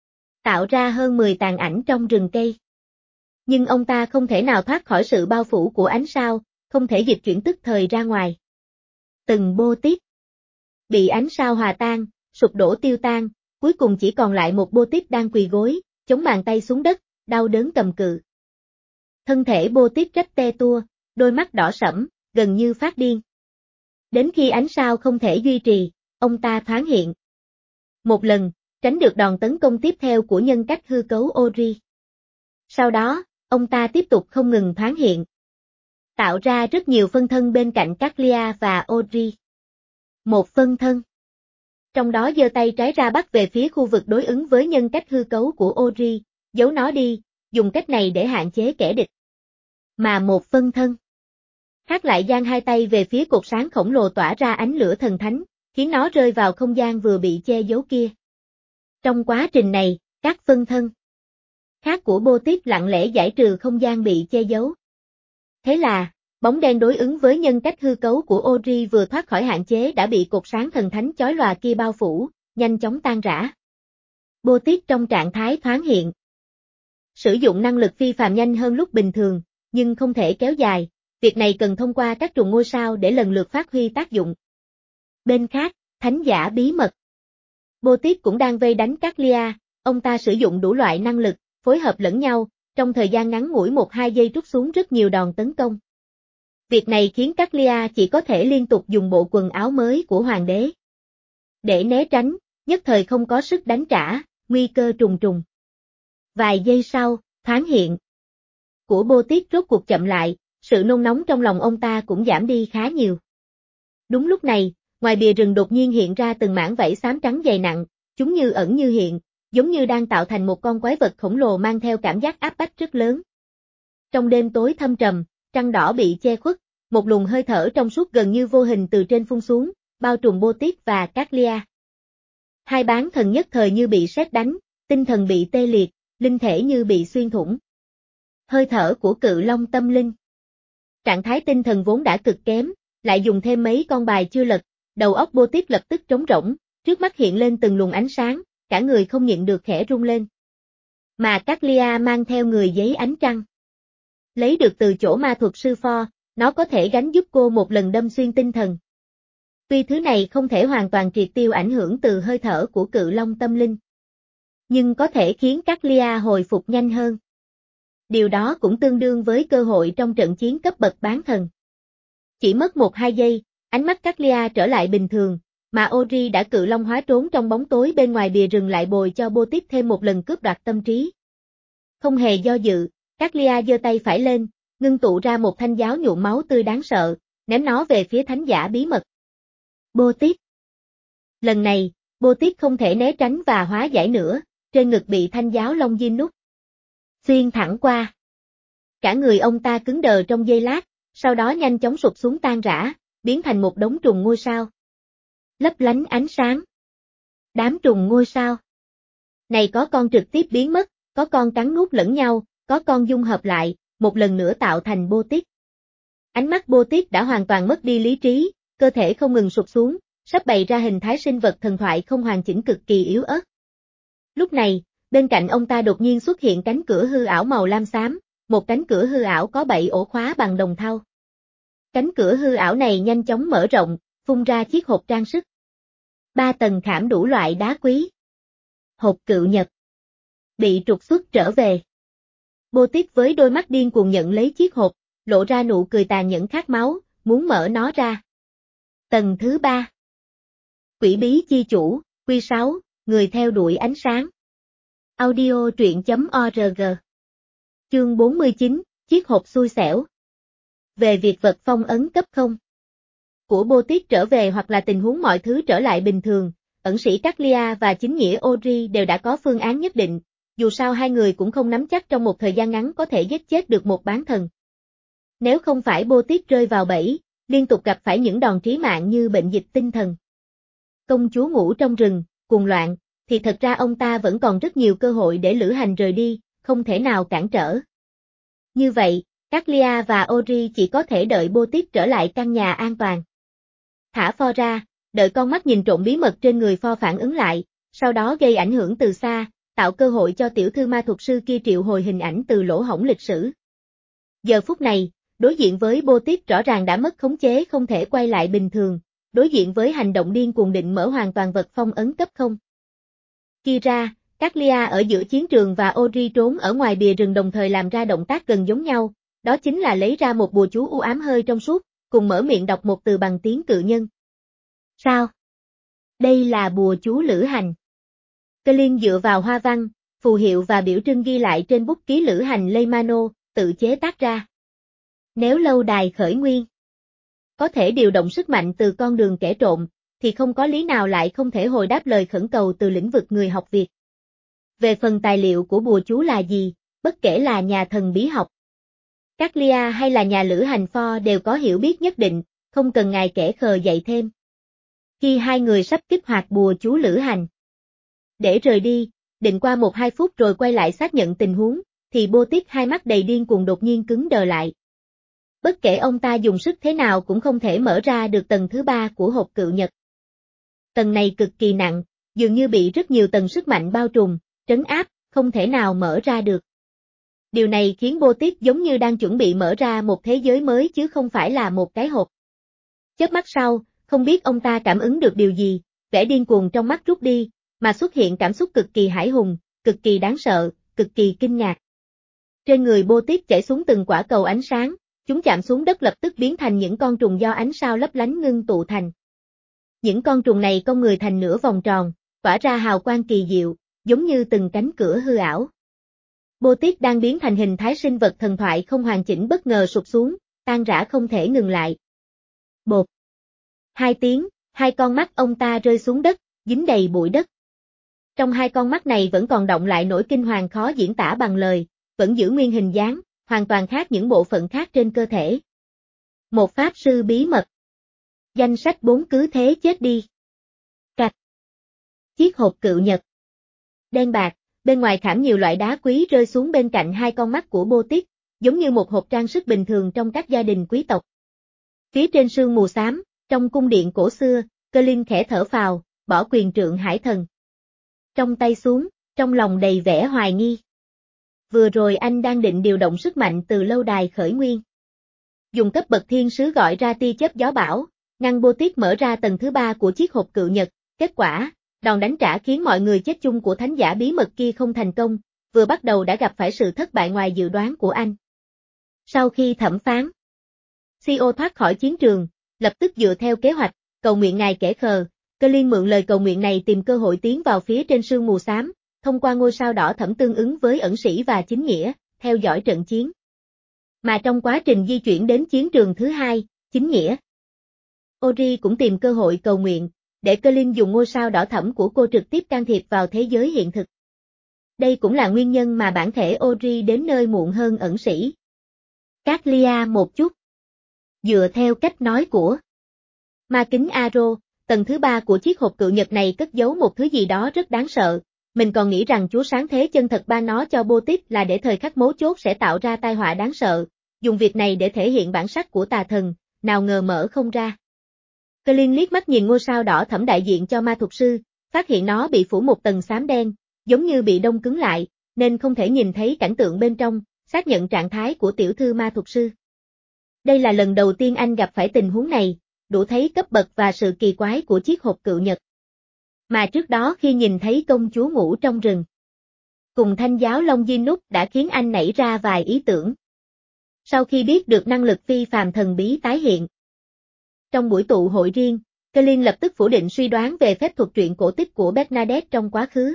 Tạo ra hơn mười tàn ảnh trong rừng cây. Nhưng ông ta không thể nào thoát khỏi sự bao phủ của ánh sao, không thể dịch chuyển tức thời ra ngoài. Từng Boutique bị ánh sao hòa tan, sụp đổ tiêu tan, cuối cùng chỉ còn lại một Boutique đang quỳ gối, chống bàn tay xuống đất, đau đớn cầm cự. Thân thể Boutique rách te tua, đôi mắt đỏ sẫm, gần như phát điên. Đến khi ánh sao không thể duy trì, ông ta thoáng hiện. Một lần, tránh được đòn tấn công tiếp theo của nhân cách hư cấu Audrey. Sau đó, ông ta tiếp tục không ngừng thoáng hiện, tạo ra rất nhiều phân thân bên cạnh Caglia và Audrey. Một phân thân, trong đó giơ tay trái ra bắt về phía khu vực đối ứng với nhân cách hư cấu của Audrey, giấu nó đi, dùng cách này để hạn chế kẻ địch. Mà một phân thân khác lại giang hai tay về phía cột sáng khổng lồ tỏa ra ánh lửa thần thánh, khiến nó rơi vào không gian vừa bị che giấu kia. Trong quá trình này, các phân thân khác của Boutique lặng lẽ giải trừ không gian bị che giấu. Thế là, bóng đen đối ứng với nhân cách hư cấu của Audrey vừa thoát khỏi hạn chế đã bị cột sáng thần thánh chói lòa kia bao phủ, nhanh chóng tan rã. Boutique trong trạng thái thoáng hiện, sử dụng năng lực phi phàm nhanh hơn lúc bình thường, nhưng không thể kéo dài, việc này cần thông qua các trùng ngôi sao để lần lượt phát huy tác dụng. Bên khác, thánh giả bí mật. Boutique cũng đang vây đánh Caglia, ông ta sử dụng đủ loại năng lực, phối hợp lẫn nhau, trong thời gian ngắn ngủi một hai giây trút xuống rất nhiều đòn tấn công. Việc này khiến Caglia chỉ có thể liên tục dùng bộ quần áo mới của hoàng đế. Để né tránh, nhất thời không có sức đánh trả, nguy cơ trùng trùng. Vài giây sau, thoáng hiện của Bô Tiết rốt cuộc chậm lại, sự nôn nóng trong lòng ông ta cũng giảm đi khá nhiều. Đúng lúc này, ngoài bìa rừng đột nhiên hiện ra từng mảng vảy xám trắng dày nặng, chúng như ẩn như hiện, giống như đang tạo thành một con quái vật khổng lồ mang theo cảm giác áp bách rất lớn. Trong đêm tối thâm trầm, trăng đỏ bị che khuất, một luồng hơi thở trong suốt gần như vô hình từ trên phun xuống, bao trùm Bô Tiết và Caglia. Hai bán thần nhất thời như bị sét đánh, tinh thần bị tê liệt, linh thể như bị xuyên thủng. Hơi thở của cự long tâm linh. Trạng thái tinh thần vốn đã cực kém, lại dùng thêm mấy con bài chưa lật, đầu óc Bô Tiết lập tức trống rỗng, trước mắt hiện lên từng luồng ánh sáng, cả người không nhịn được khẽ rung lên. Mà Caglia mang theo người giấy ánh trăng. Lấy được từ chỗ ma thuật sư Pho, nó có thể gánh giúp cô một lần đâm xuyên tinh thần. Tuy thứ này không thể hoàn toàn triệt tiêu ảnh hưởng từ hơi thở của cự long tâm linh, nhưng có thể khiến Caglia hồi phục nhanh hơn. Điều đó cũng tương đương với cơ hội trong trận chiến cấp bậc bán thần. Chỉ mất một hai giây, ánh mắt Caglia trở lại bình thường, mà Ori đã cự long hóa trốn trong bóng tối bên ngoài bìa rừng lại bồi cho Bô Tiết thêm một lần cướp đoạt tâm trí. Không hề do dự, Caglia giơ tay phải lên, ngưng tụ ra một thanh giáo nhuộm máu tươi đáng sợ, ném nó về phía thánh giả bí mật. Bô Tiết. Lần này, Bô Tiết không thể né tránh và hóa giải nữa, trên ngực bị thanh giáo long diêm nút xuyên thẳng qua. Cả người ông ta cứng đờ trong giây lát, sau đó nhanh chóng sụp xuống tan rã, biến thành một đống trùng ngôi sao. Lấp lánh ánh sáng. Đám trùng ngôi sao. Này có con trực tiếp biến mất, có con cắn nuốt lẫn nhau, có con dung hợp lại, một lần nữa tạo thành Bô Tiết. Ánh mắt Bô Tiết đã hoàn toàn mất đi lý trí, cơ thể không ngừng sụp xuống, sắp bày ra hình thái sinh vật thần thoại không hoàn chỉnh cực kỳ yếu ớt. Lúc này, bên cạnh ông ta đột nhiên xuất hiện cánh cửa hư ảo màu lam xám, một cánh cửa hư ảo có bảy ổ khóa bằng đồng thau. Cánh cửa hư ảo này nhanh chóng mở rộng, phun ra chiếc hộp trang sức. Ba tầng khảm đủ loại đá quý. Hộp cự nhật. Bị trục xuất trở về. Bô Tiết với đôi mắt điên cuồng nhận lấy chiếc hộp, lộ ra nụ cười tàn nhẫn khát máu, muốn mở nó ra. Tầng thứ ba. Quỷ bí chi chủ, quy sáu, người theo đuổi ánh sáng. Audio truyện chấm org. Chương bốn mươi chín, chiếc hộp xui xẻo. Về việc vật phong ấn cấp không của Bô Tiết trở về hoặc là tình huống mọi thứ trở lại bình thường, ẩn sĩ Caglia và chính nghĩa Ori đều đã có phương án nhất định, dù sao hai người cũng không nắm chắc trong một thời gian ngắn có thể giết chết được một bán thần. Nếu không phải Bô Tiết rơi vào bẫy, liên tục gặp phải những đòn trí mạng như bệnh dịch tinh thần, công chúa ngủ trong rừng, cuồng loạn, thì thật ra ông ta vẫn còn rất nhiều cơ hội để lữ hành rời đi, không thể nào cản trở. Như vậy, Caglia và Ori chỉ có thể đợi Bô Tiết trở lại căn nhà an toàn. Thả Pho ra, đợi con mắt nhìn trộm bí mật trên người Pho phản ứng lại, sau đó gây ảnh hưởng từ xa, tạo cơ hội cho tiểu thư ma thuật sư kia triệu hồi hình ảnh từ lỗ hổng lịch sử. Giờ phút này, đối diện với Bô Tiết rõ ràng đã mất khống chế không thể quay lại bình thường, đối diện với hành động điên cuồng định mở hoàn toàn vật phong ấn cấp không. Kira, Caglia ở giữa chiến trường và Ori trốn ở ngoài bìa rừng đồng thời làm ra động tác gần giống nhau, đó chính là lấy ra một bùa chú u ám hơi trong suốt, cùng mở miệng đọc một từ bằng tiếng cự nhân. Sao? Đây là bùa chú lữ hành. Colin dựa vào hoa văn, phù hiệu và biểu trưng ghi lại trên bút ký lữ hành Leymano, tự chế tác ra. Nếu lâu đài khởi nguyên có thể điều động sức mạnh từ con đường kẻ trộm, thì không có lý nào lại không thể hồi đáp lời khẩn cầu từ lĩnh vực người học Việt. Về phần tài liệu của bùa chú là gì, bất kể là nhà thần bí học, Caglia hay là nhà lữ hành Pho đều có hiểu biết nhất định, không cần ngài kẻ khờ dạy thêm. Khi hai người sắp kích hoạt bùa chú lữ hành để rời đi, định qua một hai phút rồi quay lại xác nhận tình huống, thì Bô Tiết hai mắt đầy điên cuồng đột nhiên cứng đờ lại. Bất kể ông ta dùng sức thế nào cũng không thể mở ra được tầng thứ ba của hộp cự nhật. Tầng này cực kỳ nặng, dường như bị rất nhiều tầng sức mạnh bao trùm, trấn áp, không thể nào mở ra được. Điều này khiến Bô Tiết giống như đang chuẩn bị mở ra một thế giới mới chứ không phải là một cái hộp. Chớp mắt sau, không biết ông ta cảm ứng được điều gì, vẻ điên cuồng trong mắt rút đi, mà xuất hiện cảm xúc cực kỳ hãi hùng, cực kỳ đáng sợ, cực kỳ kinh ngạc. Trên người Bô Tiết chảy xuống từng quả cầu ánh sáng, chúng chạm xuống đất lập tức biến thành những con trùng do ánh sao lấp lánh ngưng tụ thành. Những con trùng này cong người thành nửa vòng tròn, tỏa ra hào quang kỳ diệu, giống như từng cánh cửa hư ảo. Bô-tít đang biến thành hình thái sinh vật thần thoại không hoàn chỉnh bất ngờ sụp xuống, tan rã không thể ngừng lại. Bột. Hai tiếng, hai con mắt ông ta rơi xuống đất, dính đầy bụi đất. Trong hai con mắt này vẫn còn động lại nỗi kinh hoàng khó diễn tả bằng lời, vẫn giữ nguyên hình dáng, hoàn toàn khác những bộ phận khác trên cơ thể. Một pháp sư bí mật. Danh sách bốn cứ thế chết đi. Cạch. Chiếc hộp cựu nhật. Đen bạc, bên ngoài khảm nhiều loại đá quý rơi xuống bên cạnh hai con mắt của Bô-tít, giống như một hộp trang sức bình thường trong các gia đình quý tộc. Phía trên sương mù xám, trong cung điện cổ xưa, Colin khẽ thở phào, bỏ quyền trượng hải thần trong tay xuống, trong lòng đầy vẻ hoài nghi. Vừa rồi anh đang định điều động sức mạnh từ lâu đài khởi nguyên. Dùng cấp bậc thiên sứ gọi ra tia chớp gió bão, ngăn Bô-tít mở ra tầng thứ ba của chiếc hộp cựu nhật, kết quả, đòn đánh trả khiến mọi người chết chung của thánh giả bí mật kia không thành công, vừa bắt đầu đã gặp phải sự thất bại ngoài dự đoán của anh. Sau khi thẩm phán, xê e ô thoát khỏi chiến trường, lập tức dựa theo kế hoạch, cầu nguyện ngài kẻ khờ, Colin mượn lời cầu nguyện này tìm cơ hội tiến vào phía trên sương mù xám, thông qua ngôi sao đỏ thẫm tương ứng với ẩn sĩ và chính nghĩa, theo dõi trận chiến. Mà trong quá trình di chuyển đến chiến trường thứ hai, chính nghĩa, Ori cũng tìm cơ hội cầu nguyện, để Colin dùng ngôi sao đỏ thẫm của cô trực tiếp can thiệp vào thế giới hiện thực. Đây cũng là nguyên nhân mà bản thể Ori đến nơi muộn hơn ẩn sĩ. Caglia một chút. Dựa theo cách nói của ma kính Aro, tầng thứ ba của chiếc hộp cựu nhật này cất giấu một thứ gì đó rất đáng sợ. Mình còn nghĩ rằng Chúa Sáng Thế chân thật ban nó cho Bô-tít là để thời khắc mấu chốt sẽ tạo ra tai họa đáng sợ, dùng việc này để thể hiện bản sắc của tà thần, nào ngờ mở không ra. Colin liếc mắt nhìn ngôi sao đỏ thẫm đại diện cho ma thuật sư, phát hiện nó bị phủ một tầng xám đen, giống như bị đông cứng lại, nên không thể nhìn thấy cảnh tượng bên trong, xác nhận trạng thái của tiểu thư ma thuật sư. Đây là lần đầu tiên anh gặp phải tình huống này, đủ thấy cấp bậc và sự kỳ quái của chiếc hộp cựu nhật. Mà trước đó khi nhìn thấy công chúa ngủ trong rừng, cùng thanh giáo Long Di Nút đã khiến anh nảy ra vài ý tưởng. Sau khi biết được năng lực phi phàm thần bí tái hiện, trong buổi tụ hội riêng, Colin lập tức phủ định suy đoán về phép thuật truyện cổ tích của Bernadette trong quá khứ.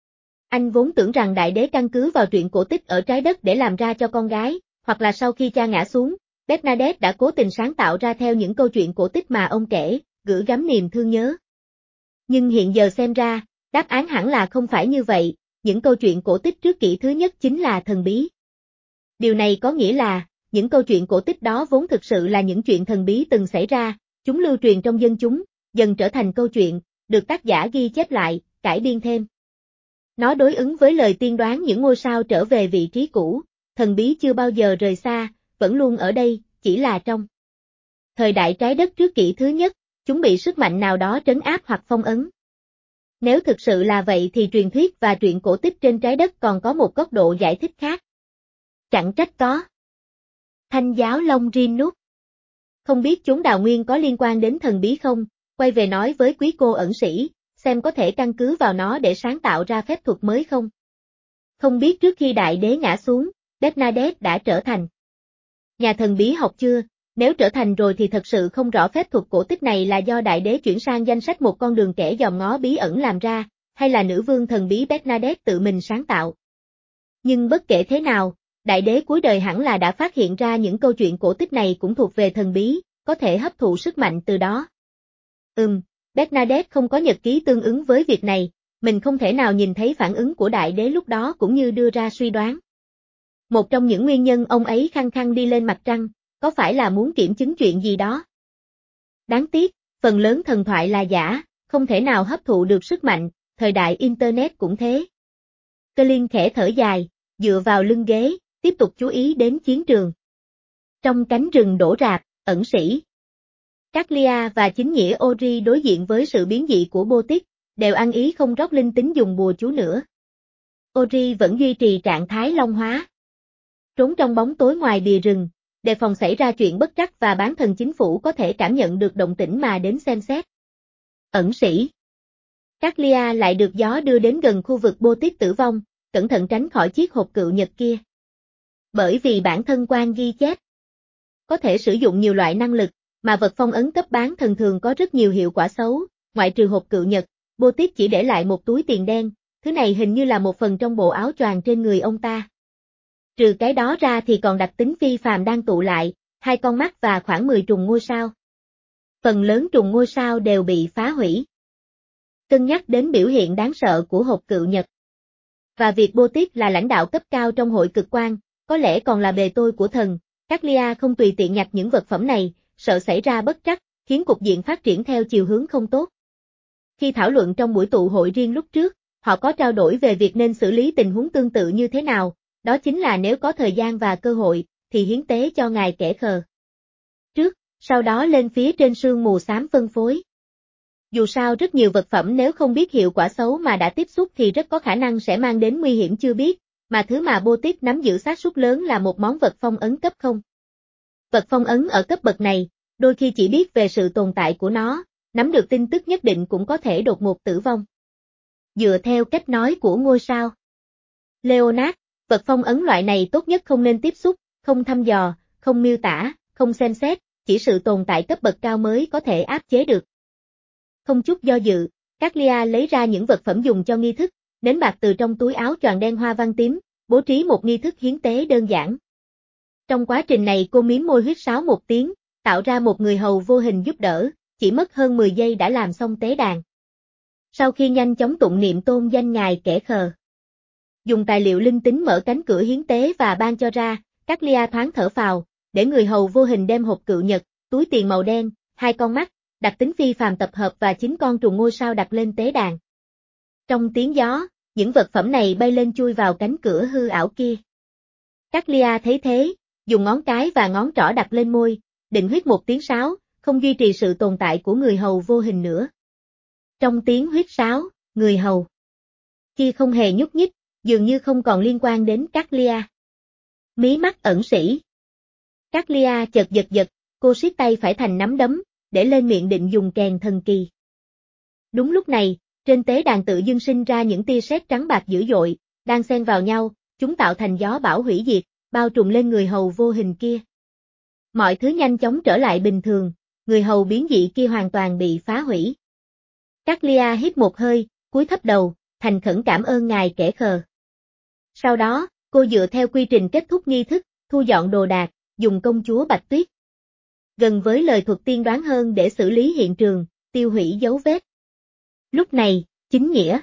Anh vốn tưởng rằng đại đế căn cứ vào truyện cổ tích ở trái đất để làm ra cho con gái, hoặc là sau khi cha ngã xuống, Bernadette đã cố tình sáng tạo ra theo những câu chuyện cổ tích mà ông kể, gửi gắm niềm thương nhớ. Nhưng hiện giờ xem ra, đáp án hẳn là không phải như vậy, những câu chuyện cổ tích trước kỷ thứ nhất chính là thần bí. Điều này có nghĩa là, những câu chuyện cổ tích đó vốn thực sự là những chuyện thần bí từng xảy ra, chúng lưu truyền trong dân chúng, dần trở thành câu chuyện, được tác giả ghi chép lại, cải biên thêm. Nó đối ứng với lời tiên đoán những ngôi sao trở về vị trí cũ, thần bí chưa bao giờ rời xa, vẫn luôn ở đây, chỉ là trong thời đại trái đất trước kỷ thứ nhất, chúng bị sức mạnh nào đó trấn áp hoặc phong ấn. Nếu thực sự là vậy thì truyền thuyết và truyện cổ tích trên trái đất còn có một góc độ giải thích khác. Chẳng trách có thanh giáo Long Di Nút. Không biết chốn đào nguyên có liên quan đến thần bí không, quay về nói với quý cô ẩn sĩ, xem có thể căn cứ vào nó để sáng tạo ra phép thuật mới không. Không biết trước khi đại đế ngã xuống, Bernadette đã trở thành nhà thần bí học chưa? Nếu trở thành rồi thì thật sự không rõ phép thuật cổ tích này là do đại đế chuyển sang danh sách một con đường kẻ dòm ngó bí ẩn làm ra, hay là nữ vương thần bí Bernadette tự mình sáng tạo. Nhưng bất kể thế nào, đại đế cuối đời hẳn là đã phát hiện ra những câu chuyện cổ tích này cũng thuộc về thần bí, có thể hấp thụ sức mạnh từ đó. Ừm, Bernadette không có nhật ký tương ứng với việc này, mình không thể nào nhìn thấy phản ứng của đại đế lúc đó cũng như đưa ra suy đoán. Một trong những nguyên nhân ông ấy khăng khăng đi lên mặt trăng, có phải là muốn kiểm chứng chuyện gì đó? Đáng tiếc, phần lớn thần thoại là giả, không thể nào hấp thụ được sức mạnh, thời đại Internet cũng thế. Colin khẽ thở dài, dựa vào lưng ghế, tiếp tục chú ý đến chiến trường. Trong cánh rừng đổ rạp, ẩn sĩ Caglia và chính nghĩa Ori đối diện với sự biến dị của Bô-tít, đều ăn ý không rót linh tính dùng bùa chú nữa. Ori vẫn duy trì trạng thái long hóa, trốn trong bóng tối ngoài bìa rừng, đề phòng xảy ra chuyện bất trắc và bán thần chính phủ có thể cảm nhận được động tĩnh mà đến xem xét. Ẩn sĩ Caglia lại được gió đưa đến gần khu vực Bô-tít tử vong, cẩn thận tránh khỏi chiếc hộp cựu nhật kia. Bởi vì bản thân quan ghi chép, có thể sử dụng nhiều loại năng lực, mà vật phong ấn cấp bán thần thường có rất nhiều hiệu quả xấu, ngoại trừ hộp cự nhật, Bô Tiếp chỉ để lại một túi tiền đen, thứ này hình như là một phần trong bộ áo choàng trên người ông ta. Trừ cái đó ra thì còn đặc tính phi phàm đang tụ lại, hai con mắt và khoảng mười trùng ngôi sao. Phần lớn trùng ngôi sao đều bị phá hủy. Cân nhắc đến biểu hiện đáng sợ của hộp cự nhật, và việc Bô Tiếp là lãnh đạo cấp cao trong hội cực quan, có lẽ còn là bề tôi của thần, Các Lia không tùy tiện nhặt những vật phẩm này, sợ xảy ra bất trắc, khiến cục diện phát triển theo chiều hướng không tốt. Khi thảo luận trong buổi tụ hội riêng lúc trước, họ có trao đổi về việc nên xử lý tình huống tương tự như thế nào, đó chính là nếu có thời gian và cơ hội, thì hiến tế cho ngài kẻ khờ. Trước, sau đó lên phía trên sương mù xám phân phối. Dù sao rất nhiều vật phẩm nếu không biết hiệu quả xấu mà đã tiếp xúc thì rất có khả năng sẽ mang đến nguy hiểm chưa biết, mà thứ mà Bô Tiếp nắm giữ xác suất lớn là một món vật phong ấn cấp không. Vật phong ấn ở cấp bậc này, đôi khi chỉ biết về sự tồn tại của nó, nắm được tin tức nhất định cũng có thể đột ngột tử vong. Dựa theo cách nói của ngôi sao Leonard, vật phong ấn loại này tốt nhất không nên tiếp xúc, không thăm dò, không miêu tả, không xem xét, chỉ sự tồn tại cấp bậc cao mới có thể áp chế được. Không chút do dự, Các Lia lấy ra những vật phẩm dùng cho nghi thức, nến bạc từ trong túi áo choàng đen hoa văn tím, bố trí một nghi thức hiến tế đơn giản. Trong quá trình này cô miếm môi huýt sáo một tiếng, tạo ra một người hầu vô hình giúp đỡ, chỉ mất hơn mười giây đã làm xong tế đàn. Sau khi nhanh chóng tụng niệm tôn danh ngài kẻ khờ, dùng tài liệu linh tính mở cánh cửa hiến tế và ban cho ra, Các Lia thoáng thở phào, để người hầu vô hình đem hộp cự nhật, túi tiền màu đen, hai con mắt, đặc tính phi phàm tập hợp và chín con trùng ngôi sao đặt lên tế đàn. Trong tiếng gió, những vật phẩm này bay lên chui vào cánh cửa hư ảo kia. Các Lia thấy thế, dùng ngón cái và ngón trỏ đặt lên môi, định huýt một tiếng sáo, không duy trì sự tồn tại của người hầu vô hình nữa. Trong tiếng huýt sáo, người hầu kia không hề nhúc nhích, dường như không còn liên quan đến Các Lia. Mí mắt ẩn sĩ. Các Lia chợt giật giật, cô siết tay phải thành nắm đấm, để lên miệng định dùng kèn thần kỳ. Đúng lúc này, trên tế đàn tự dưng sinh ra những tia sét trắng bạc dữ dội, đang xen vào nhau, chúng tạo thành gió bão hủy diệt, bao trùm lên người hầu vô hình kia. Mọi thứ nhanh chóng trở lại bình thường, người hầu biến dị kia hoàn toàn bị phá hủy. Các Lia hít một hơi, cúi thấp đầu, thành khẩn cảm ơn ngài kẻ khờ. Sau đó, cô dựa theo quy trình kết thúc nghi thức, thu dọn đồ đạc, dùng công chúa Bạch Tuyết. Gần với lời thuật tiên đoán hơn để xử lý hiện trường, tiêu hủy dấu vết. Lúc này, chính nghĩa.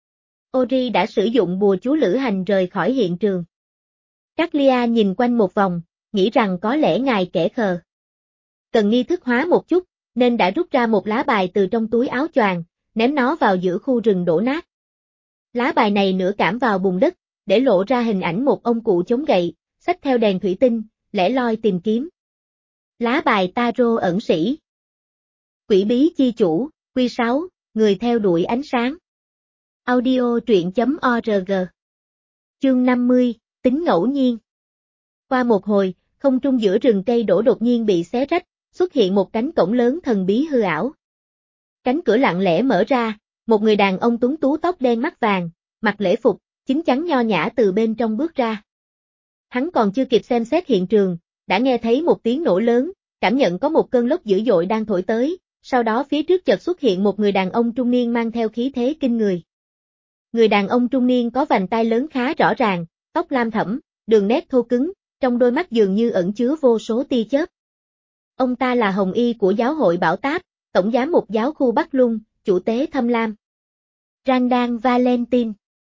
Ori đã sử dụng bùa chú lữ hành rời khỏi hiện trường. Các Lia nhìn quanh một vòng, nghĩ rằng có lẽ ngài kẻ khờ cần nghi thức hóa một chút, nên đã rút ra một lá bài từ trong túi áo choàng, ném nó vào giữa khu rừng đổ nát. Lá bài này nửa cảm vào bùn đất, để lộ ra hình ảnh một ông cụ chống gậy, xách theo đèn thủy tinh, lẻ loi tìm kiếm. Lá bài tarot ẩn sĩ. Quỷ bí chi chủ, quy sáu, người theo đuổi ánh sáng. Audio truyện chấm org. Chương năm mươi, tính ngẫu nhiên. Qua một hồi, không trung giữa rừng cây đổ đột nhiên bị xé rách, xuất hiện một cánh cổng lớn thần bí hư ảo. Cánh cửa lặng lẽ mở ra, một người đàn ông tuấn tú tóc đen mắt vàng, mặc lễ phục, chín chắn nho nhã từ bên trong bước ra. Hắn còn chưa kịp xem xét hiện trường, đã nghe thấy một tiếng nổ lớn, cảm nhận có một cơn lốc dữ dội đang thổi tới, sau đó phía trước chợt xuất hiện một người đàn ông trung niên mang theo khí thế kinh người. Người đàn ông trung niên có vành tai lớn khá rõ ràng, tóc lam thẫm, đường nét thô cứng, trong đôi mắt dường như ẩn chứa vô số tia chớp. Ông ta là Hồng Y của giáo hội Bảo Táp, tổng giám mục giáo khu Bắc Lung, chủ tế Thâm Lam. Randan Valentine.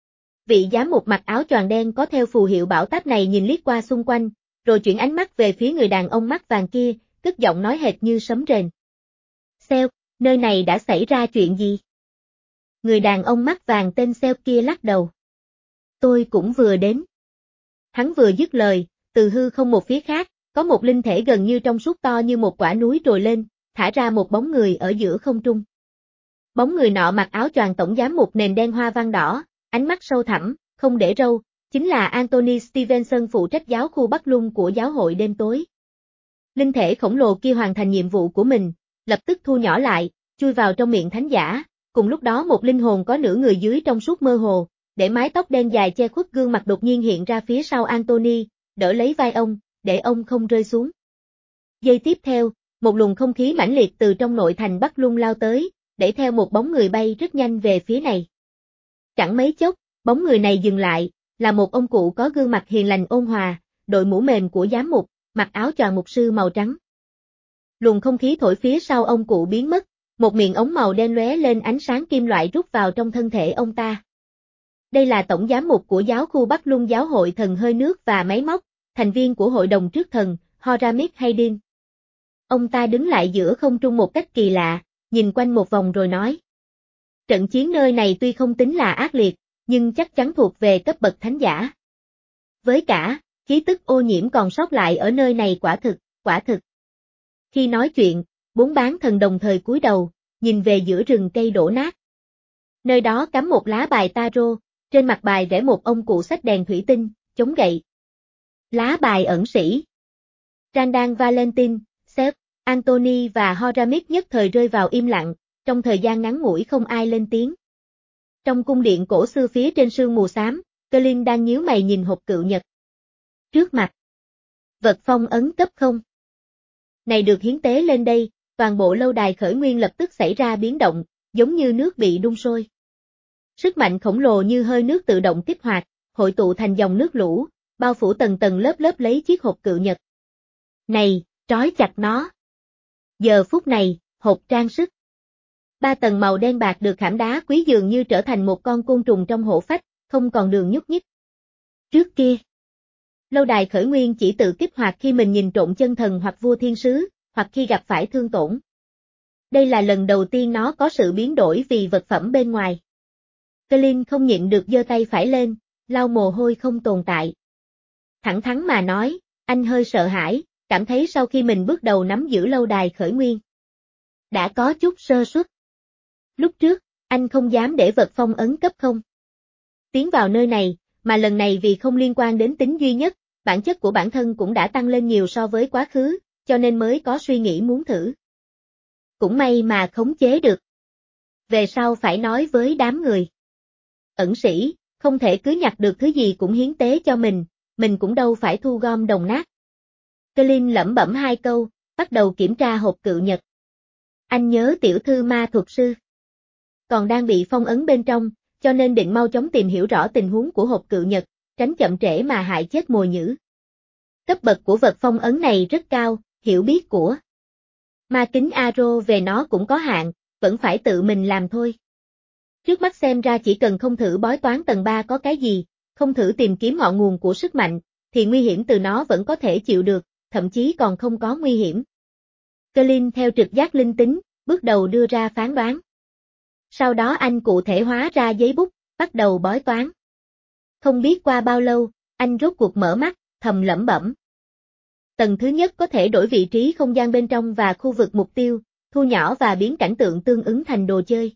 Vị giám mục mặc áo choàng đen có theo phù hiệu Bảo Táp này nhìn liếc qua xung quanh, rồi chuyển ánh mắt về phía người đàn ông mắt vàng kia, cất giọng nói hệt như sấm rền. Seo, nơi này đã xảy ra chuyện gì? Người đàn ông mắt vàng tên Seo kia lắc đầu. Tôi cũng vừa đến. Hắn vừa dứt lời, từ hư không một phía khác, có một linh thể gần như trong suốt to như một quả núi trồi lên, thả ra một bóng người ở giữa không trung. Bóng người nọ mặc áo choàng tổng giám mục nền đen hoa văn đỏ, ánh mắt sâu thẳm, không để râu, chính là Anthony Stevenson phụ trách giáo khu Bắc Lung của giáo hội đêm tối. Linh thể khổng lồ kia hoàn thành nhiệm vụ của mình, lập tức thu nhỏ lại, chui vào trong miệng thánh giả, cùng lúc đó một linh hồn có nửa người dưới trong suốt mơ hồ, để mái tóc đen dài che khuất gương mặt đột nhiên hiện ra phía sau Anthony, đỡ lấy vai ông, để ông không rơi xuống. Giây tiếp theo, một luồng không khí mãnh liệt từ trong nội thành Bắc Lung lao tới, đẩy theo một bóng người bay rất nhanh về phía này. Chẳng mấy chốc, bóng người này dừng lại, là một ông cụ có gương mặt hiền lành ôn hòa, đội mũ mềm của giám mục, mặc áo choàng mục sư màu trắng. Luồng không khí thổi phía sau ông cụ biến mất, một miệng ống màu đen lóe lên ánh sáng kim loại rút vào trong thân thể ông ta. Đây là tổng giám mục của giáo khu Bắc Lung giáo hội thần hơi nước và máy móc, thành viên của hội đồng trước thần, Horamik Haydin. Ông ta đứng lại giữa không trung một cách kỳ lạ, nhìn quanh một vòng rồi nói. Trận chiến nơi này tuy không tính là ác liệt, nhưng chắc chắn thuộc về cấp bậc thánh giả. Với cả, khí tức ô nhiễm còn sót lại ở nơi này quả thực, quả thực. Khi nói chuyện, bốn bán thần đồng thời cúi đầu, nhìn về giữa rừng cây đổ nát. Nơi đó cắm một lá bài tarot, trên mặt bài vẽ một ông cụ xách đèn thủy tinh, chống gậy. Lá bài ẩn sĩ. Randan Valentin, Seth, Anthony và Horamik nhất thời rơi vào im lặng, trong thời gian ngắn ngủi không ai lên tiếng. Trong cung điện cổ xưa phía trên sương mù xám, Colin đang nhíu mày nhìn hộp cựu nhật. Trước mặt. Vật phong ấn cấp không. Này được hiến tế lên đây, toàn bộ lâu đài khởi nguyên lập tức xảy ra biến động, giống như nước bị đun sôi. Sức mạnh khổng lồ như hơi nước tự động kích hoạt, hội tụ thành dòng nước lũ, bao phủ tầng tầng lớp lớp lấy chiếc hộp cựu nhật. Này, trói chặt nó. Giờ phút này, hộp trang sức. Ba tầng màu đen bạc được khảm đá quý dường như trở thành một con côn trùng trong hổ phách, không còn đường nhúc nhích. Trước kia, lâu đài khởi nguyên chỉ tự kích hoạt khi mình nhìn trộm chân thần hoặc vua thiên sứ, hoặc khi gặp phải thương tổn. Đây là lần đầu tiên nó có sự biến đổi vì vật phẩm bên ngoài. Colin không nhịn được giơ tay phải lên, lau mồ hôi không tồn tại. Thẳng thắn mà nói, anh hơi sợ hãi, cảm thấy sau khi mình bước đầu nắm giữ lâu đài khởi nguyên, đã có chút sơ suất. Lúc trước, anh không dám để vật phong ấn cấp không tiến vào nơi này, mà lần này vì không liên quan đến tính duy nhất, bản chất của bản thân cũng đã tăng lên nhiều so với quá khứ, cho nên mới có suy nghĩ muốn thử. Cũng may mà khống chế được. Về sau phải nói với đám người. Ẩn sĩ, không thể cứ nhặt được thứ gì cũng hiến tế cho mình, mình cũng đâu phải thu gom đồng nát. Colin lẩm bẩm hai câu, bắt đầu kiểm tra hộp cựu nhật. Anh nhớ tiểu thư ma thuật sư còn đang bị phong ấn bên trong, cho nên định mau chóng tìm hiểu rõ tình huống của hộp cựu nhật, tránh chậm trễ mà hại chết mồi nhử. Cấp bậc của vật phong ấn này rất cao, hiểu biết của ma kính Aro về nó cũng có hạn, vẫn phải tự mình làm thôi. Trước mắt xem ra chỉ cần không thử bói toán tầng ba có cái gì, không thử tìm kiếm ngọn nguồn của sức mạnh, thì nguy hiểm từ nó vẫn có thể chịu được, thậm chí còn không có nguy hiểm. Colin theo trực giác linh tính, bước đầu đưa ra phán đoán. Sau đó anh cụ thể hóa ra giấy bút, bắt đầu bói toán. Không biết qua bao lâu, anh rốt cuộc mở mắt, thầm lẩm bẩm. Tầng thứ nhất có thể đổi vị trí không gian bên trong và khu vực mục tiêu, thu nhỏ và biến cảnh tượng tương ứng thành đồ chơi.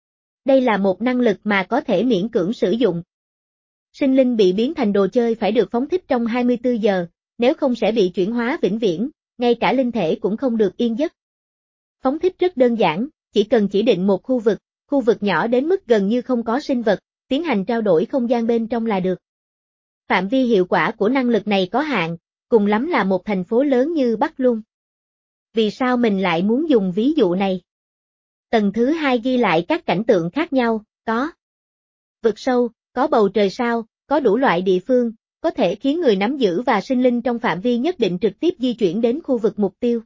Đây là một năng lực mà có thể miễn cưỡng sử dụng. Sinh linh bị biến thành đồ chơi phải được phóng thích trong hai mươi tư giờ, nếu không sẽ bị chuyển hóa vĩnh viễn, ngay cả linh thể cũng không được yên giấc. Phóng thích rất đơn giản, chỉ cần chỉ định một khu vực, khu vực nhỏ đến mức gần như không có sinh vật, tiến hành trao đổi không gian bên trong là được. Phạm vi hiệu quả của năng lực này có hạn, cùng lắm là một thành phố lớn như Bắc Lung. Vì sao mình lại muốn dùng ví dụ này? Tầng thứ hai ghi lại các cảnh tượng khác nhau, có vực sâu, có bầu trời sao, có đủ loại địa phương, có thể khiến người nắm giữ và sinh linh trong phạm vi nhất định trực tiếp di chuyển đến khu vực mục tiêu.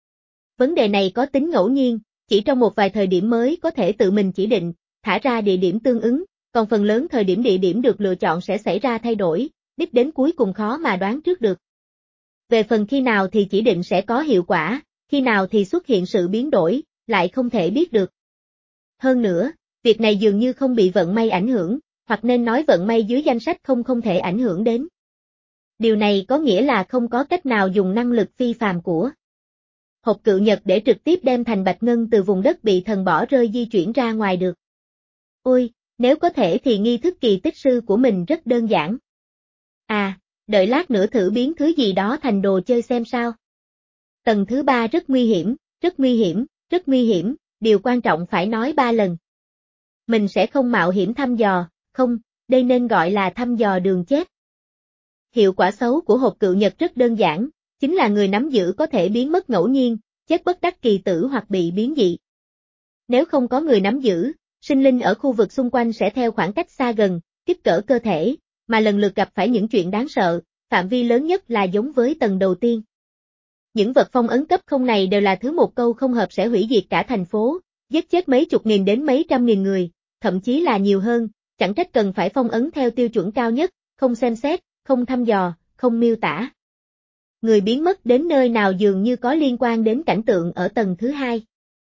Vấn đề này có tính ngẫu nhiên, chỉ trong một vài thời điểm mới có thể tự mình chỉ định, thả ra địa điểm tương ứng, còn phần lớn thời điểm địa điểm được lựa chọn sẽ xảy ra thay đổi, đích đến cuối cùng khó mà đoán trước được. Về phần khi nào thì chỉ định sẽ có hiệu quả, khi nào thì xuất hiện sự biến đổi, lại không thể biết được. Hơn nữa, việc này dường như không bị vận may ảnh hưởng, hoặc nên nói vận may dưới danh sách không không thể ảnh hưởng đến. Điều này có nghĩa là không có cách nào dùng năng lực phi phàm của hộp cựu nhật để trực tiếp đem thành bạch ngân từ vùng đất bị thần bỏ rơi di chuyển ra ngoài được. Ôi, nếu có thể thì nghi thức kỳ tích sư của mình rất đơn giản. À, đợi lát nữa thử biến thứ gì đó thành đồ chơi xem sao. Tầng thứ ba rất nguy hiểm, rất nguy hiểm, rất nguy hiểm, điều quan trọng phải nói ba lần. Mình sẽ không mạo hiểm thăm dò, không, đây nên gọi là thăm dò đường chết. Hiệu quả xấu của hộp cựu nhật rất đơn giản, Chính là người nắm giữ có thể biến mất ngẫu nhiên, chết bất đắc kỳ tử hoặc bị biến dị. Nếu không có người nắm giữ, sinh linh ở khu vực xung quanh sẽ theo khoảng cách xa gần, kích cỡ cơ thể, mà lần lượt gặp phải những chuyện đáng sợ, phạm vi lớn nhất là giống với tầng đầu tiên. Những vật phong ấn cấp không này đều là thứ một câu không hợp sẽ hủy diệt cả thành phố, giết chết mấy chục nghìn đến mấy trăm nghìn người, thậm chí là nhiều hơn, chẳng trách cần phải phong ấn theo tiêu chuẩn cao nhất, không xem xét, không thăm dò, không miêu tả. Người biến mất đến nơi nào dường như có liên quan đến cảnh tượng ở tầng thứ hai.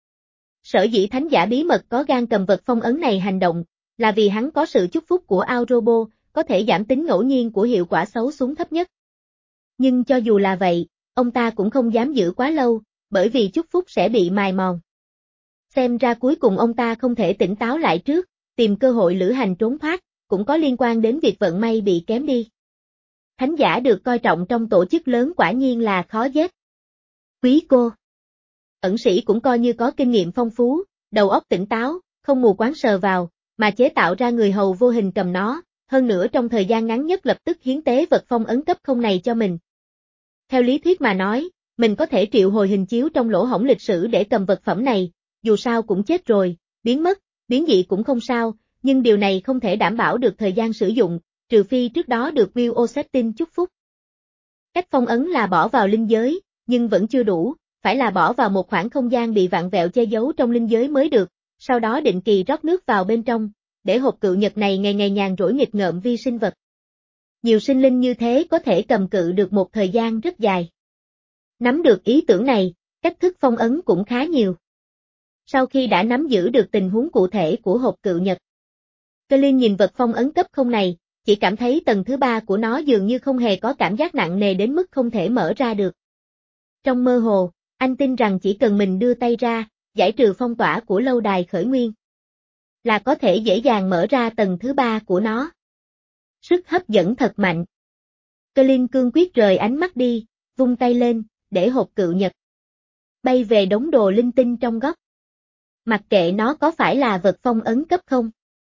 Sở dĩ thánh giả bí mật có gan cầm vật phong ấn này hành động, là vì hắn có sự chúc phúc của Aorobo, có thể giảm tính ngẫu nhiên của hiệu quả xấu xuống thấp nhất. Nhưng cho dù là vậy, ông ta cũng không dám giữ quá lâu, bởi vì chúc phúc sẽ bị mài mòn. Xem ra cuối cùng ông ta không thể tỉnh táo lại trước, tìm cơ hội lữ hành trốn thoát, cũng có liên quan đến việc vận may bị kém đi. Thánh giả được coi trọng trong tổ chức lớn quả nhiên là khó giết. Quý cô. Ẩn sĩ cũng coi như có kinh nghiệm phong phú, đầu óc tỉnh táo, không mù quáng sờ vào, mà chế tạo ra người hầu vô hình cầm nó, hơn nữa trong thời gian ngắn nhất lập tức hiến tế vật phong ấn cấp không này cho mình. Theo lý thuyết mà nói, mình có thể triệu hồi hình chiếu trong lỗ hổng lịch sử để cầm vật phẩm này, dù sao cũng chết rồi, biến mất, biến dị cũng không sao, nhưng điều này không thể đảm bảo được thời gian sử dụng, trừ phi trước đó được Will O'Settin chúc phúc. Cách phong ấn là bỏ vào linh giới, nhưng vẫn chưa đủ, phải là bỏ vào một khoảng không gian bị vặn vẹo che giấu trong linh giới mới được, sau đó định kỳ rót nước vào bên trong, để hộp cự nhật này ngày ngày nhàn rỗi nghịch ngợm vi sinh vật. Nhiều sinh linh như thế có thể cầm cự được một thời gian rất dài. Nắm được ý tưởng này, cách thức phong ấn cũng khá nhiều. Sau khi đã nắm giữ được tình huống cụ thể của hộp cự nhật, Colin nhìn vật phong ấn cấp không này, chỉ cảm thấy tầng thứ ba của nó dường như không hề có cảm giác nặng nề đến mức không thể mở ra được. Trong mơ hồ, anh tin rằng chỉ cần mình đưa tay ra, giải trừ phong tỏa của lâu đài khởi nguyên, là có thể dễ dàng mở ra tầng thứ ba của nó. Sức hấp dẫn thật mạnh. Colin cương quyết rời ánh mắt đi, vung tay lên, để hộp cự nhật bay về đống đồ linh tinh trong góc. Mặc kệ nó có phải là vật phong ấn cấp không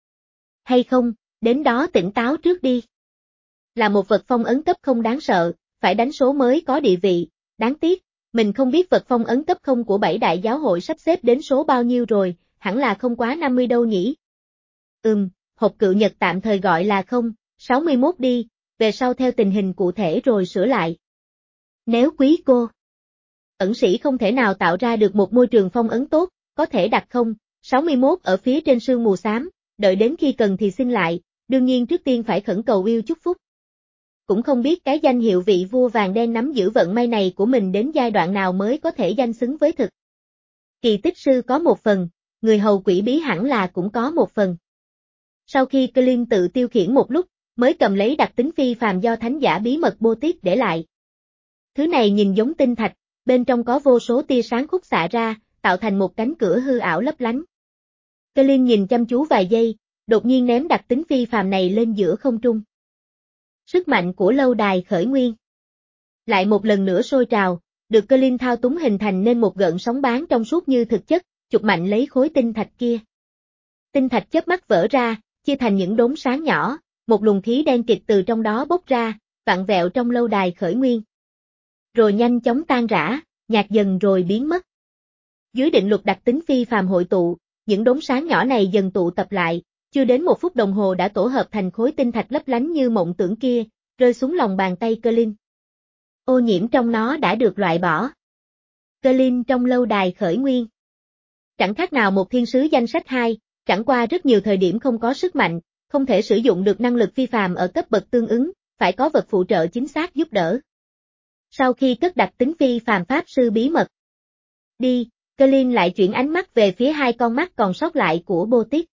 hay không, đến đó tỉnh táo trước đi. Là một vật phong ấn cấp không đáng sợ, phải đánh số mới có địa vị, đáng tiếc, mình không biết vật phong ấn cấp không của bảy đại giáo hội sắp xếp đến số bao nhiêu rồi, hẳn là không quá năm mươi đâu nhỉ. Ừm, hộp cự nhật tạm thời gọi là không, sáu mươi mốt đi, về sau theo tình hình cụ thể rồi sửa lại. Nếu quý cô, ẩn sĩ không thể nào tạo ra được một môi trường phong ấn tốt, có thể đặt không, sáu mươi mốt ở phía trên sương mù xám, đợi đến khi cần thì xin lại, đương nhiên trước tiên phải khẩn cầu yêu chúc phúc. Cũng không biết cái danh hiệu vị vua vàng đen nắm giữ vận may này của mình đến giai đoạn nào mới có thể danh xứng với thực. Kỳ tích sư có một phần, người hầu quỷ bí hẳn là cũng có một phần. Sau khi Colin tự tiêu khiển một lúc, mới cầm lấy đặc tính phi phàm do thánh giả bí mật Boutique để lại. Thứ này nhìn giống tinh thạch, bên trong có vô số tia sáng khúc xạ ra, tạo thành một cánh cửa hư ảo lấp lánh. Colin nhìn chăm chú vài giây, đột nhiên ném đặc tính phi phàm này lên giữa không trung. Sức mạnh của lâu đài khởi nguyên lại một lần nữa sôi trào, được Colin thao túng hình thành nên một gợn sóng bán trong suốt như thực chất, chụp mạnh lấy khối tinh thạch kia. Tinh thạch chớp mắt vỡ ra, chia thành những đốm sáng nhỏ, một luồng khí đen kịt từ trong đó bốc ra, vặn vẹo trong lâu đài khởi nguyên. Rồi nhanh chóng tan rã, nhạt dần rồi biến mất. Dưới định luật đặc tính phi phàm hội tụ, những đốm sáng nhỏ này dần tụ tập lại, chưa đến một phút đồng hồ đã tổ hợp thành khối tinh thạch lấp lánh như mộng tưởng kia, rơi xuống lòng bàn tay Colin. Ô nhiễm trong nó đã được loại bỏ. Colin trong lâu đài khởi nguyên. Chẳng khác nào một thiên sứ danh sách hai, chẳng qua rất nhiều thời điểm không có sức mạnh, không thể sử dụng được năng lực phi phàm ở cấp bậc tương ứng, phải có vật phụ trợ chính xác giúp đỡ. Sau khi cất đặt tính phi phàm pháp sư bí mật đi, Colin lại chuyển ánh mắt về phía hai con mắt còn sót lại của Boutique.